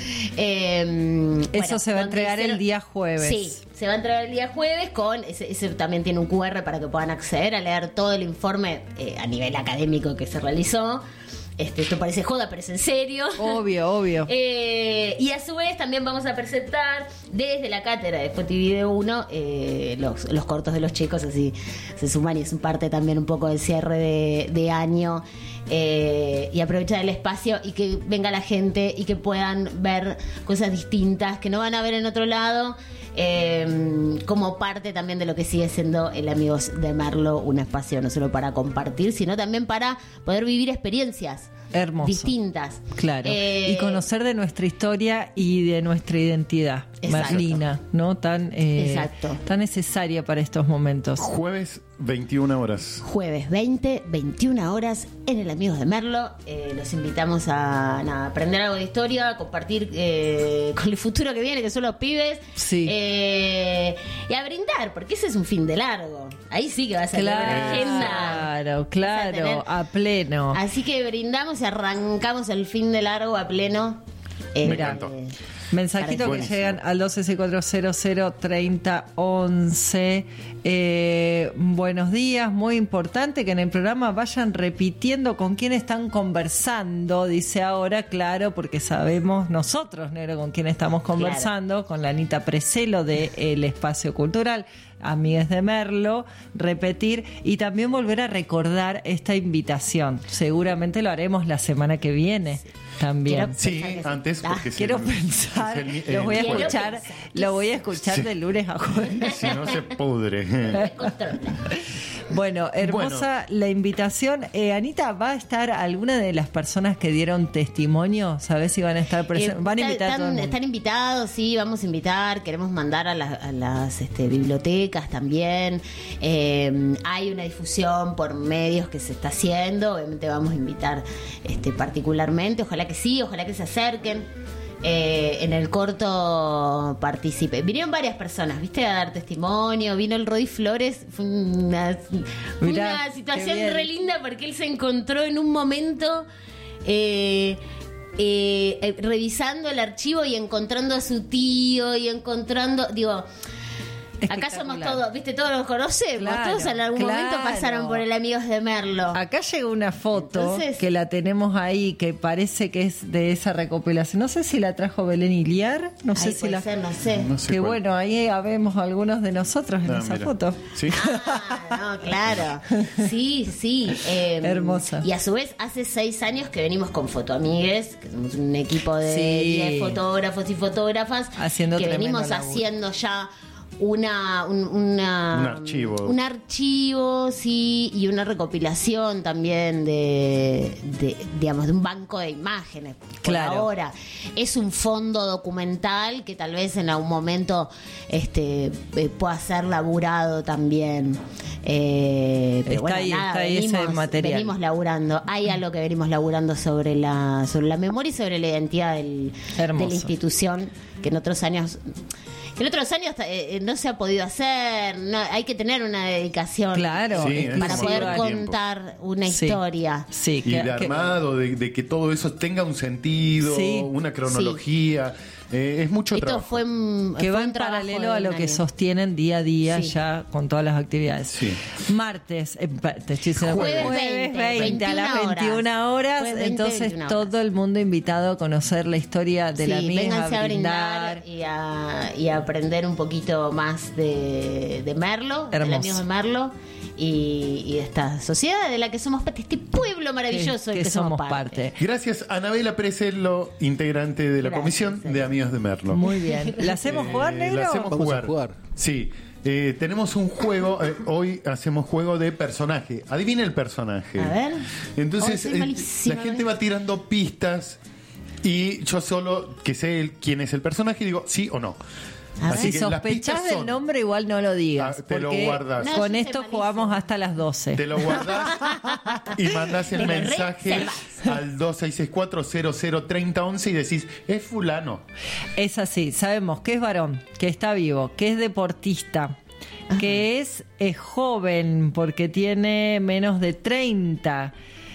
[SPEAKER 6] Eh,
[SPEAKER 2] Eso
[SPEAKER 6] bueno,
[SPEAKER 2] se va a entregar hicieron, el día jueves.
[SPEAKER 6] Sí, se va a entregar el día jueves con ese, ese también tiene un cu erre para que puedan acceder a leer todo el informe eh, a nivel académico que se realizó. Este, esto parece joda, pero es en serio.
[SPEAKER 2] Obvio, obvio.
[SPEAKER 6] Eh, y a su vez también vamos a presentar desde la cátedra de Spotivideo uno eh, los, los cortos de los chicos, así se suman y es parte también un poco del cierre de, de año. Eh, y aprovechar el espacio y que venga la gente y que puedan ver cosas distintas que no van a ver en otro lado. Eh, como parte también de lo que sigue siendo el Amigos de Merlo, un espacio no solo para compartir, sino también para poder vivir experiencias
[SPEAKER 2] Hermoso.
[SPEAKER 6] distintas.
[SPEAKER 2] Claro.
[SPEAKER 6] Eh,
[SPEAKER 2] y conocer de nuestra historia y de nuestra identidad
[SPEAKER 6] exacto.
[SPEAKER 2] merlina, ¿no? Tan, eh,
[SPEAKER 6] exacto.
[SPEAKER 2] tan necesaria para estos momentos.
[SPEAKER 1] Jueves, veintiuna horas.
[SPEAKER 6] Jueves veinte, veintiuna horas en el Amigos de Merlo. Eh, los invitamos a nada, aprender algo de historia, a compartir eh, con el futuro que viene, que son los pibes.
[SPEAKER 2] Sí.
[SPEAKER 6] Eh, y a brindar, porque ese es un fin de largo. Ahí sí que vas a tener
[SPEAKER 2] claro,
[SPEAKER 6] agenda.
[SPEAKER 2] Claro, claro, a, tener, a pleno.
[SPEAKER 6] Así que brindamos y arrancamos el fin de largo a pleno.
[SPEAKER 1] Eh, Me encantó.
[SPEAKER 2] Eh, Mensajito que buenísimo. Llegan al dos seis cuatro cero cero treinta once. Eh, buenos días, muy importante que en el programa vayan repitiendo con quién están conversando, dice ahora, claro, porque sabemos nosotros, Negro, con quién estamos conversando, claro. Con la Anita Preselo de El Espacio Cultural, Amigues de Merlo, repetir y también volver a recordar esta invitación. Seguramente lo haremos la semana que viene. También.
[SPEAKER 1] Sí, antes porque
[SPEAKER 2] quiero
[SPEAKER 1] si
[SPEAKER 2] pensar,
[SPEAKER 1] el, el,
[SPEAKER 2] lo voy a
[SPEAKER 1] el
[SPEAKER 2] escuchar, lo voy a escuchar sí. de lunes a jueves.
[SPEAKER 1] Si no se pudre.
[SPEAKER 2] Bueno, hermosa bueno. la invitación. Eh, Anita, ¿va a estar alguna de las personas que dieron testimonio? ¿Sabés si van a estar presentes?
[SPEAKER 6] Eh,
[SPEAKER 2] ¿Van a invitar
[SPEAKER 6] están,
[SPEAKER 2] a todo el mundo?
[SPEAKER 6] Están invitados, sí, vamos a invitar. Queremos mandar a, la, a las este, bibliotecas también. Eh, hay una difusión por medios que se está haciendo. Obviamente vamos a invitar este, particularmente. Ojalá que sí, ojalá que se acerquen. Eh, en el corto participe. Vinieron varias personas, ¿viste? A dar testimonio. Vino el Rodi Flores. Fue una, Mirá, una situación re linda porque él se encontró en un momento eh, eh, eh, revisando el archivo y encontrando a su tío y encontrando, digo, Acá somos todos, viste, todos los conocemos,
[SPEAKER 2] Claro,
[SPEAKER 6] todos en algún
[SPEAKER 2] claro.
[SPEAKER 6] momento pasaron por el Amigos de Merlo.
[SPEAKER 2] Acá llegó una foto
[SPEAKER 6] Entonces-
[SPEAKER 2] que la tenemos ahí, que parece que es de esa recopilación. No sé si la trajo Belén Iliar, no sé
[SPEAKER 6] Ay,
[SPEAKER 2] si
[SPEAKER 6] puede
[SPEAKER 2] la...
[SPEAKER 6] ser, no sé.
[SPEAKER 1] No sé
[SPEAKER 2] que
[SPEAKER 1] cuál.
[SPEAKER 2] bueno, ahí vemos algunos de nosotros en
[SPEAKER 1] Ah,
[SPEAKER 2] esa
[SPEAKER 1] mira.
[SPEAKER 2] foto.
[SPEAKER 1] Sí.
[SPEAKER 6] Ah, no, claro. Sí, sí. eh,
[SPEAKER 2] Hermosa.
[SPEAKER 6] Y a su vez, hace seis años que venimos con Fotoamigues, que somos un equipo de
[SPEAKER 2] Sí.
[SPEAKER 6] diez fotógrafos y fotógrafas,
[SPEAKER 2] Haciendo
[SPEAKER 6] que
[SPEAKER 2] tremendo
[SPEAKER 6] venimos
[SPEAKER 2] laburo.
[SPEAKER 6] haciendo ya una un, una-
[SPEAKER 1] Un archivo.
[SPEAKER 6] un archivo, sí, y una recopilación también de, de, digamos, de un banco de imágenes. Por
[SPEAKER 2] Claro.
[SPEAKER 6] ahora es un fondo documental que tal vez en algún momento este eh, pueda ser laburado también. Eh, pero
[SPEAKER 2] Está
[SPEAKER 6] bueno,
[SPEAKER 2] ahí,
[SPEAKER 6] nada,
[SPEAKER 2] está ahí ese
[SPEAKER 6] venimos,
[SPEAKER 2] material.
[SPEAKER 6] venimos laburando. Hay algo que venimos laburando sobre la sobre la memoria y sobre la identidad del, de
[SPEAKER 2] Hermoso.
[SPEAKER 6] la institución, que en otros años que en otros años eh, no se ha podido hacer. No, hay que tener una dedicación
[SPEAKER 2] Claro,
[SPEAKER 1] Sí, es
[SPEAKER 6] para
[SPEAKER 1] como
[SPEAKER 6] poder
[SPEAKER 1] lleva tiempo.
[SPEAKER 6] contar una
[SPEAKER 2] Sí.
[SPEAKER 6] historia.
[SPEAKER 2] Sí,
[SPEAKER 1] Y
[SPEAKER 2] que-
[SPEAKER 1] de
[SPEAKER 2] que-
[SPEAKER 1] armado, de, de que todo eso tenga un sentido,
[SPEAKER 2] Sí.
[SPEAKER 1] una cronología. Eh, es mucho
[SPEAKER 6] Esto
[SPEAKER 1] trabajo.
[SPEAKER 6] fue un,
[SPEAKER 2] que
[SPEAKER 6] fue
[SPEAKER 2] va
[SPEAKER 6] un
[SPEAKER 2] en
[SPEAKER 6] trabajo
[SPEAKER 2] paralelo
[SPEAKER 6] de
[SPEAKER 2] a lo
[SPEAKER 6] un
[SPEAKER 2] que
[SPEAKER 6] año.
[SPEAKER 2] sostienen día a día
[SPEAKER 6] Sí.
[SPEAKER 2] ya con todas las actividades.
[SPEAKER 1] Sí.
[SPEAKER 2] Martes, eh, pa- te estoy diciendo,
[SPEAKER 6] Jueves
[SPEAKER 2] jueves
[SPEAKER 6] veinte,
[SPEAKER 2] veinte, a las
[SPEAKER 6] veintiuna
[SPEAKER 2] veintiuna horas,
[SPEAKER 6] Jueves veinte,
[SPEAKER 2] entonces
[SPEAKER 6] veintiuna horas.
[SPEAKER 2] todo el mundo invitado a conocer la historia de la
[SPEAKER 6] Sí,
[SPEAKER 2] mía,
[SPEAKER 6] vénganse
[SPEAKER 2] a
[SPEAKER 6] a
[SPEAKER 2] brindar.
[SPEAKER 6] brindar y a, y a aprender un poquito más de, de Merlo, del
[SPEAKER 2] Hermoso.
[SPEAKER 6] Amigos de Merlo y, y de esta sociedad de la que somos parte, este pueblo maravilloso
[SPEAKER 2] que,
[SPEAKER 6] del
[SPEAKER 2] que somos parte.
[SPEAKER 1] Gracias, Anabela Presello, integrante de la
[SPEAKER 6] Gracias,
[SPEAKER 1] Comisión
[SPEAKER 6] eh.
[SPEAKER 1] de Amigos de Merlo.
[SPEAKER 2] Muy bien. ¿La hacemos jugar,
[SPEAKER 1] Eh,
[SPEAKER 2] negro?
[SPEAKER 1] La hacemos
[SPEAKER 9] Vamos a
[SPEAKER 1] jugar.
[SPEAKER 9] jugar.
[SPEAKER 1] Sí. Eh, tenemos un juego, eh, hoy hacemos juego de personaje. Adivina el personaje.
[SPEAKER 6] A ver.
[SPEAKER 1] Entonces,
[SPEAKER 6] Hoy soy
[SPEAKER 1] eh,
[SPEAKER 6] malísima,
[SPEAKER 1] la gente
[SPEAKER 6] ¿ves?
[SPEAKER 1] va tirando pistas y yo solo que sé el- quién es el personaje digo sí o no.
[SPEAKER 2] A
[SPEAKER 1] Así
[SPEAKER 2] ver, si
[SPEAKER 1] que las
[SPEAKER 2] sospechás
[SPEAKER 1] pistas
[SPEAKER 2] del
[SPEAKER 1] son-
[SPEAKER 2] nombre, igual no lo digas.
[SPEAKER 1] Ah, te lo
[SPEAKER 2] porque
[SPEAKER 1] guardás.
[SPEAKER 6] No,
[SPEAKER 2] con
[SPEAKER 6] yo
[SPEAKER 2] esto
[SPEAKER 6] sé
[SPEAKER 2] jugamos hasta las doce.
[SPEAKER 1] Te lo guardás y mandás el
[SPEAKER 6] Te lo
[SPEAKER 1] mensaje
[SPEAKER 6] reservas.
[SPEAKER 1] al dos seis seis cuatro cero cero tres cero uno uno y decís, es fulano.
[SPEAKER 2] Es así, sabemos que es varón, que está vivo, que es deportista, que es, es joven porque tiene menos de treinta.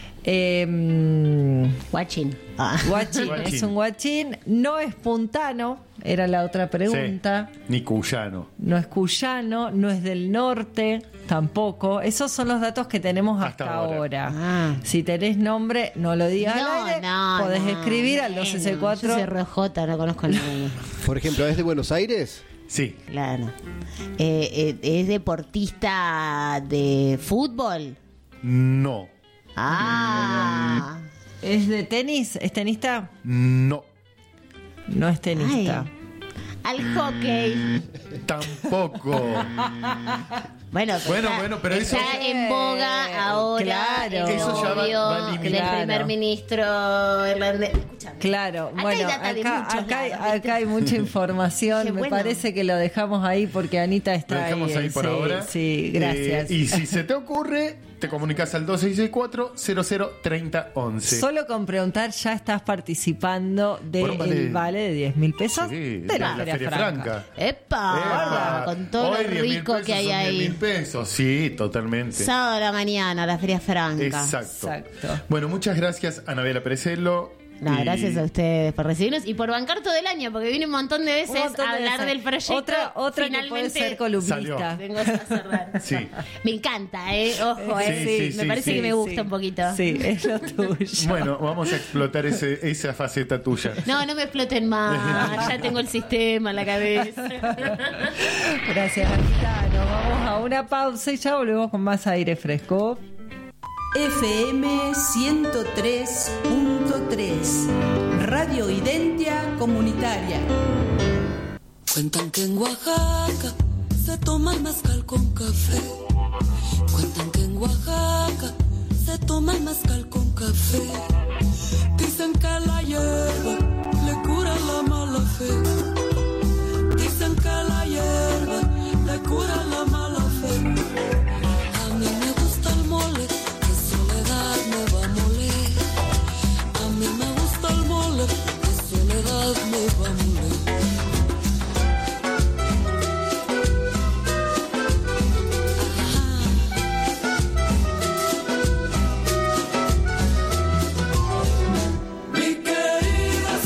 [SPEAKER 2] Eh,
[SPEAKER 6] Guachín.
[SPEAKER 2] guachín,
[SPEAKER 1] Guachín.
[SPEAKER 2] es un guachín, no es puntano, era la otra pregunta.
[SPEAKER 1] Sí, ni cuyano.
[SPEAKER 2] No es cuyano, no es del norte, tampoco. Esos son los datos que tenemos hasta,
[SPEAKER 1] Hasta ahora.
[SPEAKER 2] ahora.
[SPEAKER 6] Ah.
[SPEAKER 2] Si tenés nombre, no lo digas
[SPEAKER 6] No,
[SPEAKER 2] al aire.
[SPEAKER 6] no,
[SPEAKER 2] Podés
[SPEAKER 6] no,
[SPEAKER 2] escribir al
[SPEAKER 6] bueno,
[SPEAKER 2] dos seis cuatro.
[SPEAKER 6] Yo soy R J, no conozco a nadie.
[SPEAKER 9] Por ejemplo, ¿es de Buenos Aires?
[SPEAKER 1] Sí.
[SPEAKER 6] Claro. Eh, eh, ¿Es deportista de fútbol?
[SPEAKER 1] No.
[SPEAKER 6] Ah.
[SPEAKER 2] ¿Es de tenis? ¿Es tenista?
[SPEAKER 1] No.
[SPEAKER 2] No es tenista.
[SPEAKER 6] Al hockey.
[SPEAKER 1] Tampoco.
[SPEAKER 6] Bueno, pero
[SPEAKER 1] Bueno,
[SPEAKER 6] está,
[SPEAKER 1] bueno, pero
[SPEAKER 6] está
[SPEAKER 1] eso-
[SPEAKER 6] en boga ahora.
[SPEAKER 2] Claro.
[SPEAKER 6] El
[SPEAKER 1] Eso ya va-
[SPEAKER 6] novio
[SPEAKER 1] va
[SPEAKER 6] del
[SPEAKER 1] eliminado.
[SPEAKER 6] primer ministro irlandés. Escúchame.
[SPEAKER 2] Claro,
[SPEAKER 6] Acá
[SPEAKER 2] bueno,
[SPEAKER 6] hay data de
[SPEAKER 2] acá,
[SPEAKER 6] muchos
[SPEAKER 2] acá, hay,
[SPEAKER 6] lados, ¿viste?
[SPEAKER 2] acá hay mucha información.
[SPEAKER 6] Qué
[SPEAKER 2] Me
[SPEAKER 6] bueno.
[SPEAKER 2] parece que lo dejamos ahí porque Anita
[SPEAKER 1] Lo
[SPEAKER 2] está
[SPEAKER 1] dejamos
[SPEAKER 2] ahí.
[SPEAKER 1] ahí por
[SPEAKER 2] sí,
[SPEAKER 1] ahora.
[SPEAKER 2] Sí, gracias.
[SPEAKER 1] Eh, y si se te ocurre, te comunicas al dos seis seis cuatro cero cero tres cero uno uno.
[SPEAKER 2] Solo con preguntar ya estás participando del
[SPEAKER 1] Por un vale-
[SPEAKER 2] vale de diez mil pesos
[SPEAKER 1] Sí,
[SPEAKER 2] de
[SPEAKER 1] de
[SPEAKER 2] la,
[SPEAKER 1] la
[SPEAKER 2] Feria,
[SPEAKER 1] Feria
[SPEAKER 2] Franca.
[SPEAKER 1] Franca.
[SPEAKER 6] ¡Epa!
[SPEAKER 1] Epa.
[SPEAKER 6] Con todo
[SPEAKER 1] Hoy
[SPEAKER 6] lo
[SPEAKER 1] diez mil
[SPEAKER 6] rico
[SPEAKER 1] pesos
[SPEAKER 6] que hay
[SPEAKER 1] son diez mil
[SPEAKER 6] ahí.
[SPEAKER 1] pesos, sí, totalmente.
[SPEAKER 6] Sábado a la mañana, la Feria Franca.
[SPEAKER 1] Exacto.
[SPEAKER 2] Exacto.
[SPEAKER 1] Bueno, muchas gracias, Anabela Presello.
[SPEAKER 6] No,
[SPEAKER 1] Y-
[SPEAKER 6] gracias a ustedes por recibirnos y por bancar todo el año, porque vine un montón de
[SPEAKER 2] Un
[SPEAKER 6] veces
[SPEAKER 2] montón
[SPEAKER 6] a
[SPEAKER 2] de
[SPEAKER 6] hablar
[SPEAKER 2] veces.
[SPEAKER 6] del proyecto.
[SPEAKER 2] Otra, otra que puede
[SPEAKER 6] Finalmente
[SPEAKER 2] ser columnista.
[SPEAKER 1] Salió.
[SPEAKER 6] vengo a cerrar.
[SPEAKER 1] Sí.
[SPEAKER 6] Me encanta, ¿eh? Ojo,
[SPEAKER 1] Sí,
[SPEAKER 6] ¿eh?
[SPEAKER 1] sí,
[SPEAKER 6] Me
[SPEAKER 1] sí,
[SPEAKER 6] parece
[SPEAKER 1] sí,
[SPEAKER 6] que me gusta
[SPEAKER 2] sí.
[SPEAKER 6] un poquito.
[SPEAKER 2] Sí, es lo tuyo.
[SPEAKER 1] Bueno, vamos a explotar ese, esa faceta tuya.
[SPEAKER 6] No, no me exploten más. Ya tengo el sistema en la cabeza.
[SPEAKER 2] Gracias, Anita. Nos vamos a una pausa y ya volvemos con más aire fresco.
[SPEAKER 24] F M ciento tres punto tres, Radio Identia Comunitaria.
[SPEAKER 5] Cuentan que en Oaxaca se toma el mezcal con café. Cuentan que en Oaxaca se toma el mezcal con café. Dicen que la hierba le cura la mala fe. Dicen que la hierba le cura la mala fe. A mí me gusta el mole, que soledad me va a moler. A mí me gusta el mole, que soledad me va a moler. Mi querida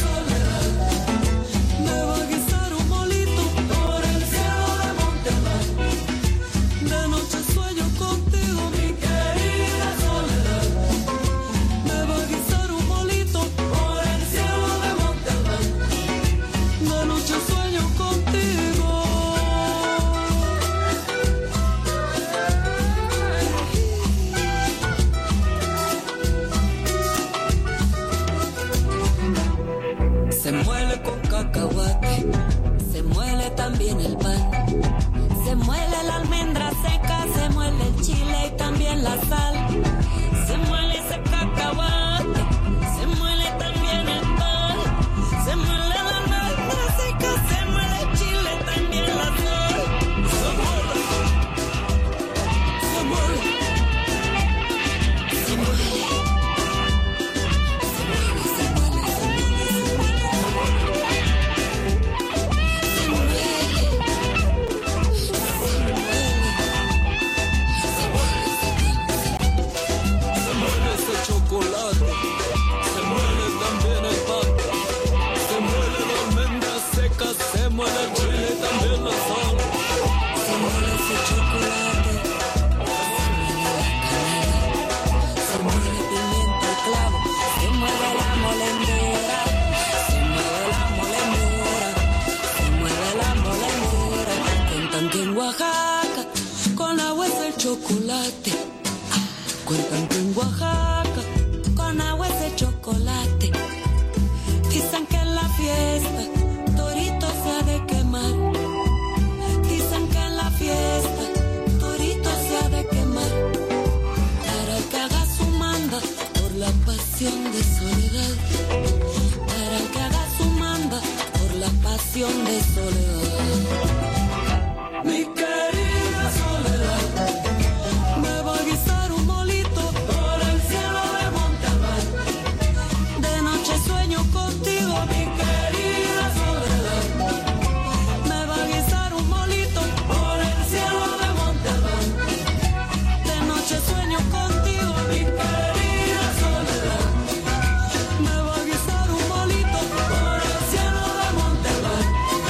[SPEAKER 5] pasión de soledad, para que haga su manda por la pasión de soledad. Mi querida soledad, me va a guisar un molito por el cielo de Montalbán. De noche sueño contigo, mi querida soledad, me va a guisar un molito por el cielo de Montalbán. De noche sueño contigo, mi querida soledad, me va a guisar un molito por el cielo de Montalbán.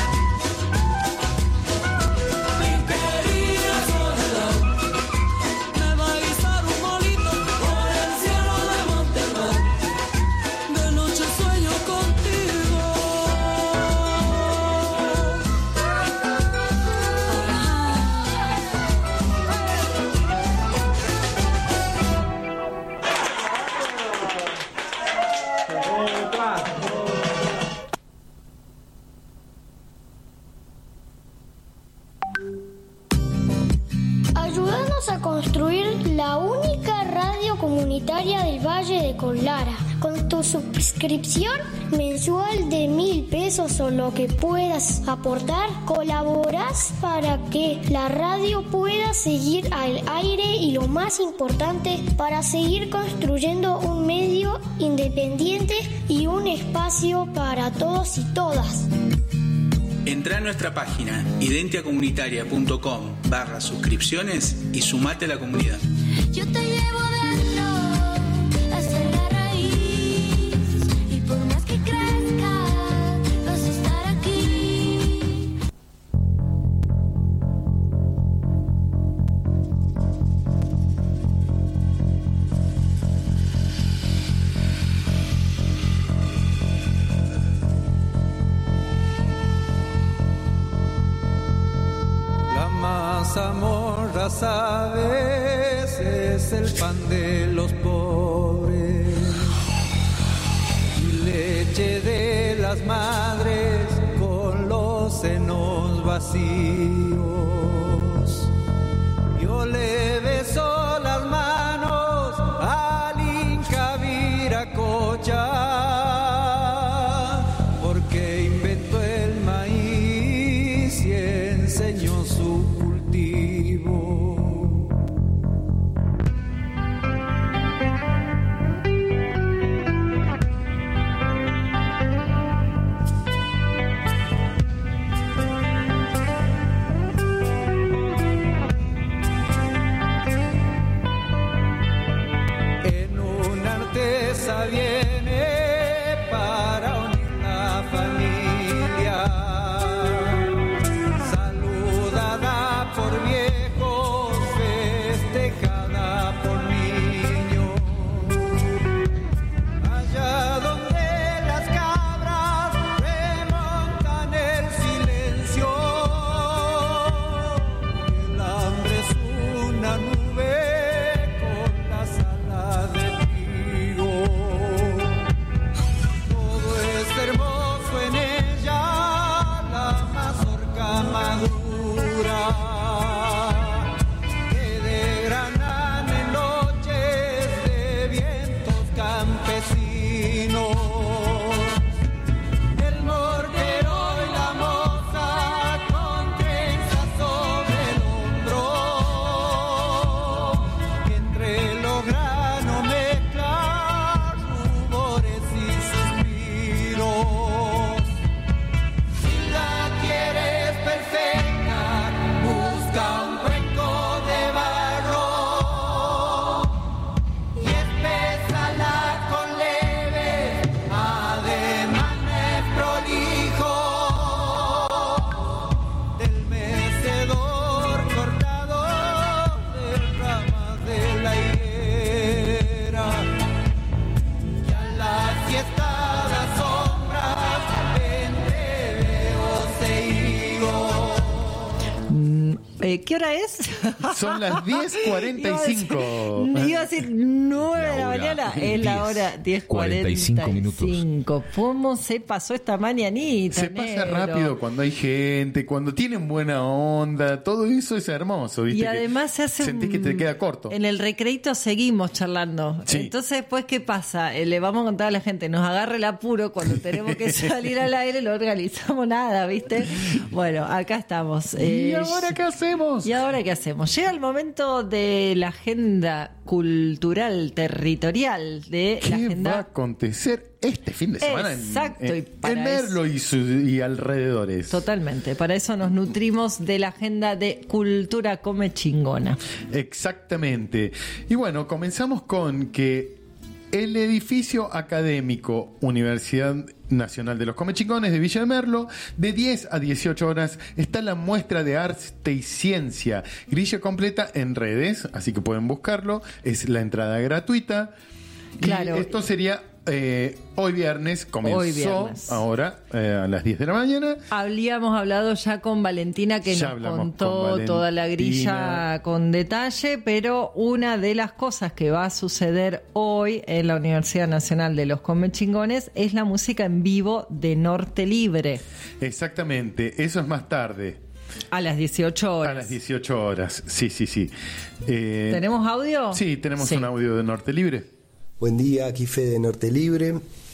[SPEAKER 5] Mi querida soledad, me va a guisar un molito por el cielo de Montalbán. De noche sueño contigo.
[SPEAKER 8] Ayúdanos a construir la única radio comunitaria del Valle de Conlara. Con tu suscripción mensual de mil pesos o lo que puedas aportar, colaborás para que la radio pueda seguir al aire y, lo más importante, para seguir construyendo un medio independiente y un espacio para todos y todas.
[SPEAKER 4] Entrá a nuestra página identiacomunitaria.com barra suscripciones y sumate a la comunidad.
[SPEAKER 5] Yo te llevo dentro hasta la raíz, y por más que crezca vas a estar aquí.
[SPEAKER 10] La mazamorra, sabes, es el pan de los pobres, y leche de las madres con los senos vacíos. Yo le beso las manos al Inca Viracocha, porque inventó el maíz y enseñó su cultivo. En una artesa viene para unir la familia, saludada por viejos, festejada por niños. Allá donde las cabras remontan el silencio, el hambre es una nube con las alas de trigo.
[SPEAKER 2] Eh, ¿Qué hora es?
[SPEAKER 1] Son las diez cuarenta y cinco.
[SPEAKER 2] Iba a decir nueve de la
[SPEAKER 7] La hora
[SPEAKER 2] mañana. Es la hora diez cuarenta y cinco minutos. ¿Cómo se pasó esta mañanita?
[SPEAKER 1] Se pasa rápido cuando hay gente, cuando tienen buena onda. Todo eso es hermoso, ¿viste?
[SPEAKER 2] Y además se hace.
[SPEAKER 1] Sentís que te queda corto.
[SPEAKER 2] En el recreito seguimos charlando.
[SPEAKER 1] Sí.
[SPEAKER 2] Entonces, después, ¿qué pasa? Eh, le vamos a contar a la gente, nos agarra el apuro cuando tenemos que salir al aire, no organizamos nada, ¿viste? Bueno, acá estamos. Eh,
[SPEAKER 1] ¿Y ahora qué hacemos?
[SPEAKER 2] ¿Y ahora qué hacemos? Llega el momento de la agenda cultural territorial de
[SPEAKER 1] ¿Qué
[SPEAKER 2] la agenda.
[SPEAKER 1] va a acontecer este fin de semana en-
[SPEAKER 2] Exacto,
[SPEAKER 1] en,
[SPEAKER 2] y para
[SPEAKER 1] en Merlo y, su- y alrededores?
[SPEAKER 2] Totalmente, para eso nos nutrimos de la agenda de Cultura Come Chingona.
[SPEAKER 1] Exactamente. Y bueno, comenzamos con que el edificio académico Universidad Nacional de los Comechingones de Villa de Merlo, de diez a dieciocho horas, está la muestra de arte y ciencia. Grilla completa en redes, así que pueden buscarlo. Es la entrada gratuita.
[SPEAKER 2] Claro.
[SPEAKER 1] Y esto sería eh, hoy viernes, comenzó
[SPEAKER 2] Hoy viernes.
[SPEAKER 1] ahora eh, a las diez de la mañana.
[SPEAKER 2] Habíamos hablado ya con Valentina que
[SPEAKER 1] Ya
[SPEAKER 2] nos
[SPEAKER 1] hablamos
[SPEAKER 2] contó
[SPEAKER 1] con
[SPEAKER 2] toda la grilla
[SPEAKER 1] Valentina.
[SPEAKER 2] con detalle, pero una de las cosas que va a suceder hoy en la Universidad Nacional de los Comechingones es la música en vivo de Norte Libre.
[SPEAKER 1] Exactamente, eso es más tarde.
[SPEAKER 2] A las dieciocho horas.
[SPEAKER 1] A las dieciocho horas, sí, sí, sí. Eh,
[SPEAKER 2] ¿Tenemos audio?
[SPEAKER 1] Sí, tenemos
[SPEAKER 2] Sí.
[SPEAKER 1] un audio de Norte Libre.
[SPEAKER 11] Buen día, aquí Fede de Norte Libre,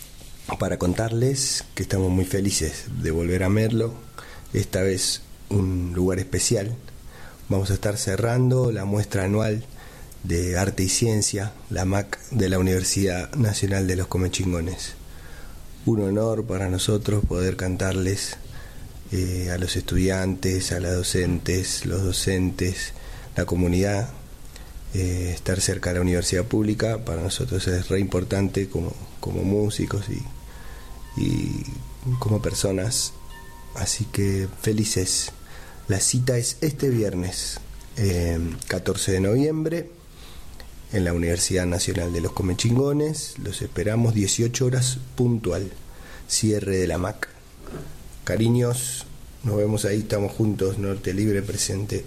[SPEAKER 11] para contarles que estamos muy felices de volver a Merlo, esta vez un lugar especial. Vamos a estar cerrando la muestra anual de Arte y Ciencia, la M A C de la Universidad Nacional de los Comechingones. Un honor para nosotros poder cantarles eh, a los estudiantes, a las docentes, los docentes, la comunidad. Eh, estar cerca de la universidad pública para nosotros es re importante como, como músicos y, y como personas, así que felices. La cita es este viernes eh, catorce de noviembre en la Universidad Nacional de los Comechingones. Los esperamos dieciocho horas puntual, cierre de la M A C. Cariños, nos vemos ahí, estamos juntos, Norte Libre presente.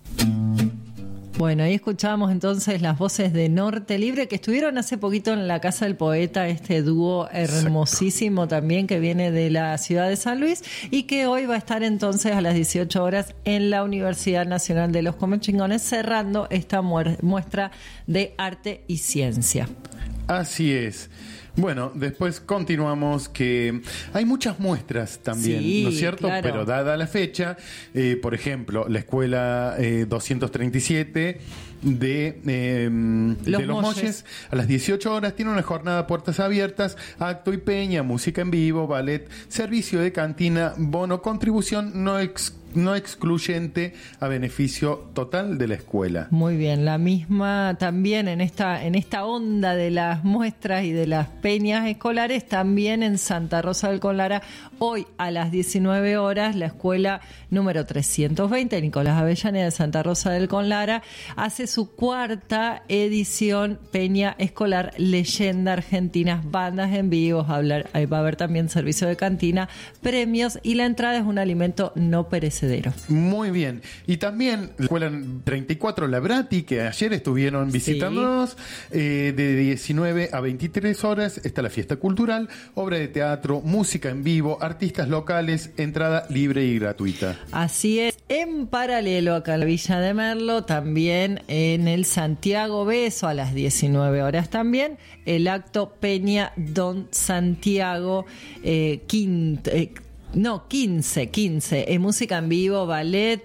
[SPEAKER 2] Bueno, ahí escuchábamos entonces las voces de Norte Libre, que estuvieron hace poquito en la Casa del Poeta, este dúo hermosísimo Exacto. también que viene de la ciudad de San Luis y que hoy va a estar entonces a las dieciocho horas en la Universidad Nacional de los Comechingones cerrando esta muestra de arte y ciencia.
[SPEAKER 1] Así es. Bueno, después continuamos que hay muchas muestras también,
[SPEAKER 2] sí,
[SPEAKER 1] ¿no es cierto?
[SPEAKER 2] Claro.
[SPEAKER 1] Pero dada la fecha, eh, por ejemplo, la escuela eh, doscientos treinta y siete de, eh,
[SPEAKER 2] los
[SPEAKER 1] de Los
[SPEAKER 2] Molles.
[SPEAKER 1] Molles a las dieciocho horas tiene una jornada puertas abiertas, acto y peña, música en vivo, ballet, servicio de cantina, bono, contribución no ex no excluyente a beneficio total de la escuela.
[SPEAKER 2] Muy bien, la misma también en esta en esta onda de las muestras y de las peñas escolares, también en Santa Rosa del Conlara, hoy a las diecinueve horas, la escuela número trescientos veinte, Nicolás Avellaneda de Santa Rosa del Conlara, hace su cuarta edición Peña Escolar Leyenda Argentinas, bandas en vivo, va a hablar, ahí va a haber también servicio de cantina, premios y la entrada es un alimento no perecedero.
[SPEAKER 1] Muy bien. Y también la escuela treinta y cuatro Labrati, que ayer estuvieron visitándonos, sí. eh, de diecinueve a veintitrés horas está la fiesta cultural, obra de teatro, música en vivo, artistas locales, entrada libre y gratuita.
[SPEAKER 2] Así es. En paralelo acá en la Villa de Merlo, también en el Santiago Beso a las diecinueve horas también, el acto Peña Don Santiago eh, quinto, eh, No, quince, quince. Eh, música en vivo, ballet,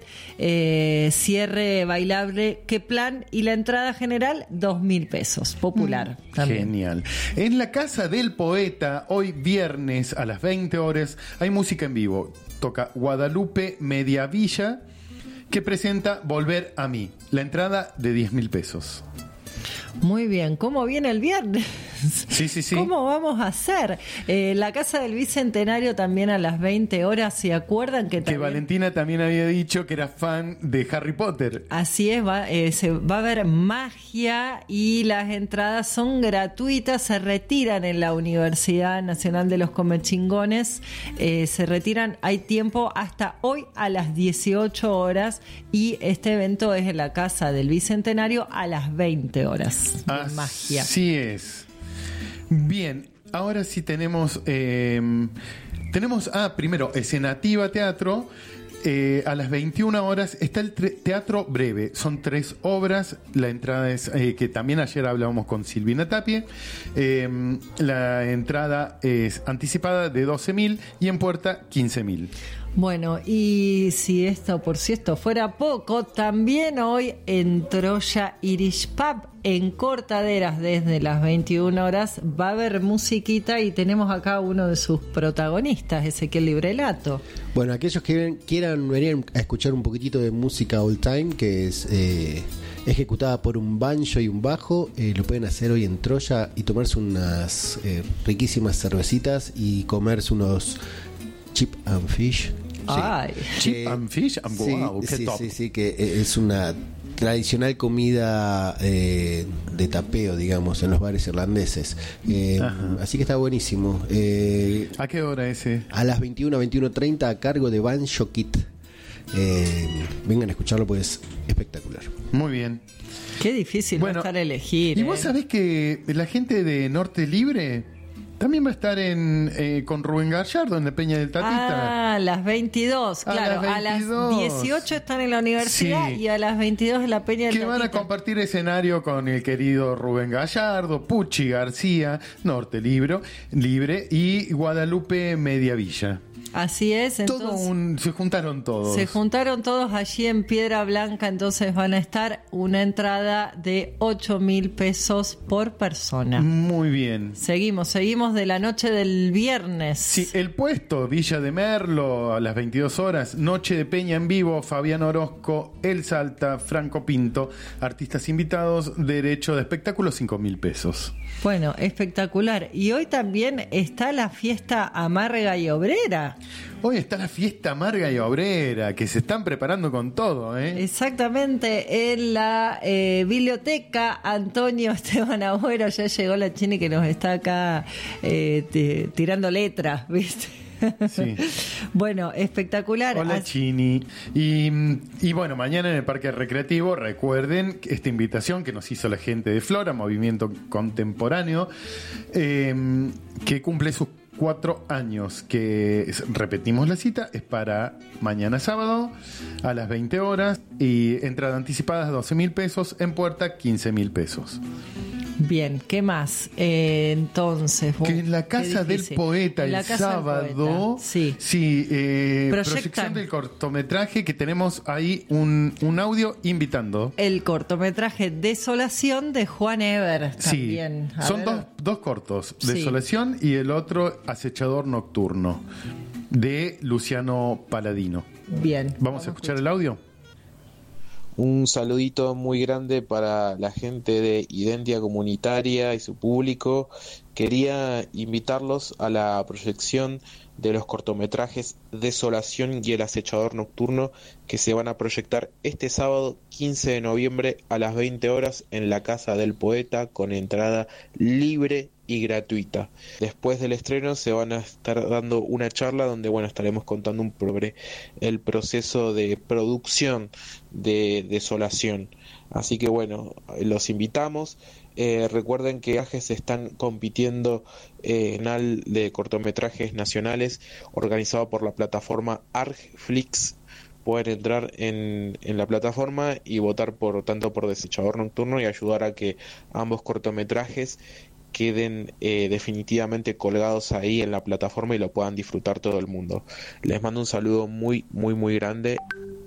[SPEAKER 2] eh, cierre bailable, qué plan. Y la entrada general, dos mil pesos. Popular.
[SPEAKER 1] Mm,
[SPEAKER 2] también.
[SPEAKER 1] Genial. En la Casa del Poeta, hoy viernes a las veinte horas, hay música en vivo. Toca Guadalupe Mediavilla, que presenta Volver a mí. La entrada de diez mil pesos.
[SPEAKER 2] Muy bien, ¿cómo viene el viernes?
[SPEAKER 1] Sí, sí, sí.
[SPEAKER 2] ¿Cómo vamos a hacer? Eh, la Casa del Bicentenario también a las veinte horas, ¿se acuerdan que
[SPEAKER 1] Que
[SPEAKER 2] también...
[SPEAKER 1] Valentina también había dicho que era fan de Harry Potter.
[SPEAKER 2] Así es, va, eh, se va a ver magia y las entradas son gratuitas, se retiran en la Universidad Nacional de los Comechingones, eh, se retiran, hay tiempo hasta hoy a las dieciocho horas y este evento es en la Casa del Bicentenario a las veinte horas. De magia.
[SPEAKER 1] Así es. Bien, ahora sí tenemos, eh, tenemos, ah, primero, Escenativa Teatro. Eh, a las veintiuna horas está el tre- Teatro Breve. Son tres obras. La entrada es, eh, que también ayer hablábamos con Silvina Tapie. Eh, la entrada es anticipada de doce mil y en puerta quince mil.
[SPEAKER 2] Bueno, y si esto, por si esto fuera poco, también hoy en Troya Irish Pub, en Cortaderas, desde las veintiuna horas, va a haber musiquita y tenemos acá uno de sus protagonistas, Ezequiel Librelato.
[SPEAKER 9] Bueno, aquellos que quieran, quieran venir a escuchar un poquitito de música old time, que es eh, ejecutada por un banjo y un bajo, eh, lo pueden hacer hoy en Troya y tomarse unas eh, riquísimas cervecitas y comerse unos chip and fish.
[SPEAKER 2] Ay.
[SPEAKER 1] Chip
[SPEAKER 9] Eh,
[SPEAKER 1] and fish, and
[SPEAKER 9] sí,
[SPEAKER 1] wow, qué
[SPEAKER 9] sí,
[SPEAKER 1] top.
[SPEAKER 9] sí, sí, que es una tradicional comida eh, de tapeo, digamos, en los bares irlandeses. Eh, así que está buenísimo. Eh,
[SPEAKER 1] ¿A qué hora ese?
[SPEAKER 9] A las veintiuna, veintiuno treinta a cargo de Banjo Kit. Eh, vengan a escucharlo, pues espectacular.
[SPEAKER 1] Muy bien.
[SPEAKER 2] Qué difícil va a estar a elegir.
[SPEAKER 1] Y
[SPEAKER 2] eh.
[SPEAKER 1] vos sabés que la gente de Norte Libre también va a estar en eh, con Rubén Gallardo en la Peña del Tatita.
[SPEAKER 2] Ah, a las veintidós,
[SPEAKER 1] A
[SPEAKER 2] claro.
[SPEAKER 1] las
[SPEAKER 2] A las
[SPEAKER 1] veintidós.
[SPEAKER 2] dieciocho están en la universidad
[SPEAKER 1] Sí.
[SPEAKER 2] y a las veintidós en la Peña del
[SPEAKER 1] Que van a
[SPEAKER 2] Tatita.
[SPEAKER 1] compartir escenario con el querido Rubén Gallardo, Puchi García, Norte Libre, Libre y Guadalupe Mediavilla.
[SPEAKER 2] Así es, entonces
[SPEAKER 1] Todo un, se juntaron todos.
[SPEAKER 2] se juntaron todos allí en Piedra Blanca, entonces van a estar una entrada de ocho mil pesos por persona.
[SPEAKER 1] Muy bien.
[SPEAKER 2] Seguimos, seguimos de la noche del viernes.
[SPEAKER 1] Sí, el puesto, Villa de Merlo, a las veintidós horas, Noche de Peña en vivo, Fabián Orozco, El Salta, Franco Pinto, artistas invitados, derecho de espectáculo, cinco mil pesos.
[SPEAKER 2] Bueno, espectacular. Y hoy también está la fiesta amarga y obrera.
[SPEAKER 1] Hoy está la fiesta amarga y obrera, que se están preparando con todo, ¿eh?
[SPEAKER 2] Exactamente, en la eh, biblioteca Antonio Esteban Agüero. Ya llegó la Chini que nos está acá eh, t- tirando letras, ¿viste?
[SPEAKER 1] Sí.
[SPEAKER 2] Bueno, espectacular.
[SPEAKER 1] Hola,
[SPEAKER 2] As-
[SPEAKER 1] Chini. Y, y bueno, mañana en el Parque Recreativo, recuerden esta invitación que nos hizo la gente de Flora, Movimiento Contemporáneo, eh, que cumple sus cuatro años, que es- repetimos la cita, es para mañana sábado a las veinte horas y entrada anticipada doce mil pesos, en puerta quince mil pesos.
[SPEAKER 2] Bien, ¿qué más? Eh, entonces,
[SPEAKER 1] Que en la Casa
[SPEAKER 2] qué
[SPEAKER 1] del
[SPEAKER 2] difícil.
[SPEAKER 1] Poeta
[SPEAKER 2] En la
[SPEAKER 1] el
[SPEAKER 2] Casa del
[SPEAKER 1] sábado,
[SPEAKER 2] Poeta, sí.
[SPEAKER 1] sí eh,
[SPEAKER 2] Proyectan.
[SPEAKER 1] proyección del cortometraje, que tenemos ahí un, un audio invitando.
[SPEAKER 2] El cortometraje Desolación de Juan Eber
[SPEAKER 1] Sí,
[SPEAKER 2] también. A
[SPEAKER 1] son
[SPEAKER 2] ver.
[SPEAKER 1] dos, dos cortos,
[SPEAKER 2] Sí.
[SPEAKER 1] Desolación y el otro Acechador Nocturno, de Luciano Paladino.
[SPEAKER 2] Bien.
[SPEAKER 1] ¿Vamos a escuchar el audio?
[SPEAKER 7] Un saludito muy grande para la gente de Identia Comunitaria y su público. Quería invitarlos a la proyección de los cortometrajes Desolación y El Acechador Nocturno, que se van a proyectar este sábado quince de noviembre a las veinte horas en la Casa del Poeta, con entrada libre y gratuita. Después del estreno se van a estar dando una charla donde, bueno, estaremos contando un sobre el proceso de producción de Desolación. Así que bueno, los invitamos. Eh, recuerden que viajes están compitiendo eh, en al de cortometrajes nacionales organizado por la plataforma Argflix. Pueden entrar en, en la plataforma y votar por tanto por Desechador Nocturno y ayudar a que ambos cortometrajes queden eh, definitivamente colgados ahí en la plataforma y lo puedan disfrutar todo el mundo. Les mando un saludo muy, muy, muy grande.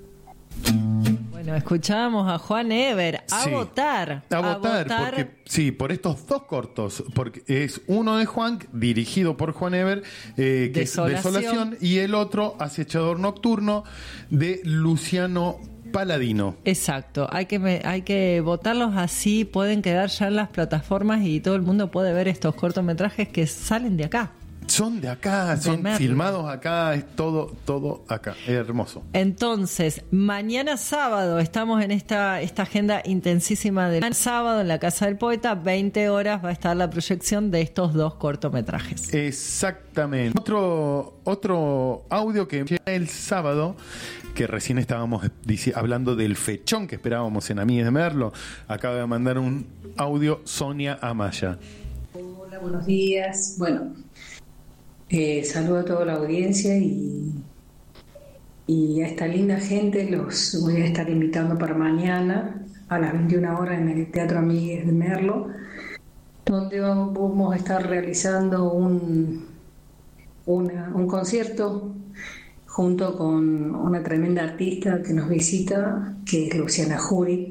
[SPEAKER 2] Bueno, escuchábamos a Juan Eber. A
[SPEAKER 1] Sí.
[SPEAKER 2] votar.
[SPEAKER 1] A votar, porque sí, por estos dos cortos, porque es uno de Juan, dirigido por Juan Eber, eh, que
[SPEAKER 2] Desolación.
[SPEAKER 1] es Desolación, y el otro, Acechador Nocturno, de Luciano Paladino.
[SPEAKER 2] Exacto, hay que me- hay que votarlos, así pueden quedar ya en las plataformas y todo el mundo puede ver estos cortometrajes que salen de acá.
[SPEAKER 1] Son de acá,
[SPEAKER 2] De
[SPEAKER 1] son
[SPEAKER 2] Merlo.
[SPEAKER 1] filmados acá, es todo, todo acá. Es hermoso.
[SPEAKER 2] Entonces, mañana sábado estamos en esta, esta agenda intensísima del sábado en la Casa del Poeta, veinte horas va a estar la proyección de estos dos cortometrajes.
[SPEAKER 1] Exactamente. Otro, otro audio que llega el sábado, que recién estábamos dici- hablando del fechón que esperábamos en Amigues de Merlo. Acaba de mandar un audio Sonia Amaya.
[SPEAKER 12] Hola, buenos días. Bueno, eh, saludo a toda la audiencia y, y a esta linda gente los voy a estar invitando para mañana a las veintiuna horas en el Teatro Amigues de Merlo, donde vamos a estar realizando un, una- un concierto junto con una tremenda artista que nos visita, que es Luciana Jury.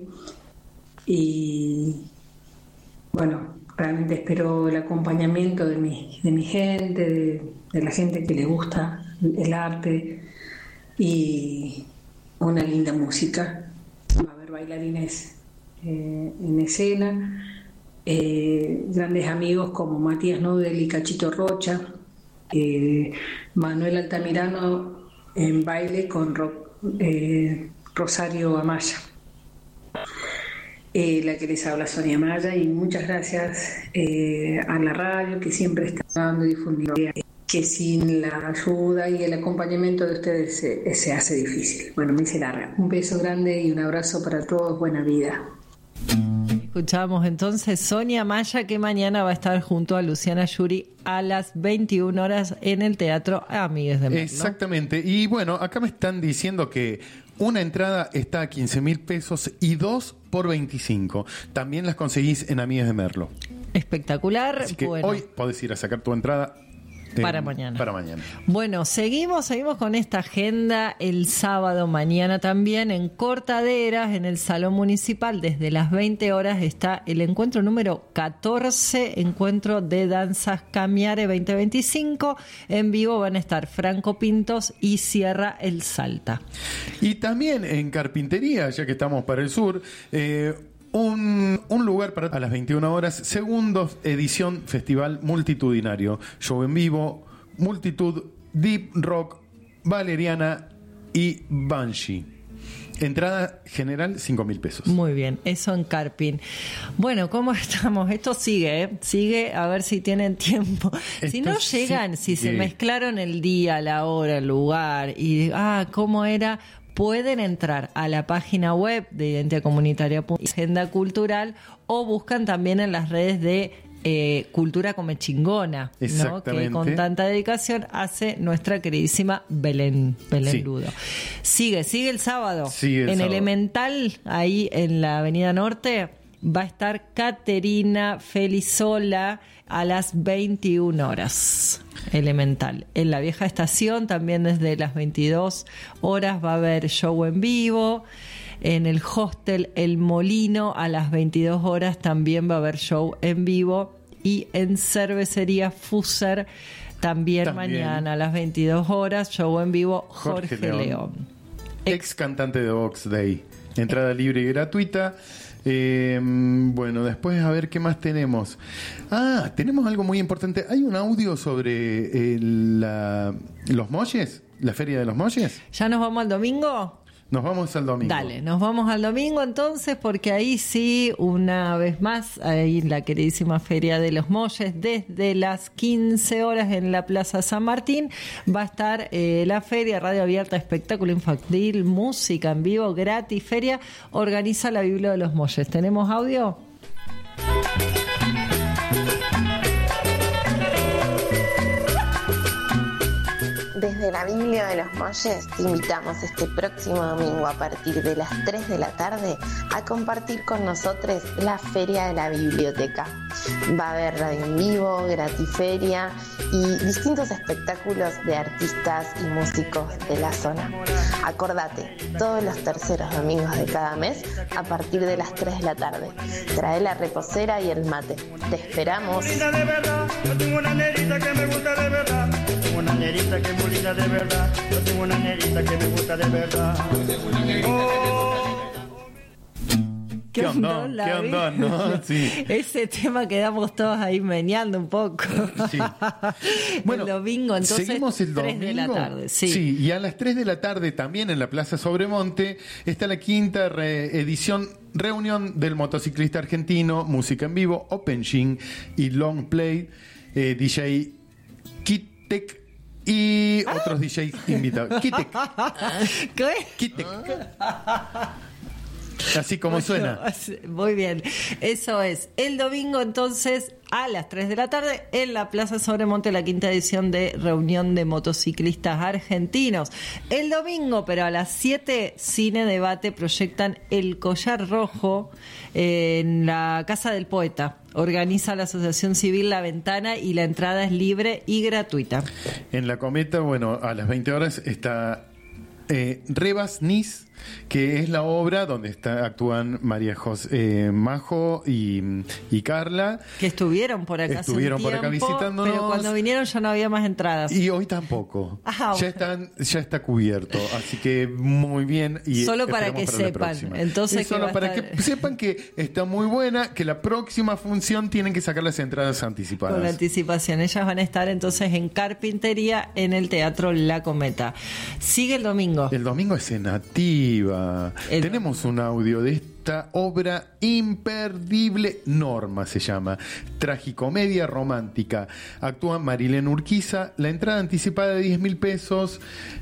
[SPEAKER 12] Y bueno, realmente espero el acompañamiento de mi, de mi gente, de, de la gente que le gusta el arte y una linda música. Va a haber bailarines eh, en escena, eh, grandes amigos como Matías Nudel y Cachito Rocha, eh, Manuel Altamirano en baile con Ro- eh, Rosario Amaya. Eh, la que les habla Sonia Maya, y muchas gracias eh, a la radio que siempre está dando y difundiendo, que sin la ayuda y el acompañamiento de ustedes se, se hace difícil. Bueno, me hice larga. Un beso grande y un abrazo para todos. Buena vida.
[SPEAKER 2] Escuchamos entonces Sonia Maya, que mañana va a estar junto a Luciana Yuri a las veintiuna horas en el Teatro Amigues de Merlo.
[SPEAKER 1] Exactamente. Y bueno, acá me están diciendo que una entrada está a quince mil pesos y dos por veinticinco. También las conseguís en Amigues de Merlo.
[SPEAKER 2] Espectacular.
[SPEAKER 1] Así que
[SPEAKER 2] Bueno.
[SPEAKER 1] hoy podés ir a sacar tu entrada. eh,
[SPEAKER 2] Para mañana.
[SPEAKER 1] Para mañana.
[SPEAKER 2] Bueno, seguimos, seguimos con esta agenda el sábado, mañana también en Cortaderas, en el Salón Municipal, desde las veinte horas está el encuentro número catorce, encuentro de danzas Camiare veinte veinticinco. En vivo van a estar Franco Pintos y Sierra El Salta.
[SPEAKER 1] Y también en carpintería, ya que estamos para el sur, eh, un, un lugar para a las veintiuna horas, segundo edición Festival Multitudinario. Show en vivo, multitud, deep rock, valeriana y banshee. Entrada general, cinco mil pesos.
[SPEAKER 2] Muy bien, eso en Carpin. Bueno, ¿cómo estamos? Esto sigue, ¿eh? Sigue, a ver si tienen tiempo. Si
[SPEAKER 1] Esto
[SPEAKER 2] no llegan, si se
[SPEAKER 1] sigue.
[SPEAKER 2] mezclaron el día, la hora, el lugar, y, ah, ¿cómo era? Pueden entrar a la página web de Identidad Comunitaria, Agenda Cultural, o buscan también en las redes de eh, Cultura Come Chingona, ¿no? Que
[SPEAKER 1] Exactamente.
[SPEAKER 2] con tanta dedicación hace nuestra queridísima Belén, Belén
[SPEAKER 1] Sí.
[SPEAKER 2] Ludo. Sigue, sigue el sábado.
[SPEAKER 1] Sigue el
[SPEAKER 2] en
[SPEAKER 1] sábado.
[SPEAKER 2] Elemental, ahí en la Avenida Norte, va a estar Caterina Felizola a las veintiuna horas. Elemental. En la vieja estación también desde las veintidós horas va a haber show en vivo. En el hostel El Molino a las veintidós horas también va a haber show en vivo. Y en Cervecería Fuser también,
[SPEAKER 1] También.
[SPEAKER 2] mañana a las veintidós horas, show en vivo Jorge,
[SPEAKER 1] Jorge León.
[SPEAKER 2] León.
[SPEAKER 1] Ex cantante de Vox Day. Entrada libre y gratuita. Eh, bueno, después a ver qué más tenemos. Ah, tenemos algo muy importante. Hay un audio sobre eh, la- los molles, la feria de los molles.
[SPEAKER 2] ¿Ya nos vamos al domingo?
[SPEAKER 1] Nos vamos al domingo.
[SPEAKER 2] Dale, nos vamos al domingo entonces, porque ahí sí, una vez más, ahí la queridísima Feria de los Molles, desde las quince horas en la Plaza San Martín, va a estar eh, la feria, radio abierta, espectáculo infantil, música en vivo, gratis, feria, organiza la Biblia de los Molles. ¿Tenemos audio?
[SPEAKER 13] Desde la Biblia de los Molles te invitamos este próximo domingo a partir de las tres de la tarde a compartir con nosotros la Feria de la Biblioteca. Va a haber radio en vivo, gratiferia y distintos espectáculos de artistas y músicos de la zona. Acordate, todos los terceros domingos de cada mes a partir de las tres de la tarde. Trae la reposera y el mate. Te esperamos.
[SPEAKER 10] Linda de verdad, yo tengo una negrita que me gusta de verdad.
[SPEAKER 14] Tengo una nerita que es muy linda de verdad. Yo tengo una nerita que me gusta de verdad.
[SPEAKER 1] ¿Qué onda?
[SPEAKER 2] ondón, la
[SPEAKER 1] ¿Qué onda?
[SPEAKER 2] vi.
[SPEAKER 1] ¿No? Sí.
[SPEAKER 2] Ese tema quedamos todos ahí meneando un poco.
[SPEAKER 1] Sí.
[SPEAKER 2] Bueno, el domingo, entonces,
[SPEAKER 1] seguimos el
[SPEAKER 2] tres
[SPEAKER 1] domingo.
[SPEAKER 2] de la tarde. Sí.
[SPEAKER 1] Sí, y a las tres de la tarde también en la Plaza Sobremonte está la quinta reedición, reunión del motociclista argentino, música en vivo, Open Gym y Long Play, eh, D J Kitek y
[SPEAKER 2] ¿Ah?
[SPEAKER 1] otros D Js invitados. Kitek.
[SPEAKER 2] ¿Qué?
[SPEAKER 1] Kitek. Así como
[SPEAKER 2] Bueno,
[SPEAKER 1] suena.
[SPEAKER 2] Muy bien. Eso es. El domingo, entonces, a las tres de la tarde, en la Plaza Sobremonte, la quinta edición de Reunión de Motociclistas Argentinos. El domingo, pero a las siete, Cine Debate proyectan El Collar Rojo en la Casa del Poeta. Organiza la Asociación Civil La Ventana y la entrada es libre y gratuita.
[SPEAKER 1] En la Cometa, bueno, a las veinte horas está eh, Rebas Nis, que es la obra donde está, actúan María José eh, Majo y, y Carla.
[SPEAKER 2] Que estuvieron por acá
[SPEAKER 1] Estuvieron
[SPEAKER 2] hace un
[SPEAKER 1] por acá
[SPEAKER 2] tiempo,
[SPEAKER 1] visitándonos.
[SPEAKER 2] pero cuando vinieron ya no había más entradas.
[SPEAKER 1] Y hoy tampoco.
[SPEAKER 2] Ah,
[SPEAKER 1] ya, están, ya está cubierto, así que muy bien. Y
[SPEAKER 2] solo para que
[SPEAKER 1] esperamos para la
[SPEAKER 2] sepan.
[SPEAKER 1] próxima.
[SPEAKER 2] Entonces,
[SPEAKER 1] Y solo
[SPEAKER 2] que va a
[SPEAKER 1] para
[SPEAKER 2] estar-
[SPEAKER 1] que sepan que está muy buena, que la próxima función tienen que sacar las entradas anticipadas.
[SPEAKER 2] Con anticipación. Ellas van a estar entonces en Carpintería en el Teatro La Cometa. Sigue el domingo.
[SPEAKER 1] El domingo es en Nativa. Tenemos un audio de esta obra imperdible, Norma se llama, tragicomedia romántica. Actúa Marilén Urquiza, la entrada anticipada de diez mil pesos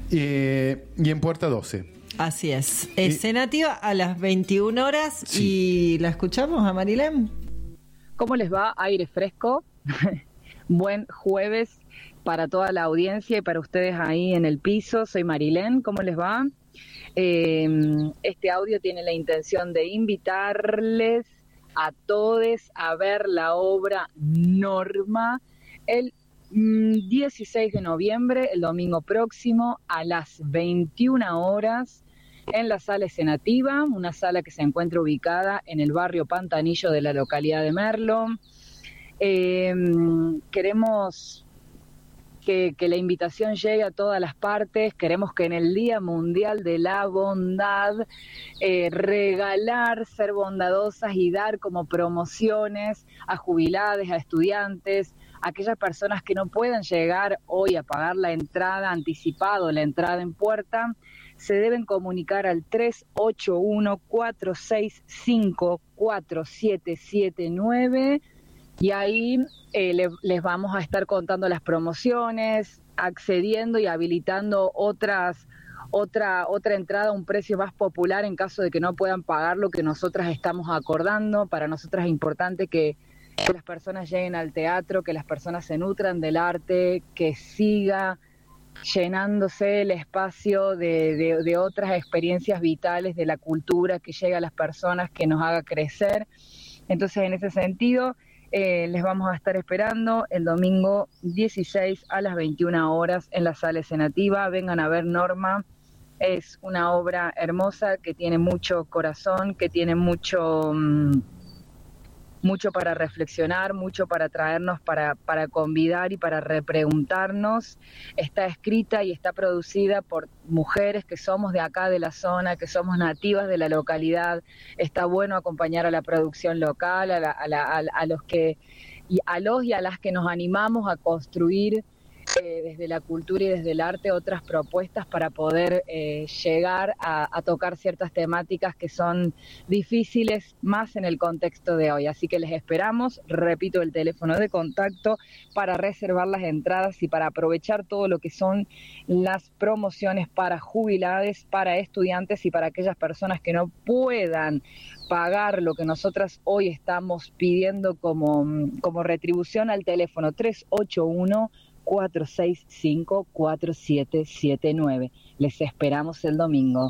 [SPEAKER 1] eh, y en puerta doce.
[SPEAKER 2] Así es. Escenativa a las veintiuna horas y la escuchamos a Marilén.
[SPEAKER 16] ¿Cómo les va? Aire fresco. Buen jueves para toda la audiencia y para ustedes ahí en el piso. Soy Marilén, ¿cómo les va? Eh, este audio tiene la intención de invitarles a todos a ver la obra Norma el mm, dieciséis de noviembre, el domingo próximo, a las veintiuna horas, en la sala escenativa, una sala que se encuentra ubicada en el barrio Pantanillo de la localidad de Merlo. Eh, queremos que, que la invitación llegue a todas las partes. Queremos que en el Día Mundial de la Bondad eh, regalar, ser bondadosas y dar como promociones a jubilados, a estudiantes, a aquellas personas que no puedan llegar hoy a pagar la entrada anticipado, la entrada en puerta. Se deben comunicar al tres ocho uno, cuatro seis cinco, cuatro siete siete nueve y ahí eh, le, les vamos a estar contando las promociones, accediendo y habilitando otras otra otra entrada a un precio más popular en caso de que no puedan pagar lo que nosotras estamos acordando. Para nosotras es importante que, que las personas lleguen al teatro, que las personas se nutran del arte, que siga llenándose el espacio de, de, de otras experiencias vitales de la cultura que llega a las personas, que nos haga crecer. Entonces, en ese sentido, eh, les vamos a estar esperando el domingo dieciséis a las veintiuna horas en la sala escenativa. Vengan a ver Norma. Es una obra hermosa que tiene mucho corazón, que tiene mucho... Mmm, mucho para reflexionar, mucho para traernos, para, para convidar y para repreguntarnos. Está escrita y está producida por mujeres que somos de acá, de la zona, que somos nativas de la localidad. Está bueno acompañar a la producción local, a, la, a, la, a, a los que y a los y a las que nos animamos a construir eh, desde la cultura y desde el arte otras propuestas para poder eh, llegar a, a tocar ciertas temáticas que son difíciles más en el contexto de hoy. Así que les esperamos, repito el teléfono de contacto para reservar las entradas y para aprovechar todo lo que son las promociones para jubilados, para estudiantes y para aquellas personas que no puedan pagar lo que nosotras hoy estamos pidiendo como, como retribución. Al teléfono tres ocho uno, cuatro seis cinco, cuatro siete siete nueve. Les esperamos el domingo.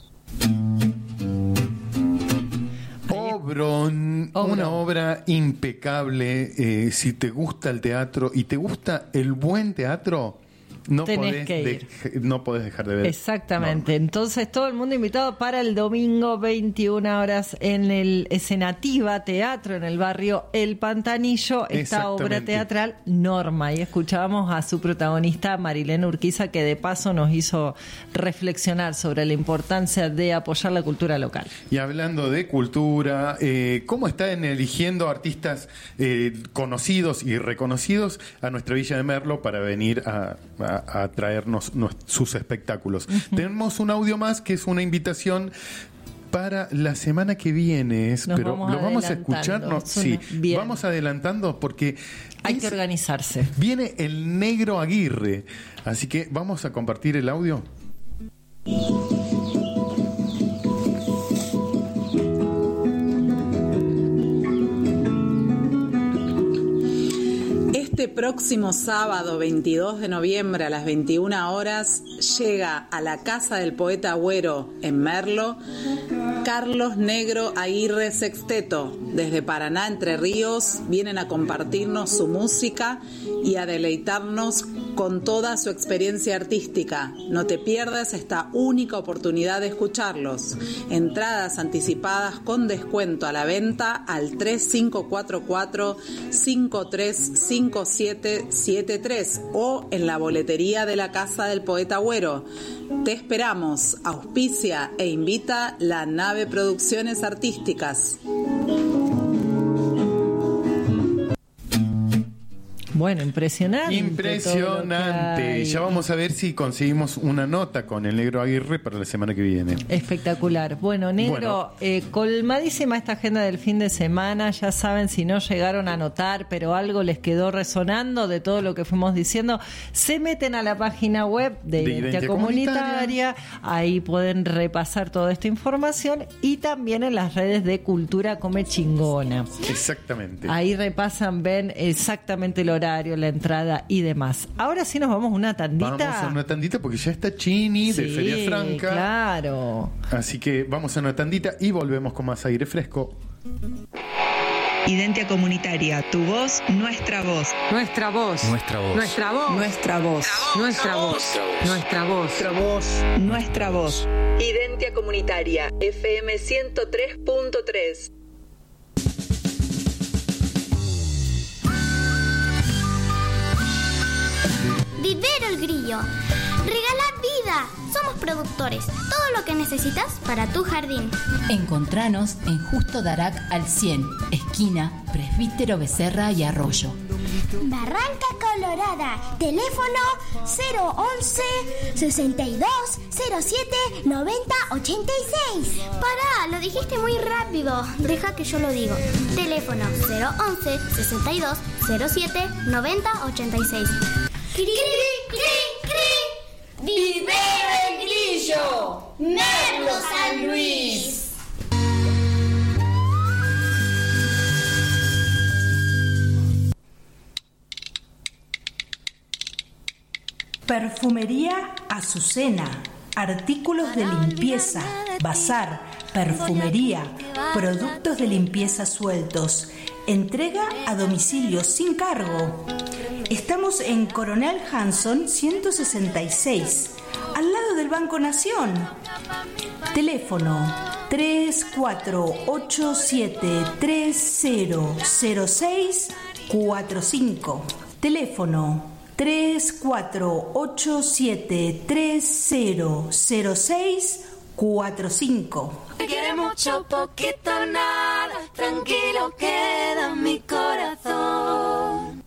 [SPEAKER 1] Obrón, una obra impecable. Eh, si te gusta el teatro y te gusta el buen teatro, no
[SPEAKER 2] tenés
[SPEAKER 1] podés
[SPEAKER 2] que ir.
[SPEAKER 1] de- no podés dejar de ver.
[SPEAKER 2] Exactamente. Entonces, todo el mundo invitado para el domingo, veintiuna horas, en el Escenativa Teatro, en el barrio El Pantanillo, esta obra
[SPEAKER 1] Exactamente.
[SPEAKER 2] teatral Norma. Y escuchábamos a su protagonista, Marilén Urquiza, que de paso nos hizo reflexionar sobre la importancia de apoyar la cultura local.
[SPEAKER 1] Y hablando de cultura, eh, ¿cómo están eligiendo artistas eh, conocidos y reconocidos a nuestra Villa de Merlo para venir a, a- a traernos nues- sus espectáculos?
[SPEAKER 2] Ujú.
[SPEAKER 1] Tenemos un audio más que es una invitación para la semana que viene, es-
[SPEAKER 2] Nos
[SPEAKER 1] pero
[SPEAKER 2] vamos
[SPEAKER 1] lo vamos a
[SPEAKER 2] adelantando.
[SPEAKER 1] escuchar, ¿no?
[SPEAKER 2] Suena
[SPEAKER 1] Sí,
[SPEAKER 2] bien.
[SPEAKER 1] vamos adelantando porque
[SPEAKER 2] Hay
[SPEAKER 1] es-
[SPEAKER 2] que organizarse.
[SPEAKER 1] viene el Negro Aguirre, así que vamos a compartir el audio.
[SPEAKER 15] Este próximo sábado veintidós de noviembre a las veintiuna horas llega a la Casa del Poeta Agüero en Merlo Carlos Negro Aguirre Sexteto. Desde Paraná, Entre Ríos, vienen a compartirnos su música y a deleitarnos con toda su experiencia artística. No te pierdas esta única oportunidad de escucharlos. Entradas anticipadas con descuento a la venta al tres cinco cuatro cuatro, cinco tres cinco siete siete tres o en la boletería de la Casa del Poeta Agüero. Te esperamos. Auspicia e invita la Nave Producciones Artísticas.
[SPEAKER 2] Bueno, impresionante. todo lo que
[SPEAKER 1] Impresionante.
[SPEAKER 2] hay.
[SPEAKER 1] Ya vamos a ver si conseguimos una nota con el Negro Aguirre para la semana que viene.
[SPEAKER 2] Espectacular. Bueno, Negro,
[SPEAKER 1] Bueno.
[SPEAKER 2] eh, colmadísima esta agenda del fin de semana. Ya saben, si no llegaron a anotar, pero algo les quedó resonando de todo lo que fuimos diciendo, se meten a la página web de,
[SPEAKER 1] De
[SPEAKER 2] Identidad
[SPEAKER 1] Identidad
[SPEAKER 2] Comunitaria. Ahí pueden repasar toda esta información y también en las redes de Cultura Come Chingona.
[SPEAKER 1] Exactamente.
[SPEAKER 2] Ahí repasan, ven exactamente el horario, la entrada y demás. Ahora sí nos vamos a una tandita.
[SPEAKER 1] Vamos a una tandita porque ya está Chini de
[SPEAKER 2] Sí,
[SPEAKER 1] Feria Franca.
[SPEAKER 2] Claro.
[SPEAKER 1] Así que vamos a una tandita y volvemos con más aire fresco.
[SPEAKER 17] Identia Comunitaria, tu voz, nuestra voz.
[SPEAKER 18] Nuestra voz.
[SPEAKER 17] Nuestra voz.
[SPEAKER 18] Nuestra voz. Nuestra voz. Nuestra voz. Nuestra voz.
[SPEAKER 17] Nuestra voz. Nuestra voz. Identia Comunitaria, F M ciento tres punto tres.
[SPEAKER 8] Vivero el Grillo. Regala vida. Somos productores. Todo lo que necesitas para tu jardín.
[SPEAKER 19] Encontranos en Justo Darac al cien, esquina Presbítero Becerra y Arroyo.
[SPEAKER 8] Barranca Colorada. Teléfono cero once, sesenta y dos, cero siete, noventa, ochenta y seis. Pará, lo dijiste muy rápido. Deja que yo lo digo. Teléfono cero once, sesenta y dos, cero siete, noventa, ochenta y seis. ¡Cri, cri, cri, cri! ¡Vivero el Grillo! ¡Merlo San Luis!
[SPEAKER 24] Perfumería Azucena, artículos de limpieza, bazar, perfumería, productos de limpieza sueltos, entrega a domicilio sin cargo. Estamos en Coronel Hanson ciento sesenta y seis, al lado del Banco Nación. Teléfono tres cuatro ocho siete tres cero cero seis cuatro cinco. Teléfono tres cuatro ocho siete tres cero cero seis cuatro cinco.
[SPEAKER 5] Te quiere mucho, poquito, nada. Tranquilo queda mi corazón.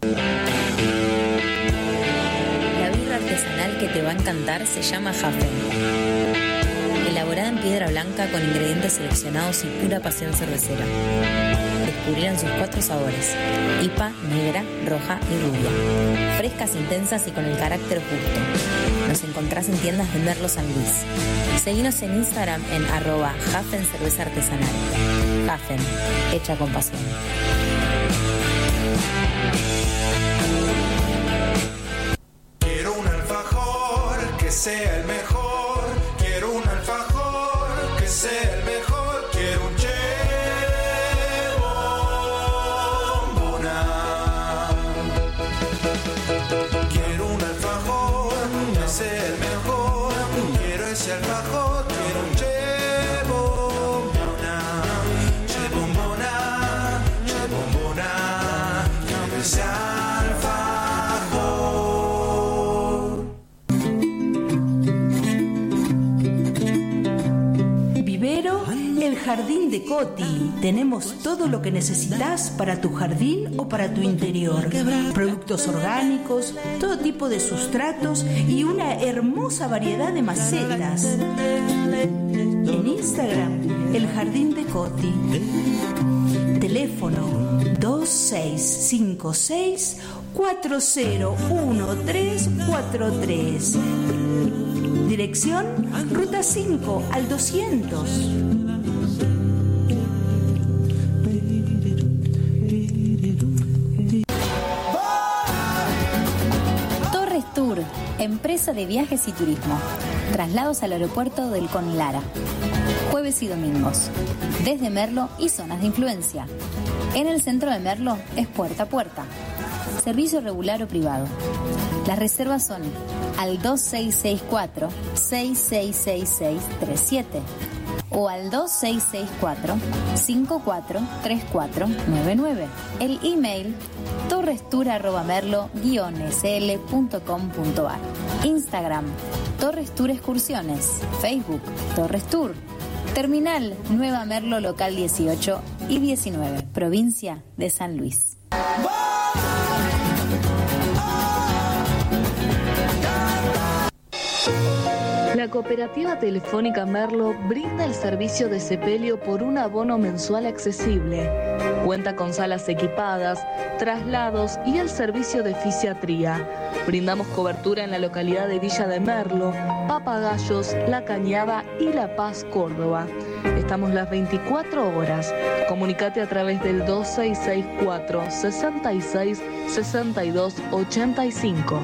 [SPEAKER 25] La birra artesanal que te va a encantar se llama Hafen. Elaborada en piedra blanca con ingredientes seleccionados y pura pasión cervecera. Descubrirán sus cuatro sabores: I P A, negra, roja y rubia. Frescas, intensas y con el carácter justo. Nos encontrás en tiendas de Merlo San Luis. Seguinos en Instagram en arroba Hafen Cerveza Artesanal. Hafen, hecha con pasión.
[SPEAKER 10] Quiero un alfajor que sea el mejor. Quiero un alfajor que sea el mejor. Quiero un chebombona. Quiero un alfajor
[SPEAKER 24] de Coti. Tenemos todo lo que necesitas para tu jardín o para tu interior. Productos orgánicos, todo tipo de sustratos y una hermosa variedad de macetas. En Instagram, El Jardín de Coti. Teléfono dos seis cinco seis cuatro cero uno tres cuatro tres. Dirección Ruta cinco al doscientos.
[SPEAKER 25] Torres Tour, empresa de viajes y turismo. Traslados al aeropuerto del Conlara. Jueves y domingos. Desde Merlo y zonas de influencia. En el centro de Merlo es puerta a puerta. Servicio regular o privado. Las reservas son al dos seis seis cuatro seis seis seis seis tres siete o al dos seis seis cuatro cinco cuatro tres cuatro nueve nueve. El email torrestour arroba merlo guion s l punto com punto a r. Instagram Torres Tour Excursiones. Facebook Torres Tour. Terminal Nueva Merlo local dieciocho y diecinueve, provincia de San Luis.
[SPEAKER 3] La Cooperativa Telefónica Merlo brinda el servicio de sepelio por un abono mensual accesible. Cuenta con salas equipadas, traslados y el servicio de fisiatría. Brindamos cobertura en la localidad de Villa de Merlo, Papagayos, La Cañada y La Paz, Córdoba. Estamos las veinticuatro horas. Comunicate a través del dos seis seis cuatro sesenta y seis sesenta y dos ochenta y cinco.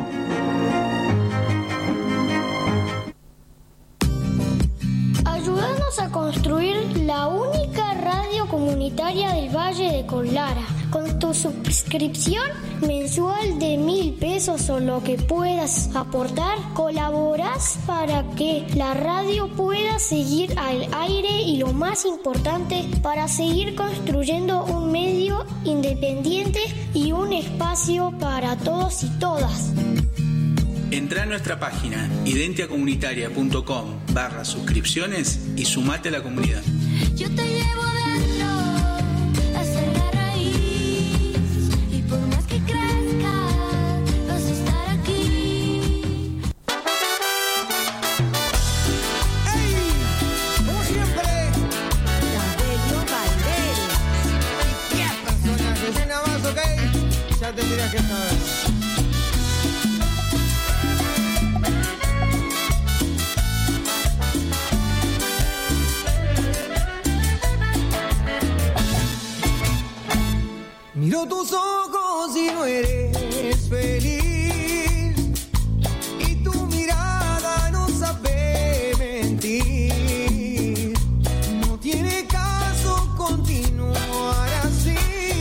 [SPEAKER 8] Ayúdanos a construir la única radio comunitaria del Valle de Conlara. Con tu suscripción mensual de mil pesos o lo que puedas aportar, colaboras para que la radio pueda seguir al aire y lo más importante, para seguir construyendo un medio independiente y un espacio para todos y todas.
[SPEAKER 4] Entrá a nuestra página identiacomunitaria.com barra suscripciones y sumate a la comunidad.
[SPEAKER 5] Yo te llevo dentro hasta la raíz y por más que crezca vas a estar aquí.
[SPEAKER 10] ¡Ey! Como siempre, Cabello Valdés. ¿Y qué personas de escena más, ok? Ya tendrías que saber. Miro tus ojos y no eres feliz, y tu mirada no sabe mentir. No tiene caso continuar así.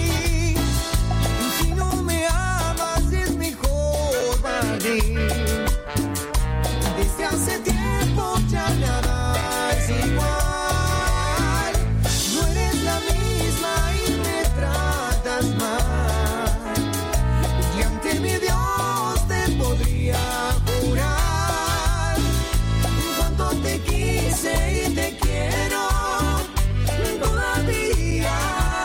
[SPEAKER 10] Si no me amas es mejor partir. Desde hace tiempo ya nada es igual. No eres la misma y me tratas mal, y ante mi Dios te podría jurar cuánto te quise y te quiero todavía.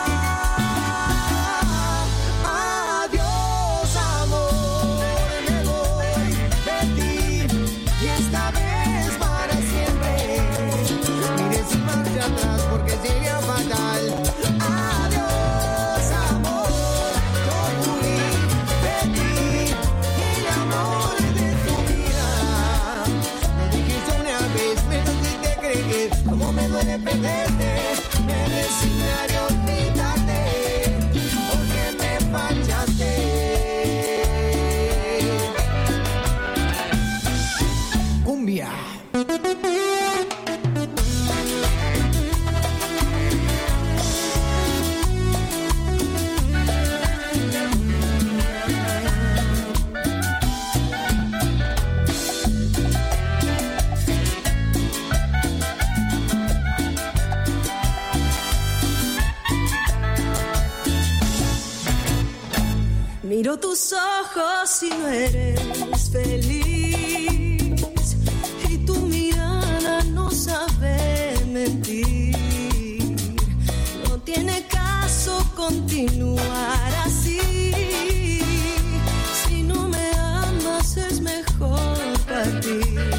[SPEAKER 10] Adiós amor, me voy de ti y esta vez para siempre. Mire sin marcha atrás porque sería fatal. Adiós amor, yo fui de ti, el amor de tu vida. Me dijiste una vez, menos si te creí, como me duele perderte. Me resignaré a olvidarte porque me fallaste. Cumbia.
[SPEAKER 3] Miro tus ojos y no eres feliz, y tu mirada no sabe mentir.
[SPEAKER 5] continuar así. Si no me amas es mejor para ti.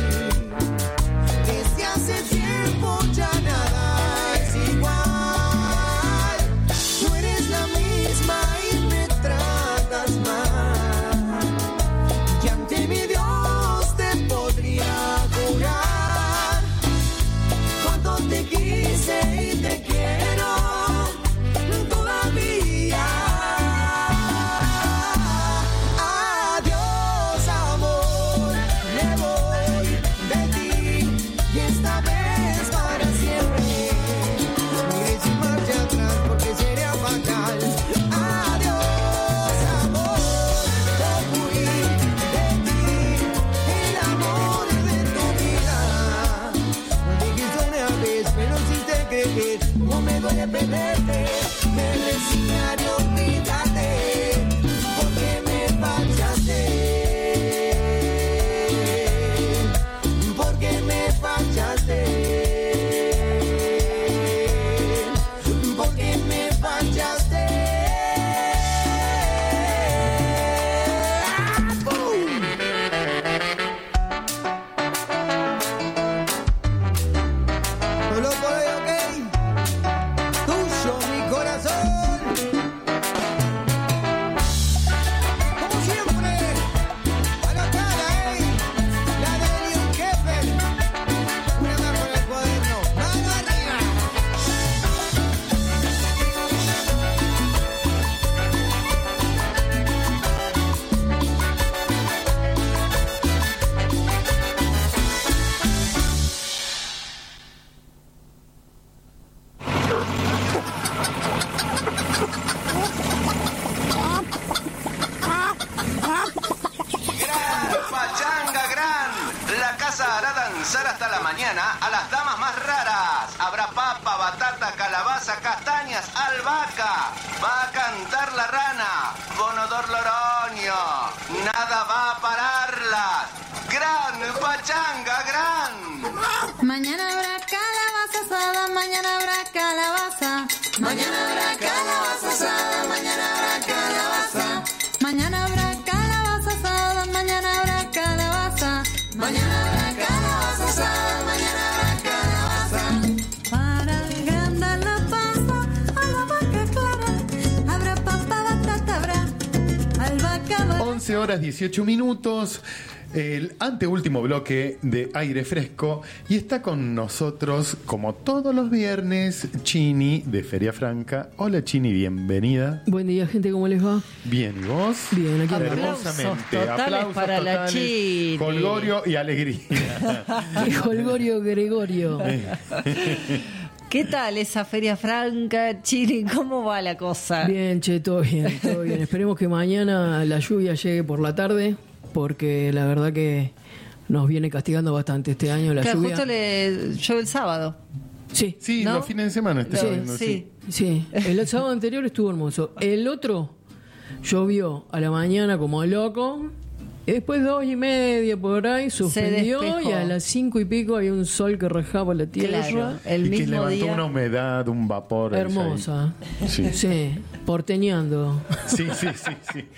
[SPEAKER 5] Desde hace tiempo ya nada es igual. Tú eres la misma y me tratas mal. Y ante mi Dios te podría jurar cuánto te quise y te quiero todavía. Adiós, amor, me voy de ti y esta vez para siempre. Mire sin marcha atrás porque sería fatal. Adiós, amor, me fui de ti, el amor de tu vida. No dije suena a vez, pero si te crees, no me duele perderte. Me resignaré a olvidarte porque me fallaste. Porque me fallaste. Porque me fallaste. ¡Ah, pum! No lo puedo, ok. Tuyo mi corazón. Como siempre, a la cara, ey. La de Elion Keffer. Una mano en el cuaderno. Mano arriba.
[SPEAKER 6] Gran Pachanga Gran. La casa hará danzar hasta la mañana a las damas más raras. Habrá papa, batata, calabaza, castañas, albahaca. Va a cantar la rana, Bonodor Loroño. Nada va a pararlas. Gran Pachanga Gran.
[SPEAKER 20] Mañana habrá calabaza asada, mañana habrá calabaza. Mañana habrá calabaza asada, mañana habrá calabaza. Mañana habrá calabaza asada, mañana habrá calabaza. Mañana habrá calabaza asada, mañana habrá calabaza. Para agrandar la panza a la vaca clara, habrá papa, batata, habrá albahaca.
[SPEAKER 1] once horas dieciocho minutos, el anteúltimo bloque de Aire Fresco, y está con nosotros, como todos los viernes, Chini de Feria Franca. Hola Chini, bienvenida.
[SPEAKER 21] Buen día, gente, ¿cómo les va?
[SPEAKER 1] Bien, ¿y vos?
[SPEAKER 21] Bien, aquí andamos.
[SPEAKER 1] Hermosamente.
[SPEAKER 2] Aplausos totales para la Chini.
[SPEAKER 1] Jolgorio y alegría.
[SPEAKER 21] Jolgorio Gregorio.
[SPEAKER 2] ¿Qué tal esa Feria Franca, Chini? ¿Cómo va la cosa?
[SPEAKER 21] Bien, che, todo bien, todo bien. Esperemos que mañana la lluvia llegue por la tarde, porque la verdad que nos viene castigando bastante este año la
[SPEAKER 2] Claro,
[SPEAKER 21] lluvia.
[SPEAKER 2] justo le llueve el sábado.
[SPEAKER 21] Sí,
[SPEAKER 1] Sí,
[SPEAKER 2] ¿no?
[SPEAKER 1] los fines de semana está
[SPEAKER 2] Sí,
[SPEAKER 1] lloviendo,
[SPEAKER 2] sí.
[SPEAKER 21] sí. El sábado anterior estuvo hermoso. El otro llovió a la mañana como loco. Y después dos y media por ahí suspendió
[SPEAKER 2] despejó.
[SPEAKER 21] y a las cinco y pico había un sol que rajaba la tierra.
[SPEAKER 2] Claro, el
[SPEAKER 1] y que
[SPEAKER 2] mismo
[SPEAKER 1] levantó
[SPEAKER 2] día.
[SPEAKER 1] una humedad, un vapor. ahí.
[SPEAKER 21] Hermosa.
[SPEAKER 1] Sí.
[SPEAKER 21] Sí, porteñando.
[SPEAKER 1] Sí, sí, sí,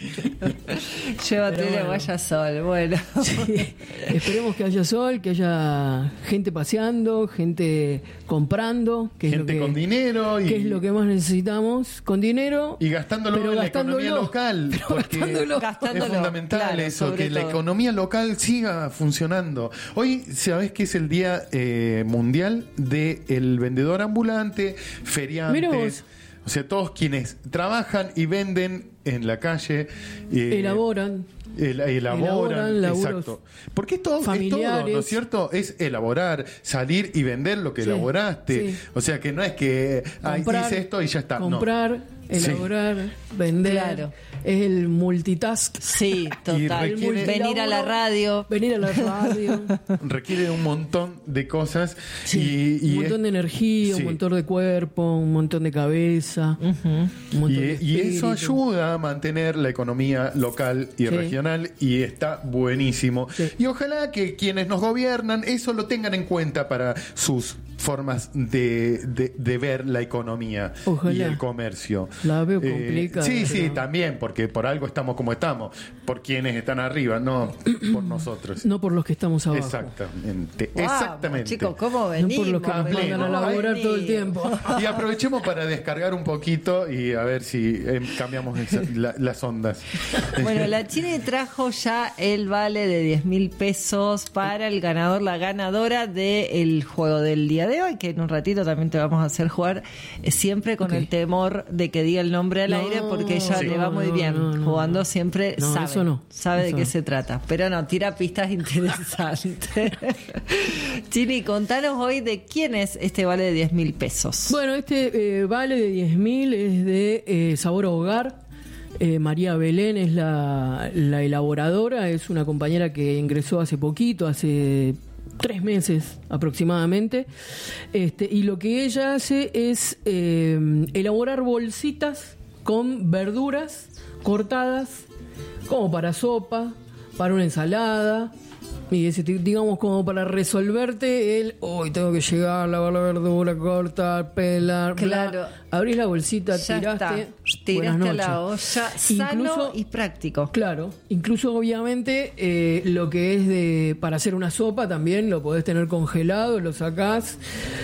[SPEAKER 1] sí.
[SPEAKER 2] Llévatela,
[SPEAKER 21] Pero bueno.
[SPEAKER 2] vaya sol. Bueno.
[SPEAKER 21] Sí. Esperemos que haya sol, que haya gente paseando, gente comprando, que
[SPEAKER 1] Gente
[SPEAKER 21] es lo que,
[SPEAKER 1] con dinero y,
[SPEAKER 21] que es lo que más necesitamos, con dinero.
[SPEAKER 1] y gastándolo
[SPEAKER 21] pero
[SPEAKER 1] en la
[SPEAKER 21] gastándolo,
[SPEAKER 1] economía local.
[SPEAKER 21] pero
[SPEAKER 1] Porque
[SPEAKER 21] gastándolo.
[SPEAKER 2] Gastándolo,
[SPEAKER 1] es fundamental
[SPEAKER 2] claro,
[SPEAKER 1] eso,
[SPEAKER 2] sobre
[SPEAKER 1] que la
[SPEAKER 2] todo.
[SPEAKER 1] economía local siga funcionando. Hoy, ¿sabés que es el Día eh, Mundial del Vendedor Ambulante,
[SPEAKER 21] Mirá
[SPEAKER 1] feriantes?
[SPEAKER 21] vos.
[SPEAKER 1] O sea, todos quienes trabajan y venden en la calle. eh,
[SPEAKER 21] Elaboran.
[SPEAKER 1] El, elaboran,
[SPEAKER 21] Elaboran, laburos
[SPEAKER 1] exacto. Porque es todo, es todo,
[SPEAKER 21] familiares.
[SPEAKER 1] ¿no es cierto? Es elaborar, salir y vender lo que
[SPEAKER 21] Sí,
[SPEAKER 1] elaboraste.
[SPEAKER 21] sí.
[SPEAKER 1] O sea, que no es que ay,
[SPEAKER 21] Comprar,
[SPEAKER 1] hice esto y ya está. No.
[SPEAKER 21] Comprar,
[SPEAKER 1] Sí.
[SPEAKER 21] elaborar, vender.
[SPEAKER 2] Claro.
[SPEAKER 21] Es el multitask.
[SPEAKER 2] Sí, total.
[SPEAKER 1] requiere-
[SPEAKER 2] Venir a la radio.
[SPEAKER 21] Venir a la radio.
[SPEAKER 1] Requiere un montón de cosas.
[SPEAKER 21] Sí,
[SPEAKER 1] y, y
[SPEAKER 21] un montón
[SPEAKER 1] es-
[SPEAKER 21] de energía,
[SPEAKER 1] sí.
[SPEAKER 21] un montón de cuerpo, un montón de cabeza. un montón
[SPEAKER 1] Y,
[SPEAKER 21] de
[SPEAKER 1] y eso
[SPEAKER 21] espíritu.
[SPEAKER 1] ayuda a mantener la economía local y
[SPEAKER 21] Sí.
[SPEAKER 1] regional y está buenísimo.
[SPEAKER 21] Sí.
[SPEAKER 1] Y ojalá que quienes nos gobiernan eso lo tengan en cuenta para sus formas de, de, de ver la economía. Ojalá. Y el comercio.
[SPEAKER 21] La veo
[SPEAKER 1] Eh,
[SPEAKER 21] complicada.
[SPEAKER 1] sí, sí,
[SPEAKER 21] pero-
[SPEAKER 1] también, porque por algo estamos como estamos, por quienes están arriba, no por nosotros.
[SPEAKER 21] No por los que estamos abajo.
[SPEAKER 1] Exactamente,
[SPEAKER 2] Wow,
[SPEAKER 1] exactamente.
[SPEAKER 2] chicos, ¿cómo
[SPEAKER 21] No
[SPEAKER 2] venimos?
[SPEAKER 21] por los que nos
[SPEAKER 1] Venimos,
[SPEAKER 21] mandan a laburar
[SPEAKER 2] venimos.
[SPEAKER 21] todo el tiempo.
[SPEAKER 1] Y aprovechemos para descargar un poquito y a ver si eh, cambiamos esa- la- las ondas.
[SPEAKER 2] Bueno, la Chini trajo ya el vale de diez mil pesos para el ganador, la ganadora del juego del día de hoy, que en un ratito también te vamos a hacer jugar, eh, siempre con
[SPEAKER 21] Ok.
[SPEAKER 2] el temor de que diga el nombre al
[SPEAKER 21] No,
[SPEAKER 2] aire, porque ella
[SPEAKER 21] sí.
[SPEAKER 2] le va muy
[SPEAKER 21] No,
[SPEAKER 2] bien.
[SPEAKER 21] no, no,
[SPEAKER 2] Jugando siempre
[SPEAKER 21] No,
[SPEAKER 2] sabe,
[SPEAKER 21] eso no.
[SPEAKER 2] sabe de
[SPEAKER 21] Eso
[SPEAKER 2] qué
[SPEAKER 21] no.
[SPEAKER 2] se trata. Pero no, tira pistas interesantes. Chini, contanos hoy de quién es este vale de diez mil pesos.
[SPEAKER 21] Bueno, este eh, vale de diez mil es de eh, Sabor a Hogar. Eh, María Belén es la, la elaboradora, es una compañera que ingresó hace poquito, hace tres meses aproximadamente. Este, y lo que ella hace es eh, elaborar bolsitas con verduras cortadas, como para sopa, para una ensalada. Y ese, digamos, como para resolverte el hoy tengo que llegar, lavar la verdura, cortar, pelar, bla.
[SPEAKER 2] Claro.
[SPEAKER 21] Abrís la bolsita,
[SPEAKER 2] Ya
[SPEAKER 21] tiraste,
[SPEAKER 2] está.
[SPEAKER 21] buenas
[SPEAKER 2] Tiraste a
[SPEAKER 21] noches.
[SPEAKER 2] la olla, sano
[SPEAKER 21] Incluso-
[SPEAKER 2] y práctico.
[SPEAKER 21] Claro, incluso obviamente eh, lo que es de para hacer una sopa también lo podés tener congelado, lo sacás,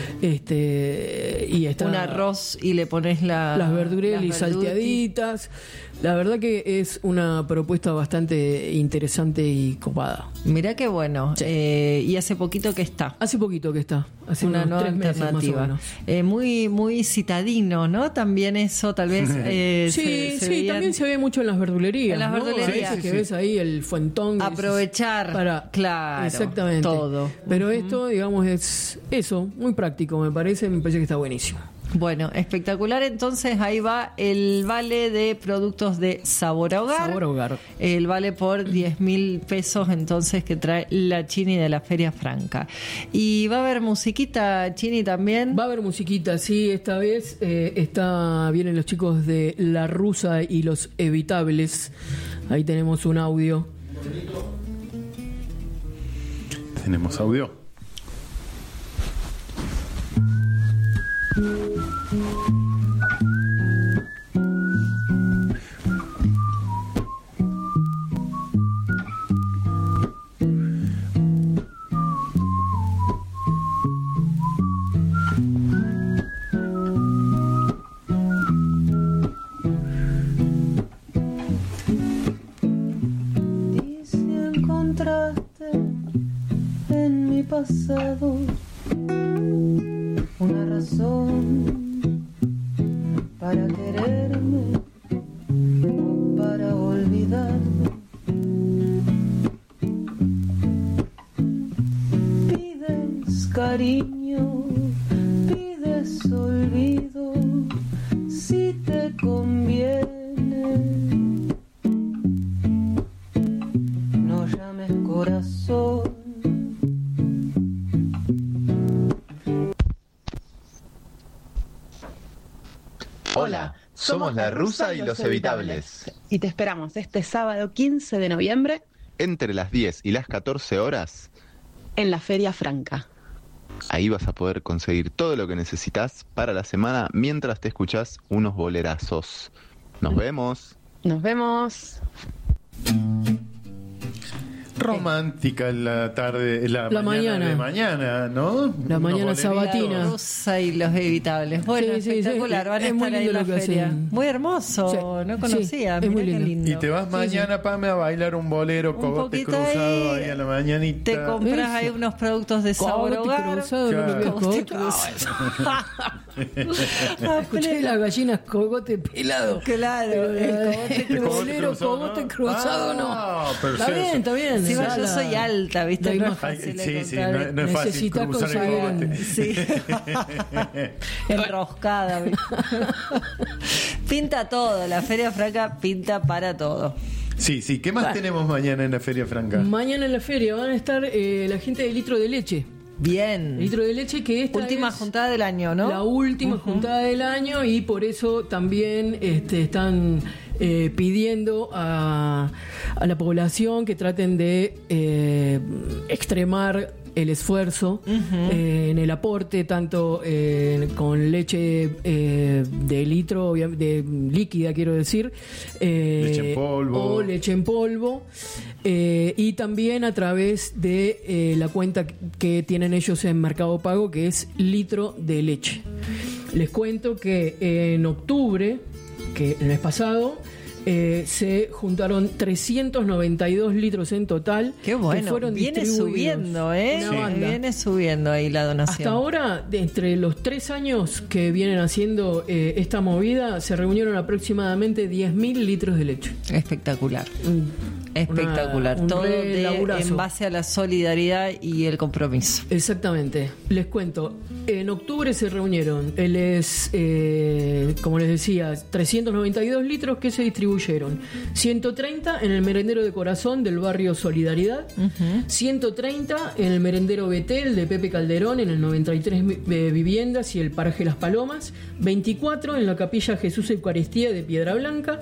[SPEAKER 21] este y está
[SPEAKER 2] Un arroz y le pones la,
[SPEAKER 21] las verdurelis
[SPEAKER 2] las verduti.
[SPEAKER 21] salteaditas. La verdad que es una propuesta bastante interesante y copada.
[SPEAKER 2] Mirá qué bueno. Eh, y hace poquito que está.
[SPEAKER 21] Hace poquito que está, hace
[SPEAKER 2] Una
[SPEAKER 21] unos
[SPEAKER 2] nueva
[SPEAKER 21] tres meses más o
[SPEAKER 2] alternativa.
[SPEAKER 21] menos.
[SPEAKER 2] Eh, muy, muy citadino, ¿no? También eso, tal vez. Eh,
[SPEAKER 21] sí,
[SPEAKER 2] se- se
[SPEAKER 21] sí,
[SPEAKER 2] veían-
[SPEAKER 21] también se ve mucho en las verdulerías.
[SPEAKER 2] En las
[SPEAKER 21] ¿no?
[SPEAKER 2] verdulerías.
[SPEAKER 21] A veces que
[SPEAKER 2] Sí, sí.
[SPEAKER 21] ves ahí el fuentón. y dices,
[SPEAKER 2] Aprovechar,
[SPEAKER 21] para,
[SPEAKER 2] claro,
[SPEAKER 21] exactamente.
[SPEAKER 2] todo.
[SPEAKER 21] Pero esto, digamos, es eso, muy práctico, me parece, me parece que está buenísimo.
[SPEAKER 2] Bueno, espectacular. Entonces ahí va el vale de productos de Sabor a Hogar.
[SPEAKER 21] Sabor a Hogar.
[SPEAKER 2] El vale por diez mil pesos entonces que trae la Chini de la Feria Franca. Y va a haber musiquita, Chini, también.
[SPEAKER 21] Va a haber musiquita, sí, esta vez eh, está, vienen los chicos de La Rusa y Los Evitables. Ahí tenemos un audio.
[SPEAKER 1] Tenemos audio.
[SPEAKER 5] Y si encontraste en mi pasado una razón para quererme o para olvidarme, pides cariño, pides olvido, si te conviene. No llames corazón.
[SPEAKER 7] Hola, somos La Rusa y Los Evitables.
[SPEAKER 9] Y te esperamos este sábado quince de noviembre
[SPEAKER 7] Entre las diez y las catorce horas,
[SPEAKER 9] en la Feria Franca.
[SPEAKER 7] ahí vas a poder conseguir todo lo que necesitas para la semana mientras te escuchás unos bolerazos. Nos vemos.
[SPEAKER 9] Nos vemos.
[SPEAKER 1] Romántica la tarde, la,
[SPEAKER 21] La
[SPEAKER 1] mañana,
[SPEAKER 21] mañana.
[SPEAKER 1] de mañana, ¿no?
[SPEAKER 21] La
[SPEAKER 1] Unos
[SPEAKER 21] mañana
[SPEAKER 1] boleritos.
[SPEAKER 21] sabatina.
[SPEAKER 2] Rusa y Los Evitables. Bueno,
[SPEAKER 21] Sí, sí, sí.
[SPEAKER 2] espectacular. Van a
[SPEAKER 21] Es muy
[SPEAKER 2] estar ahí
[SPEAKER 21] lindo
[SPEAKER 2] en la
[SPEAKER 21] lo que
[SPEAKER 2] feria.
[SPEAKER 21] hacen.
[SPEAKER 2] Muy hermoso.
[SPEAKER 21] Sí,
[SPEAKER 2] No
[SPEAKER 21] sí,
[SPEAKER 2] conocía.
[SPEAKER 21] es
[SPEAKER 2] Mirá
[SPEAKER 21] muy
[SPEAKER 2] qué
[SPEAKER 21] lindo.
[SPEAKER 2] lindo.
[SPEAKER 1] Y te vas mañana, Pame, a bailar un bolero, cogote
[SPEAKER 2] poquito
[SPEAKER 1] cruzado
[SPEAKER 2] ahí,
[SPEAKER 1] ahí, a la mañanita.
[SPEAKER 2] Te compras
[SPEAKER 21] Eso.
[SPEAKER 2] ahí unos productos de Sabor a
[SPEAKER 21] Cogote
[SPEAKER 2] Hogar.
[SPEAKER 21] cruzado, no lo
[SPEAKER 1] Claro.
[SPEAKER 21] ves,
[SPEAKER 2] Cogote
[SPEAKER 21] cogote. Escuché las gallinas cogote pelado.
[SPEAKER 2] Claro,
[SPEAKER 21] Pero,
[SPEAKER 2] el
[SPEAKER 21] eh,
[SPEAKER 2] cogote
[SPEAKER 21] el
[SPEAKER 1] cruzado.
[SPEAKER 21] bolero,
[SPEAKER 1] cruzado,
[SPEAKER 21] cogote
[SPEAKER 1] ¿no?
[SPEAKER 21] cruzado,
[SPEAKER 1] Ah,
[SPEAKER 21] no.
[SPEAKER 1] pero
[SPEAKER 21] Está
[SPEAKER 1] sí,
[SPEAKER 21] bien,
[SPEAKER 1] eso.
[SPEAKER 21] está bien.
[SPEAKER 2] Encima
[SPEAKER 21] Ya
[SPEAKER 2] yo
[SPEAKER 21] la-
[SPEAKER 2] soy alta, ¿viste?
[SPEAKER 21] la
[SPEAKER 2] No es
[SPEAKER 21] imagen.
[SPEAKER 1] Ay,
[SPEAKER 2] fácil
[SPEAKER 1] sí, sí,
[SPEAKER 2] encontrar.
[SPEAKER 1] no, no es fácil
[SPEAKER 21] Necesitas
[SPEAKER 1] cruzar el
[SPEAKER 21] conseguir
[SPEAKER 1] cogote.
[SPEAKER 2] Sí. Enroscada. ¿viste? Pinta todo, la Feria Franca pinta para todo.
[SPEAKER 1] Sí, sí. ¿Qué más
[SPEAKER 21] Bueno.
[SPEAKER 1] tenemos mañana en la Feria Franca?
[SPEAKER 21] Mañana en la feria van a estar eh, la gente de Litro de Leche.
[SPEAKER 2] Bien.
[SPEAKER 21] Litro de Leche, que esta
[SPEAKER 2] Última
[SPEAKER 21] es
[SPEAKER 2] juntada del año, ¿no?
[SPEAKER 21] la última
[SPEAKER 2] Ujú.
[SPEAKER 21] juntada del año, y por eso también este, están eh, pidiendo a, a la población que traten de eh, extremar el esfuerzo
[SPEAKER 2] Ujú.
[SPEAKER 21] eh, en el aporte, tanto eh, con leche eh, de litro, obvia- de líquida, quiero decir, eh,
[SPEAKER 1] Leche en polvo.
[SPEAKER 21] o leche en polvo, eh, y también a través de eh, la cuenta que tienen ellos en Mercado Pago, que es litro de leche. Les cuento que en octubre, que el mes pasado, eh, se juntaron trescientos noventa y dos litros en total.
[SPEAKER 2] Qué
[SPEAKER 21] que
[SPEAKER 2] bueno,
[SPEAKER 21] fueron
[SPEAKER 2] viene
[SPEAKER 21] distribuidos.
[SPEAKER 2] subiendo, ¿eh?
[SPEAKER 21] Una
[SPEAKER 2] Sí.
[SPEAKER 21] banda.
[SPEAKER 2] Viene subiendo ahí la donación.
[SPEAKER 21] Hasta ahora, de entre los tres años que vienen haciendo eh, esta movida, se reunieron aproximadamente diez mil litros de leche.
[SPEAKER 2] Espectacular. Espectacular.
[SPEAKER 21] Una- un
[SPEAKER 2] Todo
[SPEAKER 21] re
[SPEAKER 2] de-
[SPEAKER 21] laburazo.
[SPEAKER 2] en base a la solidaridad y el compromiso.
[SPEAKER 21] Exactamente. Les cuento. En octubre se reunieron, él es, eh, como les decía, trescientos noventa y dos litros que se distribuyeron. ciento treinta en el merendero de Corazón del barrio Solidaridad. ciento treinta en el merendero Betel de Pepe Calderón en el noventa y tres vi- eh, viviendas y el paraje Las Palomas. veinticuatro en la capilla Jesús Eucaristía de Piedra Blanca.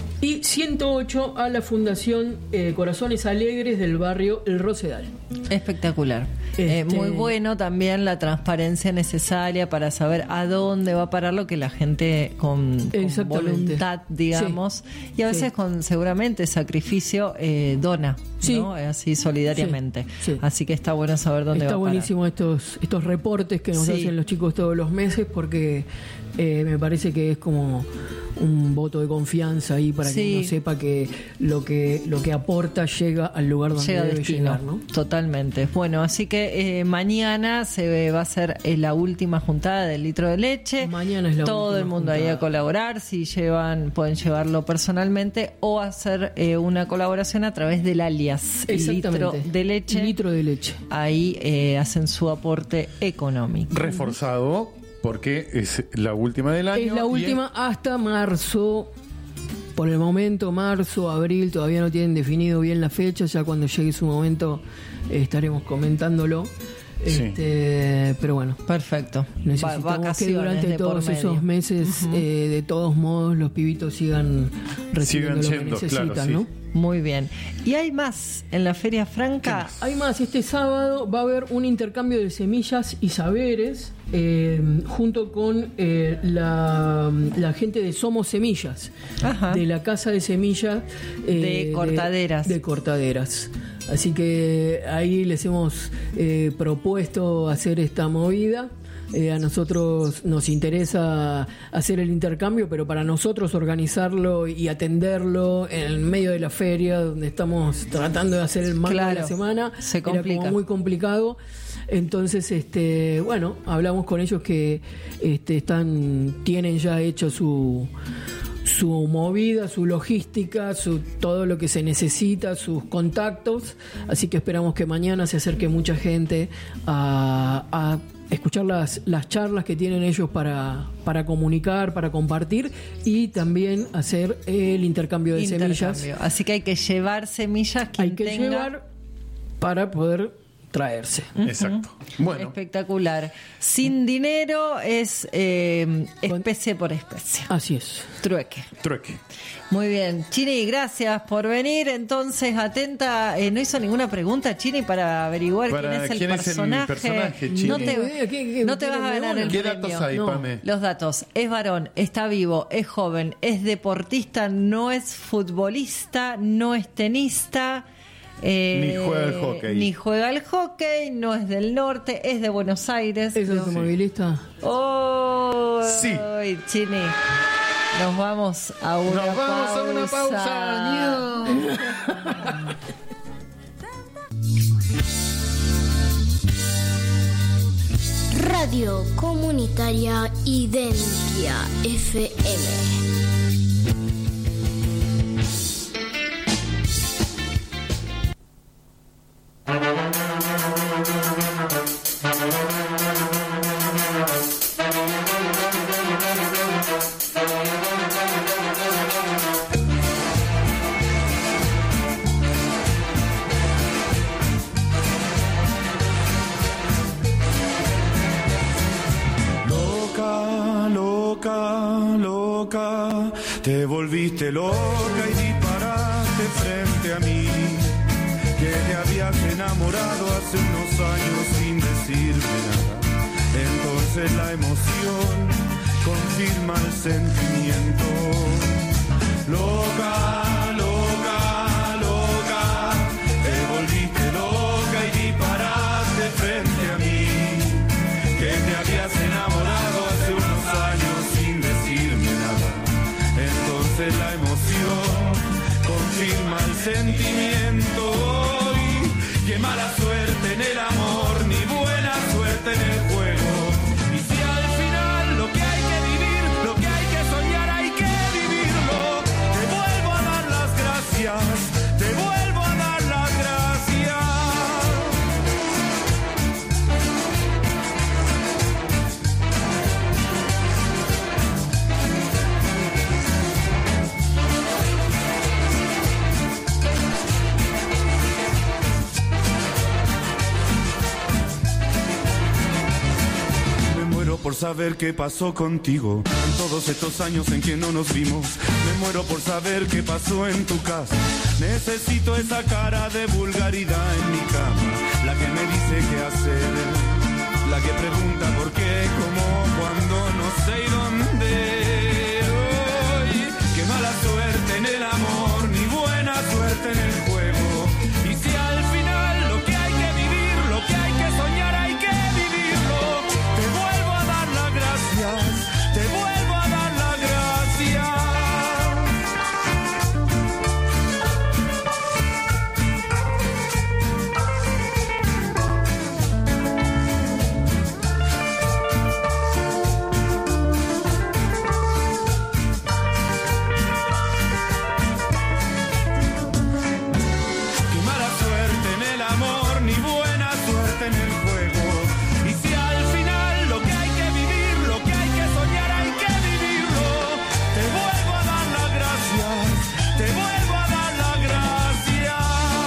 [SPEAKER 21] Y ciento ocho a la Fundación eh, Corazones Alegres del barrio El Rosedal.
[SPEAKER 2] Espectacular. Eh,
[SPEAKER 21] Este-
[SPEAKER 2] muy bueno también la transparencia necesaria para saber a dónde va a parar lo que la gente con, con
[SPEAKER 21] Exactamente.
[SPEAKER 2] voluntad, digamos, y a veces
[SPEAKER 21] Sí.
[SPEAKER 2] con seguramente sacrificio eh, dona,
[SPEAKER 21] Sí.
[SPEAKER 2] ¿no? Así solidariamente.
[SPEAKER 21] Sí, sí.
[SPEAKER 2] Así que está bueno saber dónde
[SPEAKER 21] Está
[SPEAKER 2] va a parar.
[SPEAKER 21] buenísimo estos estos reportes que nos
[SPEAKER 2] Sí.
[SPEAKER 21] hacen los chicos todos los meses, porque eh, me parece que es como un voto de confianza ahí para
[SPEAKER 2] Sí.
[SPEAKER 21] que uno sepa que lo que lo que aporta llega al lugar donde
[SPEAKER 2] Llega a
[SPEAKER 21] debe
[SPEAKER 2] destino,
[SPEAKER 21] llegar, ¿no?
[SPEAKER 2] totalmente. Bueno, así que eh, mañana se va a hacer eh, la última juntada del litro de leche.
[SPEAKER 21] Mañana es la
[SPEAKER 2] Todo
[SPEAKER 21] última
[SPEAKER 2] el mundo ahí a
[SPEAKER 21] juntada.
[SPEAKER 2] colaborar. Si llevan, pueden llevarlo personalmente o hacer eh, una colaboración a través del alias
[SPEAKER 21] Exactamente.
[SPEAKER 2] litro de leche.
[SPEAKER 21] Litro de leche.
[SPEAKER 2] Ahí eh, hacen su aporte económico.
[SPEAKER 1] Reforzado porque es la última del año.
[SPEAKER 21] Es la
[SPEAKER 1] y
[SPEAKER 21] última hasta marzo. Por el momento, marzo, abril, todavía no tienen definido bien la fecha. Ya cuando llegue su momento eh, estaremos comentándolo.
[SPEAKER 1] Sí.
[SPEAKER 21] Este, pero bueno.
[SPEAKER 2] Perfecto.
[SPEAKER 21] Necesitamos que
[SPEAKER 2] vacaciones
[SPEAKER 21] durante
[SPEAKER 2] de por
[SPEAKER 21] todos
[SPEAKER 2] medio.
[SPEAKER 21] esos meses,
[SPEAKER 2] Ujú.
[SPEAKER 21] eh, de todos modos, los pibitos sigan recibiendo
[SPEAKER 1] Sigan
[SPEAKER 21] lo
[SPEAKER 1] yendo,
[SPEAKER 21] que necesitan,
[SPEAKER 1] claro, sí.
[SPEAKER 21] ¿no?
[SPEAKER 2] Muy bien. ¿Y hay más en la Feria Franca?
[SPEAKER 21] Hay más, este sábado va a haber un intercambio de semillas y saberes eh, junto con eh, la, la gente de Somos Semillas,
[SPEAKER 2] Ajá.
[SPEAKER 21] de la Casa de Semillas eh,
[SPEAKER 2] De Cortaderas.
[SPEAKER 21] De, de Cortaderas. Así que ahí les hemos eh, propuesto hacer esta movida. Eh, a nosotros nos interesa hacer el intercambio, pero para nosotros organizarlo y atenderlo en el medio de la feria, donde estamos tratando de hacer el marco de
[SPEAKER 2] Claro,
[SPEAKER 21] la semana,
[SPEAKER 2] se
[SPEAKER 21] era
[SPEAKER 2] complica.
[SPEAKER 21] como muy complicado. Entonces, este, bueno, hablamos con ellos que este, están, tienen ya hecho su su movida, su logística, su todo lo que se necesita, sus contactos, así que esperamos que mañana se acerque mucha gente a, a escuchar las, las charlas que tienen ellos para, para comunicar, para compartir y también hacer el intercambio de semillas.
[SPEAKER 2] Intercambio. Así que hay que llevar semillas quien
[SPEAKER 21] Hay que
[SPEAKER 2] tenga.
[SPEAKER 21] llevar para poder traerse.
[SPEAKER 1] Exacto. Bueno,
[SPEAKER 2] Espectacular. Sin dinero es eh, especie por especie.
[SPEAKER 21] Así es.
[SPEAKER 2] Trueque.
[SPEAKER 1] trueque.
[SPEAKER 2] Muy bien. Chini, gracias por venir. Entonces, atenta. Eh, no hizo ninguna pregunta, Chini, para averiguar
[SPEAKER 1] Para
[SPEAKER 2] quién es el
[SPEAKER 1] quién es el
[SPEAKER 2] personaje.
[SPEAKER 1] personaje, Chini.
[SPEAKER 2] No te,
[SPEAKER 21] Tengo idea, ¿qué- qué-
[SPEAKER 2] no te vas a
[SPEAKER 21] qué-
[SPEAKER 2] ganar el
[SPEAKER 1] ¿Qué
[SPEAKER 2] premio.
[SPEAKER 1] datos hay,
[SPEAKER 21] No.
[SPEAKER 1] Pame?
[SPEAKER 2] Los datos. Es varón, está vivo, es joven, es deportista, no es futbolista, no es tenista. eh,
[SPEAKER 1] Ni juega al hockey.
[SPEAKER 2] Ni juega al hockey, no es del norte, es de Buenos Aires.
[SPEAKER 21] ¿Es automovilista?
[SPEAKER 2] ¡Oh!
[SPEAKER 1] Sí.
[SPEAKER 2] Chini. Nos vamos a una
[SPEAKER 1] Nos vamos
[SPEAKER 2] pausa.
[SPEAKER 1] a una pausa.
[SPEAKER 8] Radio Comunitaria Identia F M.
[SPEAKER 10] Loca, loca, loca, te volviste loca y disparaste frente a mí. Que te habías enamorado hace unos años sin decirme nada. Entonces la emoción confirma el sentimiento. Loca, loca, loca, te volviste loca y disparaste frente a mí. Que te habías enamorado hace unos años sin decirme nada. Entonces la emoción confirma el sentimiento. Y qué mala suerte en el amor, ni buena suerte en el juego. Y si al final lo que hay que vivir, lo que hay que soñar, hay que vivirlo. Te vuelvo a dar las gracias, te vuelvo a dar las gracias. Por saber qué pasó contigo en todos estos años en que no nos vimos. Me muero por saber qué pasó en tu casa. Necesito esa cara de vulgaridad en mi cama, la que me dice qué hacer, la que pregunta por qué, cómo, cuándo, no sé y dónde. Hoy, qué mala suerte en el amor, ni buena suerte en el juego. Y si al final lo que hay que vivir, lo que hay que soñar, hay que vivirlo. Te vuelvo a dar las gracias, te vuelvo a dar las gracias. Qué mala suerte en el amor, ni buena suerte en el juego. Y si al final lo que hay que vivir, lo que hay que soñar, hay que vivirlo. Te vuelvo a dar las gracias, te vuelvo a dar las gracias.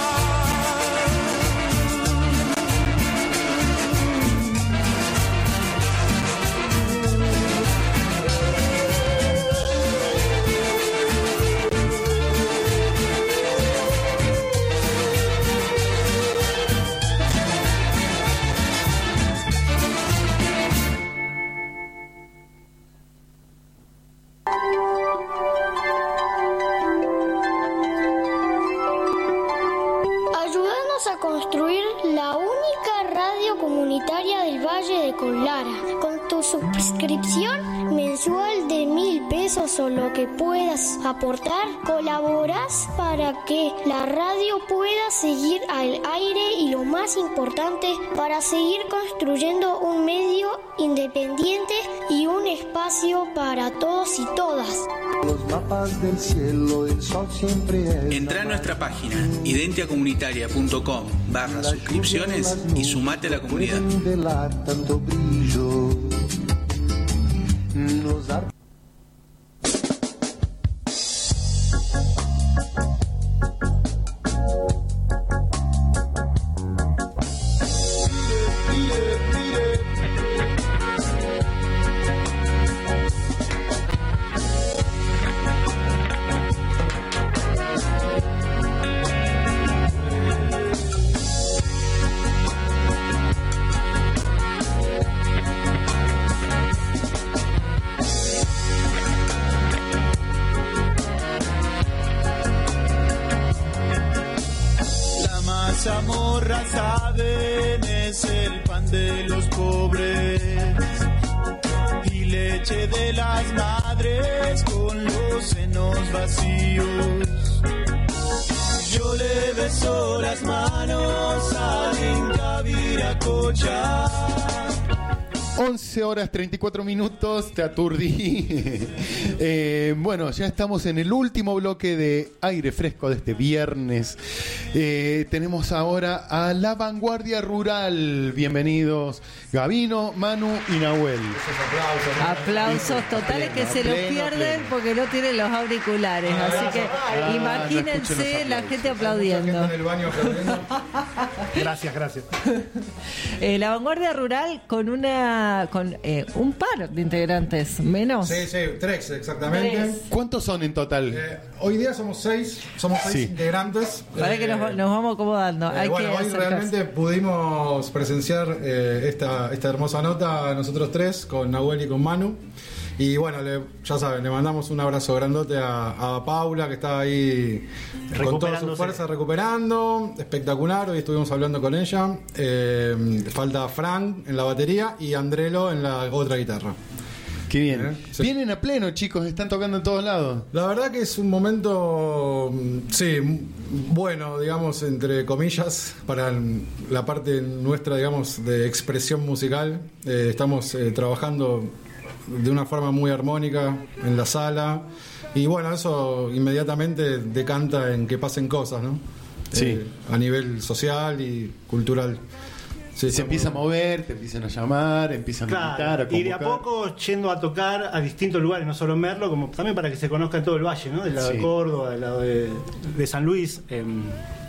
[SPEAKER 8] Ayúdanos a construir la única radio comunitaria del Valle de Conlara. Con tu suscripción mensual de mil pesos o lo que puedas aportar, colaboras para que la radio pueda seguir al aire y, lo más importante, para seguir construyendo un medio independiente y un espacio para todos y todas.
[SPEAKER 11] Los mapas del cielo, el sol siempre es.
[SPEAKER 4] Entra a nuestra página identiacomunitaria.com barra suscripciones y sumate a la comunidad.
[SPEAKER 11] Velar tanto brillo. Nos ar-
[SPEAKER 10] La mazamorra, saben, es el pan de los pobres y leche de las madres con los senos vacíos. Yo le beso las manos al Inca Viracocha.
[SPEAKER 1] once horas treinta y cuatro minutos, te aturdí. eh, bueno, ya estamos en el último bloque de Aire Fresco de este viernes. Eh, tenemos ahora a La Vanguardia Rural. Bienvenidos Gabino, Manu y Nahuel.
[SPEAKER 2] Aplausos totales que se los pierden porque no tienen los auriculares. Así que imagínense la gente aplaudiendo.
[SPEAKER 12] Gracias, gracias.
[SPEAKER 2] Eh, la Vanguardia Rural con una con eh, un par de integrantes menos.
[SPEAKER 13] Sí, sí, tres exactamente.
[SPEAKER 2] Tres.
[SPEAKER 1] ¿Cuántos son en total?
[SPEAKER 13] Eh, hoy día somos seis, somos seis
[SPEAKER 1] Sí.
[SPEAKER 13] integrantes.
[SPEAKER 2] Para
[SPEAKER 13] Eh,
[SPEAKER 2] que nos, nos vamos acomodando.
[SPEAKER 13] eh,
[SPEAKER 2] Hay
[SPEAKER 13] bueno,
[SPEAKER 2] que
[SPEAKER 13] hoy
[SPEAKER 2] acercarse.
[SPEAKER 13] realmente pudimos presenciar eh, esta, esta hermosa nota nosotros tres, con Nahuel y con Manu. Y bueno, le- ya saben, le mandamos un abrazo grandote a, a Paula, que está ahí con toda su
[SPEAKER 12] Recuperándose.
[SPEAKER 13] fuerza recuperando. Espectacular, hoy estuvimos hablando con ella. Eh, falta Frank en la batería y Andrelo en la otra guitarra.
[SPEAKER 1] Qué bien.
[SPEAKER 13] Eh, sí.
[SPEAKER 1] Vienen a pleno, chicos, están tocando en todos lados.
[SPEAKER 13] La verdad que es un momento, mm, sí, m- bueno, digamos, entre comillas, para el- la parte nuestra, digamos, de expresión musical. Eh, estamos eh, trabajando de una forma muy armónica en la sala. Y bueno, eso inmediatamente decanta en que pasen cosas, ¿no?
[SPEAKER 1] Sí.
[SPEAKER 13] Eh, a nivel social y cultural. Sí,
[SPEAKER 1] Se
[SPEAKER 13] está
[SPEAKER 1] empieza a
[SPEAKER 13] muy
[SPEAKER 1] mover, te empiezan a llamar, empiezan a invitar,
[SPEAKER 12] Claro,
[SPEAKER 1] a
[SPEAKER 12] y de a
[SPEAKER 1] convocar.
[SPEAKER 12] poco yendo a tocar a distintos lugares, no solo en Merlo, como también para que se conozca en todo el valle, ¿no? Del lado
[SPEAKER 1] Sí.
[SPEAKER 12] de Córdoba, del lado de, de San Luis. Em,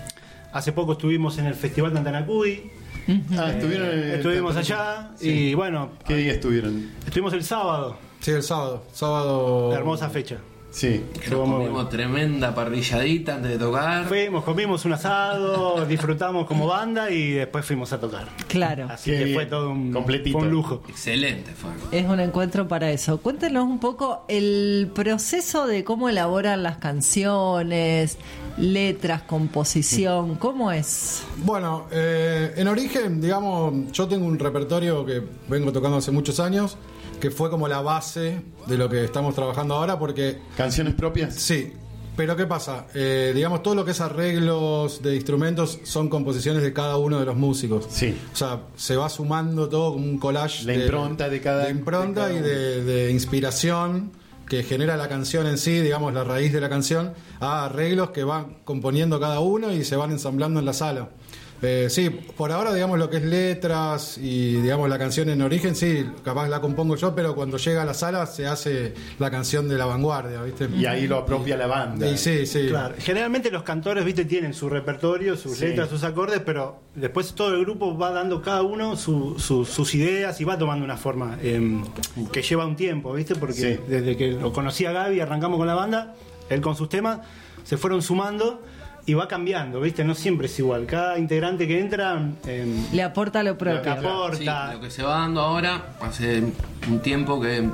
[SPEAKER 12] hace poco estuvimos en el Festival de Antanacuy.
[SPEAKER 1] Ah, estuvieron en el-
[SPEAKER 12] Estuvimos allá
[SPEAKER 1] Sí.
[SPEAKER 12] y bueno,
[SPEAKER 1] ¿Qué día estuvieron?
[SPEAKER 12] estuvimos el sábado,
[SPEAKER 13] Sí, el sábado. Sábado.
[SPEAKER 12] hermosa fecha.
[SPEAKER 1] Sí.
[SPEAKER 12] Estuvo muy
[SPEAKER 14] Comimos
[SPEAKER 12] bueno.
[SPEAKER 14] tremenda parrilladita antes de tocar.
[SPEAKER 12] Fuimos, comimos un asado, disfrutamos como banda y después fuimos a tocar.
[SPEAKER 2] Claro.
[SPEAKER 12] Así
[SPEAKER 1] Qué
[SPEAKER 12] que
[SPEAKER 1] bien.
[SPEAKER 12] fue todo un,
[SPEAKER 1] Completito.
[SPEAKER 12] fue un lujo.
[SPEAKER 14] Excelente fue.
[SPEAKER 2] Es un encuentro para eso. Cuéntenos un poco el proceso de cómo elaboran las canciones, letras, composición, ¿cómo es?
[SPEAKER 13] Bueno, eh, en origen, digamos, yo tengo un repertorio que vengo tocando hace muchos años, que fue como la base de lo que estamos trabajando ahora, porque...
[SPEAKER 1] ¿Canciones propias?
[SPEAKER 13] Sí, pero ¿qué pasa? Eh, digamos, todo lo que es arreglos de instrumentos son composiciones de cada uno de los músicos.
[SPEAKER 1] Sí.
[SPEAKER 13] O sea, se va sumando todo como un collage.
[SPEAKER 1] La impronta de cada-
[SPEAKER 13] de impronta
[SPEAKER 1] de cada
[SPEAKER 13] y de, de inspiración que genera la canción en sí, digamos, la raíz de la canción, a arreglos que van componiendo cada uno y se van ensamblando en la sala. Eh, sí, por ahora, digamos, lo que es letras y, digamos, la canción en origen, sí, capaz la compongo yo, pero cuando llega a la sala se hace la canción de la vanguardia, ¿viste?
[SPEAKER 1] Y ahí lo apropia la banda.
[SPEAKER 13] Y sí, sí.
[SPEAKER 12] Claro. Generalmente los cantores, viste, tienen su repertorio, sus
[SPEAKER 1] Sí.
[SPEAKER 12] letras, sus acordes, pero después todo el grupo va dando cada uno su- su- sus ideas y va tomando una forma eh, que lleva un tiempo, viste, porque
[SPEAKER 1] Sí.
[SPEAKER 12] desde que lo conocí a Gaby, arrancamos con la banda, él con sus temas, se fueron sumando y va cambiando, viste, no siempre es igual. Cada integrante que entra eh,
[SPEAKER 2] Le aporta lo
[SPEAKER 12] lo que
[SPEAKER 2] propio.
[SPEAKER 12] aporta.
[SPEAKER 14] Sí, lo que se va dando ahora, hace un tiempo que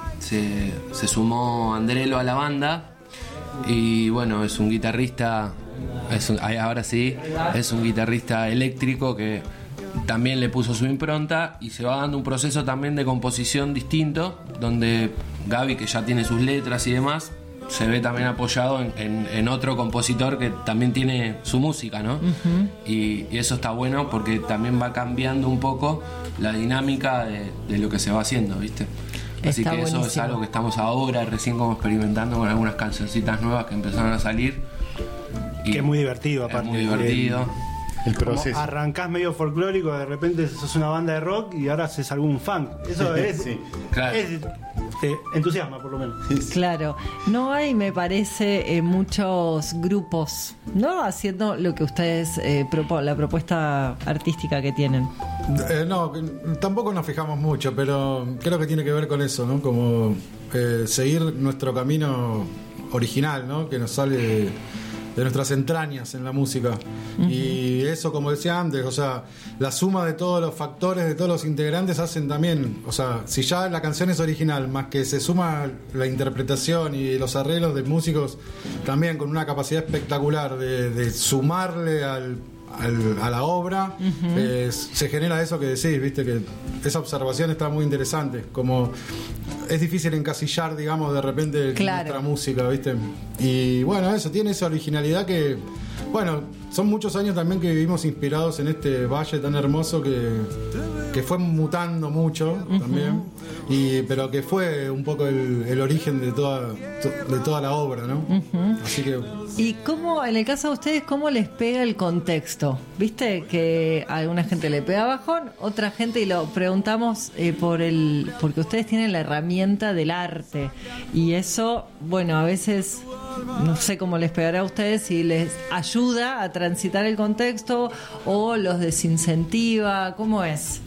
[SPEAKER 14] se, se sumó Andrelo a la banda y bueno, es un guitarrista, es un- ay, ahora sí, es un guitarrista eléctrico que también le puso su impronta y se va dando un proceso también de composición distinto, donde Gaby, que ya tiene sus letras y demás, se ve también apoyado en, en- en otro compositor que también tiene su música, ¿no? y, y eso está bueno porque también va cambiando un poco la dinámica de, de lo que se va haciendo, ¿viste? Así
[SPEAKER 2] Está
[SPEAKER 14] que eso es
[SPEAKER 2] buenísimo.
[SPEAKER 14] algo que estamos ahora recién como experimentando con algunas cancioncitas nuevas que empezaron a salir. Y
[SPEAKER 12] Que es muy divertido,
[SPEAKER 14] es
[SPEAKER 12] aparte.
[SPEAKER 14] muy divertido.
[SPEAKER 1] El
[SPEAKER 12] Como
[SPEAKER 1] proceso.
[SPEAKER 12] arrancás medio folclórico, de repente sos una banda de rock y ahora haces algún funk. Eso es,
[SPEAKER 1] Sí.
[SPEAKER 14] Claro.
[SPEAKER 12] es- te entusiasma por lo menos.
[SPEAKER 2] Claro, no hay, me parece, eh, muchos grupos, ¿no? Haciendo lo que ustedes eh, propo- la propuesta artística que tienen.
[SPEAKER 13] Eh, no, que- tampoco nos fijamos mucho, pero creo que tiene que ver con eso, ¿no? Como eh, seguir nuestro camino original, ¿no? Que nos sale de, de nuestras entrañas en la música. Y eso, como decía antes, o sea, la suma de todos los factores, de todos los integrantes hacen también, o sea, si ya la canción es original, más que se suma la interpretación y los arreglos de músicos, también con una capacidad espectacular de, de sumarle al al- a la obra, eh, se genera eso que decís, viste, que esa observación está muy interesante, como es difícil encasillar, digamos, de repente
[SPEAKER 2] Claro.
[SPEAKER 13] nuestra música, viste, y bueno, eso tiene esa originalidad que, bueno, son muchos años también que vivimos inspirados en este valle tan hermoso que, que fue mutando mucho también, y, pero que fue un poco el, el origen de toda, de toda la obra, ¿no? Así que
[SPEAKER 2] ¿Y cómo, en el caso de ustedes, cómo les pega el contexto? ¿Viste que a alguna gente le pega bajón, otra gente, y lo preguntamos eh, por el, porque ustedes tienen la herramienta del arte, y eso, bueno, a veces no sé cómo les pegará a ustedes, si les ayuda a transitar el contexto o los desincentiva, ¿cómo es?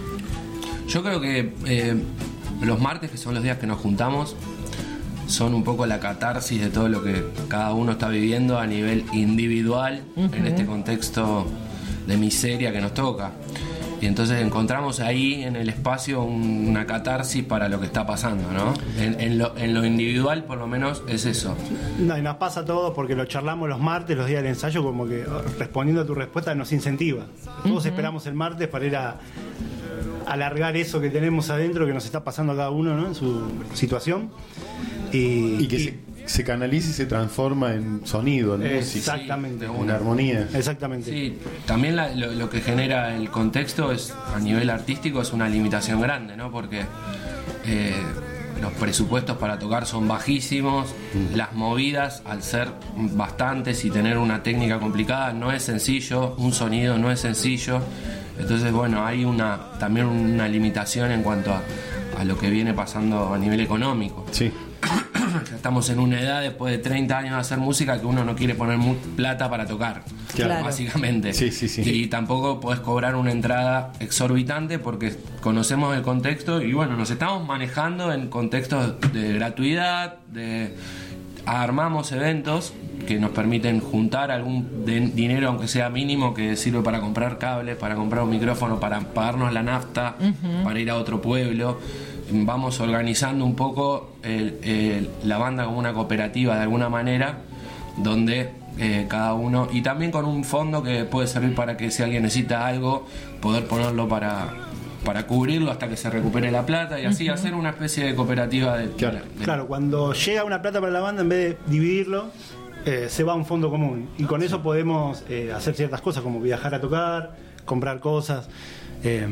[SPEAKER 14] Yo creo que eh, los martes, que son los días que nos juntamos, son un poco la catarsis de todo lo que cada uno está viviendo a nivel individual, uh-huh, en este contexto de miseria que nos toca. Y entonces encontramos ahí en el espacio un, una catarsis para lo que está pasando, ¿no? En, en, lo, en lo individual, por lo menos, es eso.
[SPEAKER 12] No, y nos pasa a todos porque lo charlamos los martes, los días del ensayo, como que respondiendo a tu respuesta nos incentiva. Todos uh-huh. esperamos el martes para ir a alargar eso que tenemos adentro, que nos está pasando a cada uno, ¿no? En su situación. Y,
[SPEAKER 1] y que
[SPEAKER 12] y,
[SPEAKER 1] se, se canaliza y se transforma en sonido, en
[SPEAKER 12] exactamente,
[SPEAKER 1] música, en armonía.
[SPEAKER 12] Exactamente.
[SPEAKER 14] Sí, también la, lo, lo que genera el contexto es, a nivel artístico, es una limitación grande, ¿no? Porque eh, los presupuestos para tocar son bajísimos, mm. las movidas, al ser bastantes y tener una técnica complicada, no es sencillo, un sonido no es sencillo. Entonces, bueno, hay una también una limitación en cuanto a, a lo que viene pasando a nivel económico.
[SPEAKER 1] Sí.
[SPEAKER 14] Estamos en una edad, después de treinta años de hacer música, que uno no quiere poner mu- plata para tocar,
[SPEAKER 1] claro,
[SPEAKER 14] básicamente.
[SPEAKER 1] Sí, sí, sí.
[SPEAKER 14] Y tampoco podés cobrar una entrada exorbitante porque conocemos el contexto y bueno, nos estamos manejando en contextos de gratuidad, de armamos eventos que nos permiten juntar algún de- dinero, aunque sea mínimo, que sirve para comprar cables, para comprar un micrófono, para pagarnos la nafta, uh-huh, para ir a otro pueblo. Vamos organizando un poco el, el, la banda como una cooperativa de alguna manera, donde eh, cada uno, y también con un fondo que puede servir para que si alguien necesita algo, poder ponerlo para, para cubrirlo hasta que se recupere la plata y así uh-huh. hacer una especie de cooperativa de,
[SPEAKER 12] claro.
[SPEAKER 14] de,
[SPEAKER 12] claro, cuando llega una plata para la banda, en vez de dividirlo, eh, se va a un fondo común y con eso podemos eh, hacer ciertas cosas como viajar a tocar, comprar cosas. Eh,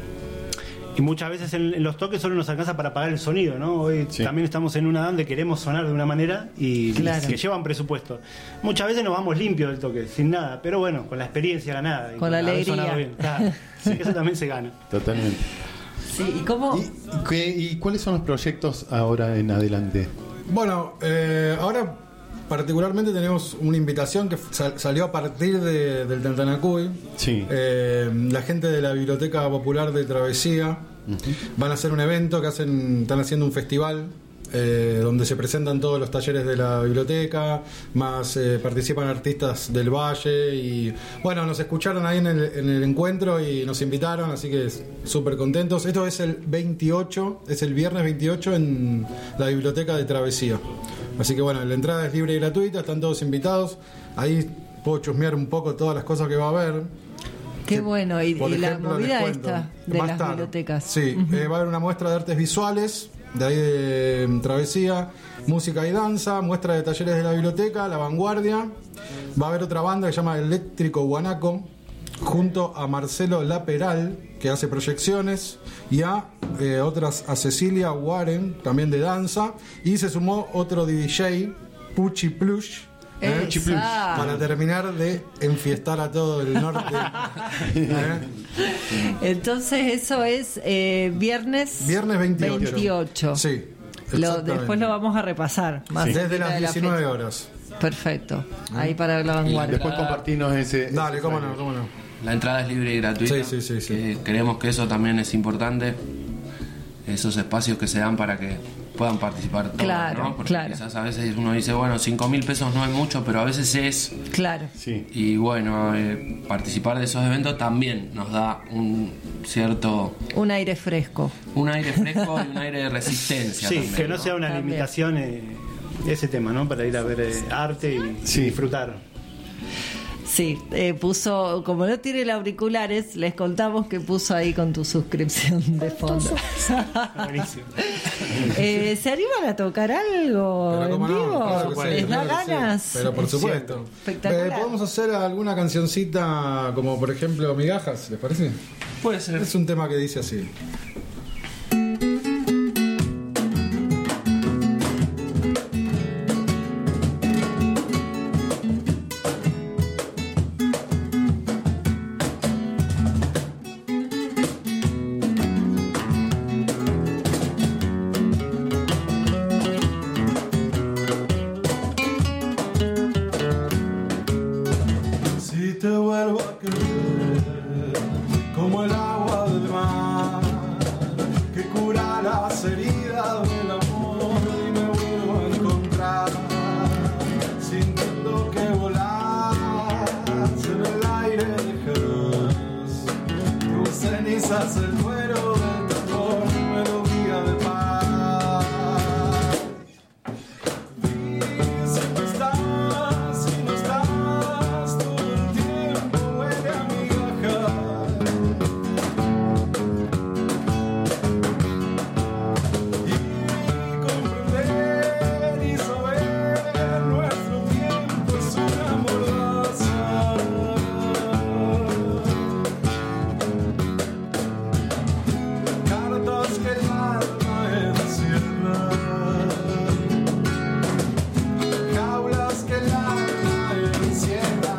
[SPEAKER 12] Y muchas veces en, en los toques solo nos alcanza para pagar el sonido, ¿no? Hoy sí. también estamos en una donde queremos sonar de una manera y claro. que llevan presupuesto. Muchas veces nos vamos limpios del toque, sin nada, pero bueno, con la experiencia ganada. Y
[SPEAKER 2] con, con la alegría.
[SPEAKER 12] Bien. Claro. Sí, eso también se gana.
[SPEAKER 1] Totalmente.
[SPEAKER 2] Sí, ¿y cómo?
[SPEAKER 1] ¿Y, qué, ¿Y cuáles son los proyectos ahora en adelante?
[SPEAKER 13] Bueno, eh, ahora particularmente tenemos una invitación que sal, salió a partir de, del Tantanacuy.
[SPEAKER 1] Sí.
[SPEAKER 13] Eh, la gente de la Biblioteca Popular de Travesía uh-huh. van a hacer un evento que hacen, están haciendo un festival eh, donde se presentan todos los talleres de la biblioteca, más eh, participan artistas del Valle y bueno, nos escucharon ahí en el, en el encuentro y nos invitaron, así que súper contentos. Esto es el veintiocho, es el viernes veintiocho en la Biblioteca de Travesía. Así que bueno, la entrada es libre y gratuita, están todos invitados. Ahí puedo chusmear un poco todas las cosas que va a haber.
[SPEAKER 2] Qué que, bueno, y, y la movida esta de las
[SPEAKER 13] tarde.
[SPEAKER 2] bibliotecas.
[SPEAKER 13] Sí, uh-huh. eh, va a haber una muestra de artes visuales, de ahí de um, Travesía, música y danza, muestra de talleres de la biblioteca, La Vanguardia. Va a haber otra banda que se llama Eléctrico Guanaco, junto a Marcelo Laperal, que hace proyecciones, y a eh, otras, a Cecilia Warren, también de danza, y se sumó otro D J, Puchi Plush, ¿eh? para terminar de enfiestar a todo el norte. ¿eh?
[SPEAKER 2] Entonces eso es eh, viernes
[SPEAKER 13] viernes veintiocho.
[SPEAKER 2] veintiocho.
[SPEAKER 13] Sí,
[SPEAKER 2] lo, después lo vamos a repasar más
[SPEAKER 13] sí. Desde las diecinueve horas.
[SPEAKER 2] Perfecto, ahí para La Vanguardia.
[SPEAKER 1] Después compartirnos ese...
[SPEAKER 13] Dale, cómo no, cómo no.
[SPEAKER 14] La entrada es libre y gratuita.
[SPEAKER 13] Sí, sí, sí, sí.
[SPEAKER 14] Que creemos que eso también es importante. Esos espacios que se dan para que puedan participar todos,
[SPEAKER 2] claro,
[SPEAKER 14] ¿no? Porque
[SPEAKER 2] claro.
[SPEAKER 14] quizás a veces uno dice, bueno, cinco mil pesos no es mucho, pero a veces es.
[SPEAKER 2] Claro.
[SPEAKER 1] Sí.
[SPEAKER 14] Y bueno, eh, participar de esos eventos también nos da un cierto...
[SPEAKER 2] Un aire fresco.
[SPEAKER 14] Un aire fresco y un aire de resistencia.
[SPEAKER 12] Sí,
[SPEAKER 14] también,
[SPEAKER 12] que no,
[SPEAKER 14] ¿no?
[SPEAKER 12] sea una
[SPEAKER 2] También.
[SPEAKER 12] limitación eh, ese tema, ¿no? Para ir a ver eh, arte y,
[SPEAKER 1] sí.
[SPEAKER 12] y disfrutar.
[SPEAKER 2] Sí, eh, puso, como no tiene auriculares, les contamos que puso ahí con tu suscripción de fondo.
[SPEAKER 12] Buenísimo.
[SPEAKER 2] eh, ¿Se animan a tocar algo en
[SPEAKER 13] no,
[SPEAKER 2] vivo?
[SPEAKER 13] claro que sí,
[SPEAKER 2] ¿Les da
[SPEAKER 13] claro que
[SPEAKER 2] ganas?
[SPEAKER 13] sí. Pero por
[SPEAKER 2] Es
[SPEAKER 13] supuesto.
[SPEAKER 2] Espectacular.
[SPEAKER 13] Eh, ¿Podemos hacer alguna cancioncita como por ejemplo Migajas? ¿Les parece?
[SPEAKER 14] Puede ser.
[SPEAKER 13] Es un tema que dice así. cenizas el cuero del tambor, melodía de paz. Dicen que estás y no estás, todo el tiempo huele a migajas. Y comprender y saber, nuestro tiempo es una mordaza. Cartas que el alma encierra, jaulas que el alma encierra.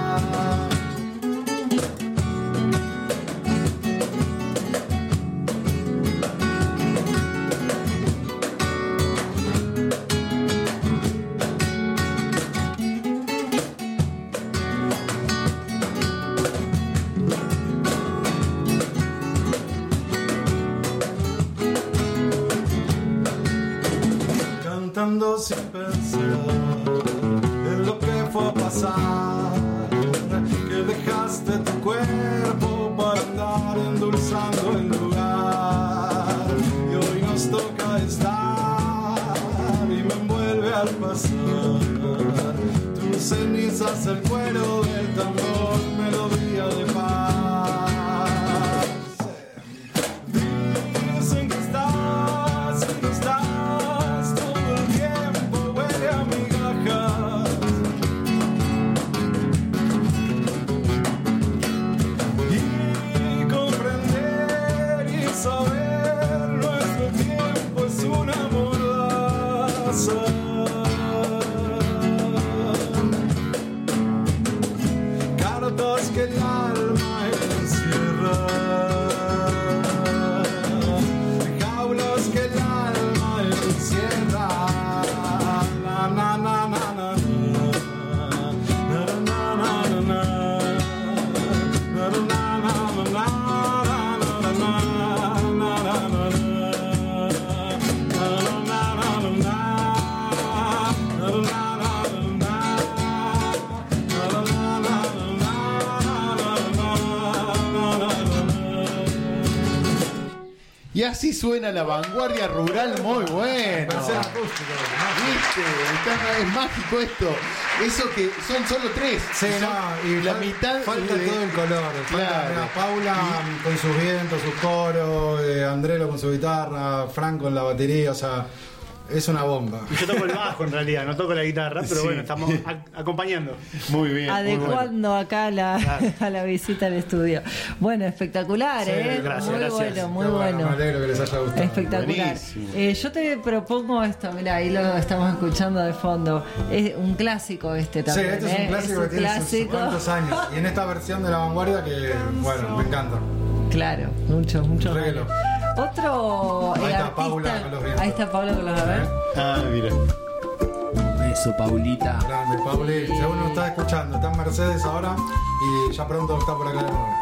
[SPEAKER 13] Cantando sin pensar en lo que fue a pasar, que dejaste tu cuerpo para andar endulzando el lugar, y hoy nos toca estar y me envuelve al pasar tus cenizas, el cuero del tambor, melodía de paz. Dicen que estás y no estás, todo el tiempo huele a migajas. Y comprender y saber, nuestro tiempo es una mordaza. Cartas que el alma encierra, jaulas que el alma encierra. Na, na, na, na, na, na, na, na, na, na, na, na,
[SPEAKER 1] Y así suena La Vanguardia Rural, muy bueno. ¿Viste? Está- es mágico esto. Eso que son solo tres.
[SPEAKER 13] Sí,
[SPEAKER 1] Son-
[SPEAKER 13] no, y
[SPEAKER 1] la
[SPEAKER 13] fal-
[SPEAKER 1] mitad
[SPEAKER 13] falta
[SPEAKER 1] de-
[SPEAKER 13] todo el color. Falta,
[SPEAKER 1] Claro.
[SPEAKER 13] mira, Paula con sus vientos, sus coros, eh, Andrelo con su guitarra, Franco con la batería, o sea, es una bomba.
[SPEAKER 12] Y yo toco el bajo en realidad, no toco la guitarra, pero
[SPEAKER 13] Sí.
[SPEAKER 12] bueno, estamos a- acompañando.
[SPEAKER 1] Muy bien.
[SPEAKER 2] Adecuando acá la, a la visita al estudio. Bueno, espectacular,
[SPEAKER 12] Sí,
[SPEAKER 2] ¿eh?
[SPEAKER 12] gracias,
[SPEAKER 2] muy
[SPEAKER 12] gracias.
[SPEAKER 2] bueno, muy
[SPEAKER 13] Qué
[SPEAKER 2] bueno.
[SPEAKER 13] Me alegro que les haya gustado.
[SPEAKER 2] Espectacular.
[SPEAKER 1] Buenísimo.
[SPEAKER 2] Eh, yo te propongo esto, mira, ahí lo estamos escuchando de fondo. Es un clásico este
[SPEAKER 13] Sí,
[SPEAKER 2] también.
[SPEAKER 13] este es
[SPEAKER 2] ¿eh?
[SPEAKER 13] un clásico que tiene sus
[SPEAKER 2] clásico.
[SPEAKER 13] cuantos años. Y en esta versión de La Vanguardia que, bueno, me encanta.
[SPEAKER 2] Claro, mucho, mucho.
[SPEAKER 13] Regalo.
[SPEAKER 2] Otro
[SPEAKER 13] Ahí
[SPEAKER 2] eh,
[SPEAKER 13] está
[SPEAKER 2] artista.
[SPEAKER 13] Paula con los vientos.
[SPEAKER 2] Ahí está Paula con los a ver.
[SPEAKER 1] Ah, mira.
[SPEAKER 14] Eso, Paulita.
[SPEAKER 13] Grande, Pauli. Según nos está escuchando, está en Mercedes ahora y ya pronto está por acá de nuevo.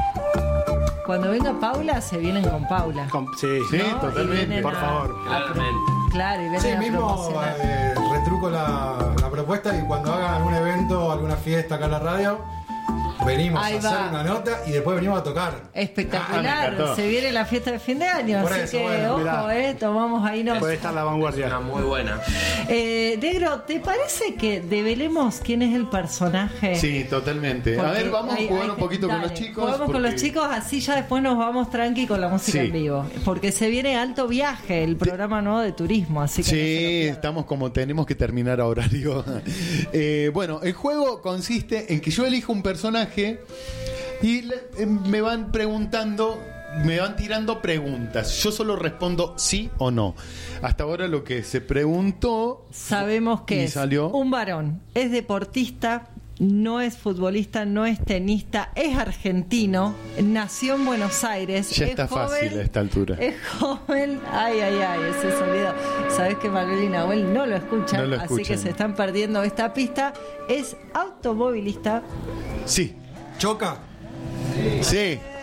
[SPEAKER 2] Cuando venga Paula, se vienen con Paula.
[SPEAKER 12] Com- sí,
[SPEAKER 1] Sí,
[SPEAKER 2] ¿no? Y
[SPEAKER 1] totalmente.
[SPEAKER 2] vienen
[SPEAKER 12] por
[SPEAKER 2] a-
[SPEAKER 12] favor.
[SPEAKER 2] a- claro, y vienen
[SPEAKER 13] Sí,
[SPEAKER 2] a
[SPEAKER 13] mismo
[SPEAKER 2] promocionar.
[SPEAKER 13] eh, retruco la, la propuesta y cuando hagan algún evento o alguna fiesta acá en la radio, venimos
[SPEAKER 2] Ahí
[SPEAKER 13] a hacer
[SPEAKER 2] va.
[SPEAKER 13] una nota y después venimos a tocar.
[SPEAKER 1] Ah, me
[SPEAKER 2] Espectacular,
[SPEAKER 1] encantó.
[SPEAKER 2] se viene la fiesta de fin de año,
[SPEAKER 13] Por
[SPEAKER 2] así
[SPEAKER 13] eso,
[SPEAKER 2] que
[SPEAKER 13] bueno,
[SPEAKER 2] ojo,
[SPEAKER 12] mirá.
[SPEAKER 2] eh, tomamos ahí nos.
[SPEAKER 12] Puede estar la vanguardia.
[SPEAKER 14] Una muy buena.
[SPEAKER 2] Eh, Negro, ¿te parece que develemos quién es el personaje?
[SPEAKER 1] Sí, totalmente. A
[SPEAKER 2] Porque
[SPEAKER 1] ver, vamos
[SPEAKER 2] hay-
[SPEAKER 1] a jugar
[SPEAKER 2] hay
[SPEAKER 1] un
[SPEAKER 2] que-
[SPEAKER 1] poquito con
[SPEAKER 2] dale,
[SPEAKER 1] los chicos.
[SPEAKER 2] Jugamos con
[SPEAKER 1] porque-
[SPEAKER 2] los chicos, así ya después nos vamos tranqui con la música
[SPEAKER 1] Sí.
[SPEAKER 2] en vivo. Porque se viene Alto Viaje, el programa nuevo de turismo, así que no se lo
[SPEAKER 1] Sí,
[SPEAKER 2] pierdan.
[SPEAKER 1] estamos como tenemos que terminar a horario. Eh, bueno, el juego consiste en que yo elijo un personaje y le- eh, me van preguntando, me van tirando preguntas. Yo solo respondo sí o no. Hasta ahora lo que se preguntó
[SPEAKER 2] Sabemos que
[SPEAKER 1] y
[SPEAKER 2] es
[SPEAKER 1] salió.
[SPEAKER 2] un varón, es deportista, no es futbolista, no es tenista, es argentino, nació en Buenos Aires.
[SPEAKER 1] Ya
[SPEAKER 2] es
[SPEAKER 1] está
[SPEAKER 2] joven,
[SPEAKER 1] fácil a esta altura.
[SPEAKER 2] Es joven, ay, ay, ay, ese sonido. Sabes que Manuel y Nahuel no lo escuchan,
[SPEAKER 1] No lo
[SPEAKER 2] así
[SPEAKER 1] escuchan.
[SPEAKER 2] que se están perdiendo esta pista. Es automovilista.
[SPEAKER 1] Sí,
[SPEAKER 13] ¿Choca?
[SPEAKER 1] sí.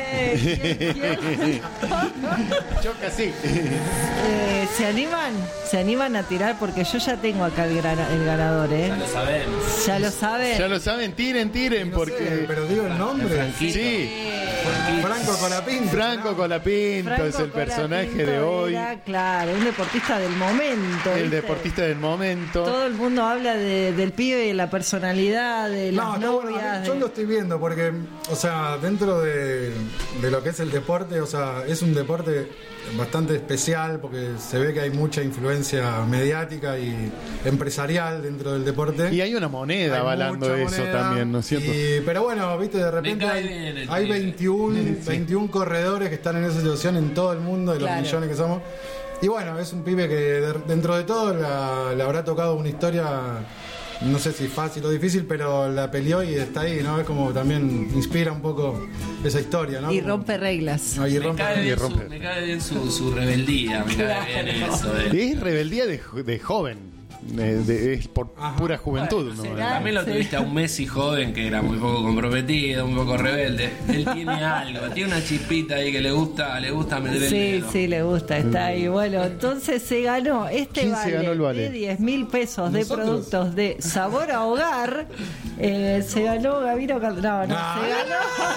[SPEAKER 1] Choca así.
[SPEAKER 2] Eh, ¿Se animan? ¿Se animan a tirar? Porque yo ya tengo acá el, grana- el ganador, ¿eh?
[SPEAKER 14] Ya lo sabemos.
[SPEAKER 2] ¿Ya lo saben?
[SPEAKER 1] Ya lo saben, tiren, tiren,
[SPEAKER 13] No
[SPEAKER 1] porque.
[SPEAKER 13] sé, pero digo el nombre.
[SPEAKER 1] Sí.
[SPEAKER 13] Franco Colapinto.
[SPEAKER 1] Franco Colapinto
[SPEAKER 2] Franco
[SPEAKER 1] es el personaje
[SPEAKER 2] Colapinto
[SPEAKER 1] de hoy.
[SPEAKER 2] era, claro, un deportista del momento.
[SPEAKER 1] El
[SPEAKER 2] ¿viste?
[SPEAKER 1] deportista del momento.
[SPEAKER 2] Todo el mundo habla de- del pibe y de la personalidad, de
[SPEAKER 13] No,
[SPEAKER 2] las
[SPEAKER 13] está bueno,
[SPEAKER 2] novias.
[SPEAKER 13] yo
[SPEAKER 2] de-
[SPEAKER 13] lo estoy viendo porque, o sea, dentro de, de lo que es el deporte, o sea, es un deporte bastante especial porque se ve que hay mucha influencia mediática y empresarial dentro del deporte.
[SPEAKER 1] Y hay una moneda
[SPEAKER 13] Hay
[SPEAKER 1] avalando
[SPEAKER 13] mucha
[SPEAKER 1] eso
[SPEAKER 13] moneda,
[SPEAKER 1] también, ¿no es cierto?
[SPEAKER 13] y- pero bueno, viste, de repente
[SPEAKER 14] cae
[SPEAKER 13] hay,
[SPEAKER 14] bien el
[SPEAKER 13] hay
[SPEAKER 14] pibe.
[SPEAKER 13] veintiuno,
[SPEAKER 1] Sí.
[SPEAKER 13] veintiún corredores que están en esa situación en todo el mundo, de los
[SPEAKER 2] Claro.
[SPEAKER 13] millones que somos. Y bueno, es un pibe que de- dentro de todo la- le habrá tocado una historia, no sé si fácil o difícil, pero la peleó y está ahí, ¿no? Es como también inspira un poco esa historia, ¿no?
[SPEAKER 2] Y rompe reglas.
[SPEAKER 13] No, y
[SPEAKER 14] Me
[SPEAKER 13] rompe-
[SPEAKER 14] cae
[SPEAKER 1] y
[SPEAKER 14] bien, su,
[SPEAKER 1] rompe.
[SPEAKER 14] me cae bien su, su rebeldía, me cae bien eso. de-
[SPEAKER 1] Es rebeldía de, jo- de joven. de- de- es por pura juventud. ¿no?
[SPEAKER 2] será.
[SPEAKER 14] También lo
[SPEAKER 2] Sí.
[SPEAKER 14] tuviste a un Messi joven que era muy poco comprometido, un poco rebelde. Él tiene algo, tiene una chispita ahí que le gusta, le gusta meter el
[SPEAKER 2] Sí,
[SPEAKER 14] dedo.
[SPEAKER 2] sí, le gusta, está ahí. Bueno, entonces se ganó este
[SPEAKER 1] ¿Quién se
[SPEAKER 2] vale,
[SPEAKER 1] ganó el vale?
[SPEAKER 2] de diez mil pesos de
[SPEAKER 13] ¿Nosotros?
[SPEAKER 2] productos de sabor a hogar. Eh, se ganó Gavino Calderón. No,
[SPEAKER 13] No.
[SPEAKER 2] se ganó.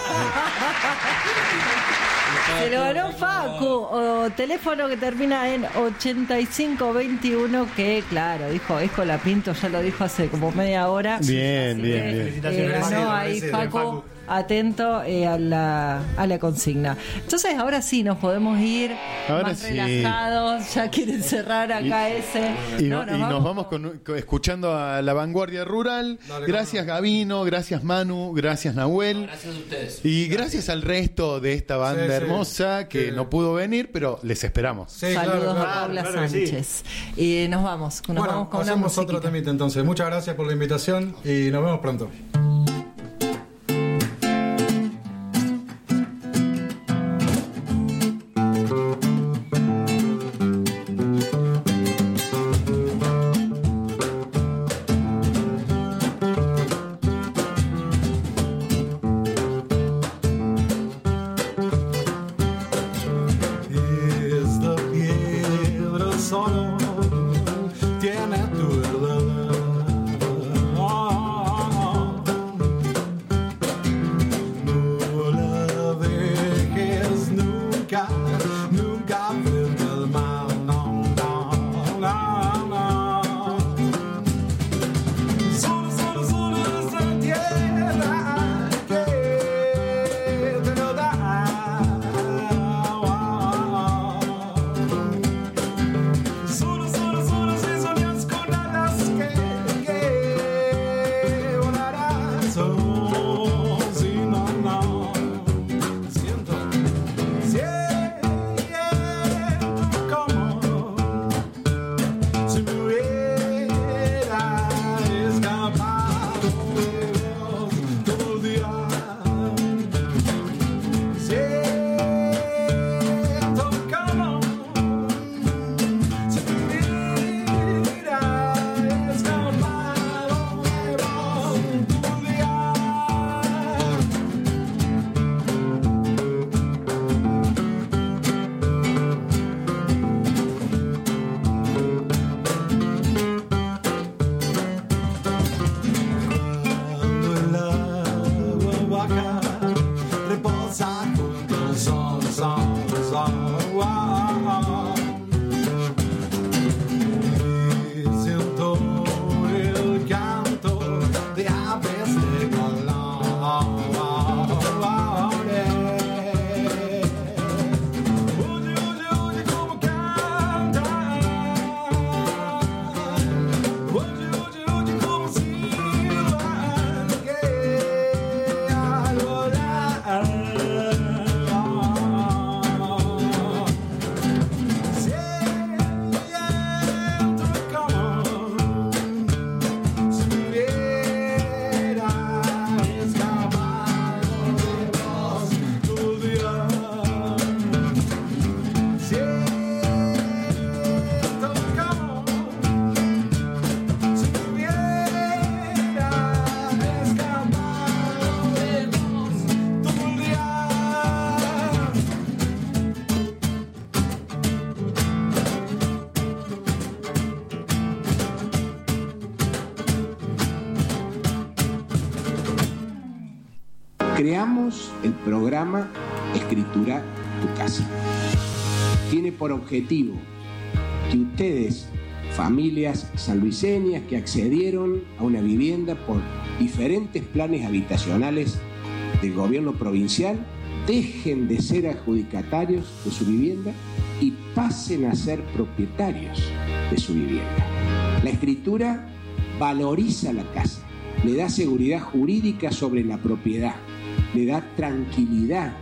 [SPEAKER 2] Se lo ganó Facu, o teléfono que termina en ochenta y cinco veintiuno, que claro, dijo, es Colapinto, ya lo dijo hace como media hora.
[SPEAKER 1] Bien,
[SPEAKER 2] Así
[SPEAKER 1] bien,
[SPEAKER 2] que,
[SPEAKER 1] bien.
[SPEAKER 2] eh,
[SPEAKER 12] Felicitaciones.
[SPEAKER 2] ganó
[SPEAKER 13] Merecido,
[SPEAKER 2] ahí
[SPEAKER 13] merecido,
[SPEAKER 2] Facu,
[SPEAKER 13] Facu.
[SPEAKER 2] atento eh, a, la, a la consigna. Entonces ahora sí nos podemos ir
[SPEAKER 1] Ahora
[SPEAKER 2] más
[SPEAKER 1] sí.
[SPEAKER 2] relajados, ya quieren cerrar acá ese.
[SPEAKER 1] Y,
[SPEAKER 2] No,
[SPEAKER 1] no- y nos vamos con, con- escuchando a la vanguardia rural.
[SPEAKER 13] Dale,
[SPEAKER 1] Gracias Gavino, gracias Manu, gracias Nahuel.
[SPEAKER 14] Gracias a ustedes.
[SPEAKER 1] Y gracias al resto de esta banda
[SPEAKER 13] Sí, sí.
[SPEAKER 1] hermosa que
[SPEAKER 13] Sí.
[SPEAKER 1] no pudo venir, pero les esperamos.
[SPEAKER 13] Sí,
[SPEAKER 2] Saludos
[SPEAKER 13] claro, claro.
[SPEAKER 2] a Paula
[SPEAKER 12] claro que sí.
[SPEAKER 2] Sánchez. Y nos vamos, nos
[SPEAKER 13] Bueno,
[SPEAKER 2] vamos con una
[SPEAKER 13] hacemos otro
[SPEAKER 2] musiquita.
[SPEAKER 13] temita entonces. Muchas gracias por la invitación y nos vemos pronto. Esta piedra solo tiene tu verdad. No la dejes nunca, nunca frente al mar. No, no, no, no. Solo, solo, solo esta tierra que te lo da. Solo, solo, solo si soñas con alas que, que volarás. Oh, si no, no. Siento, siento como si me hubiera escapado de vos todo el día. Siento como si me hubiera escapado de vos todo el día. Cuando el agua baja, reposa junto al sol, sol, sol. Wow. Y siento el canto de aves de colores. Oye, oye, oye cómo cantan. Oye, oye, oye cómo silban, que al volar
[SPEAKER 15] Creamos el programa Escritura Tu Casa. Tiene por objetivo que ustedes, familias sanluiseñas que accedieron a una vivienda por diferentes planes habitacionales del gobierno provincial, dejen de ser adjudicatarios de su vivienda y pasen a ser propietarios de su vivienda. La escritura valoriza la casa, le da seguridad jurídica sobre la propiedad, le da tranquilidad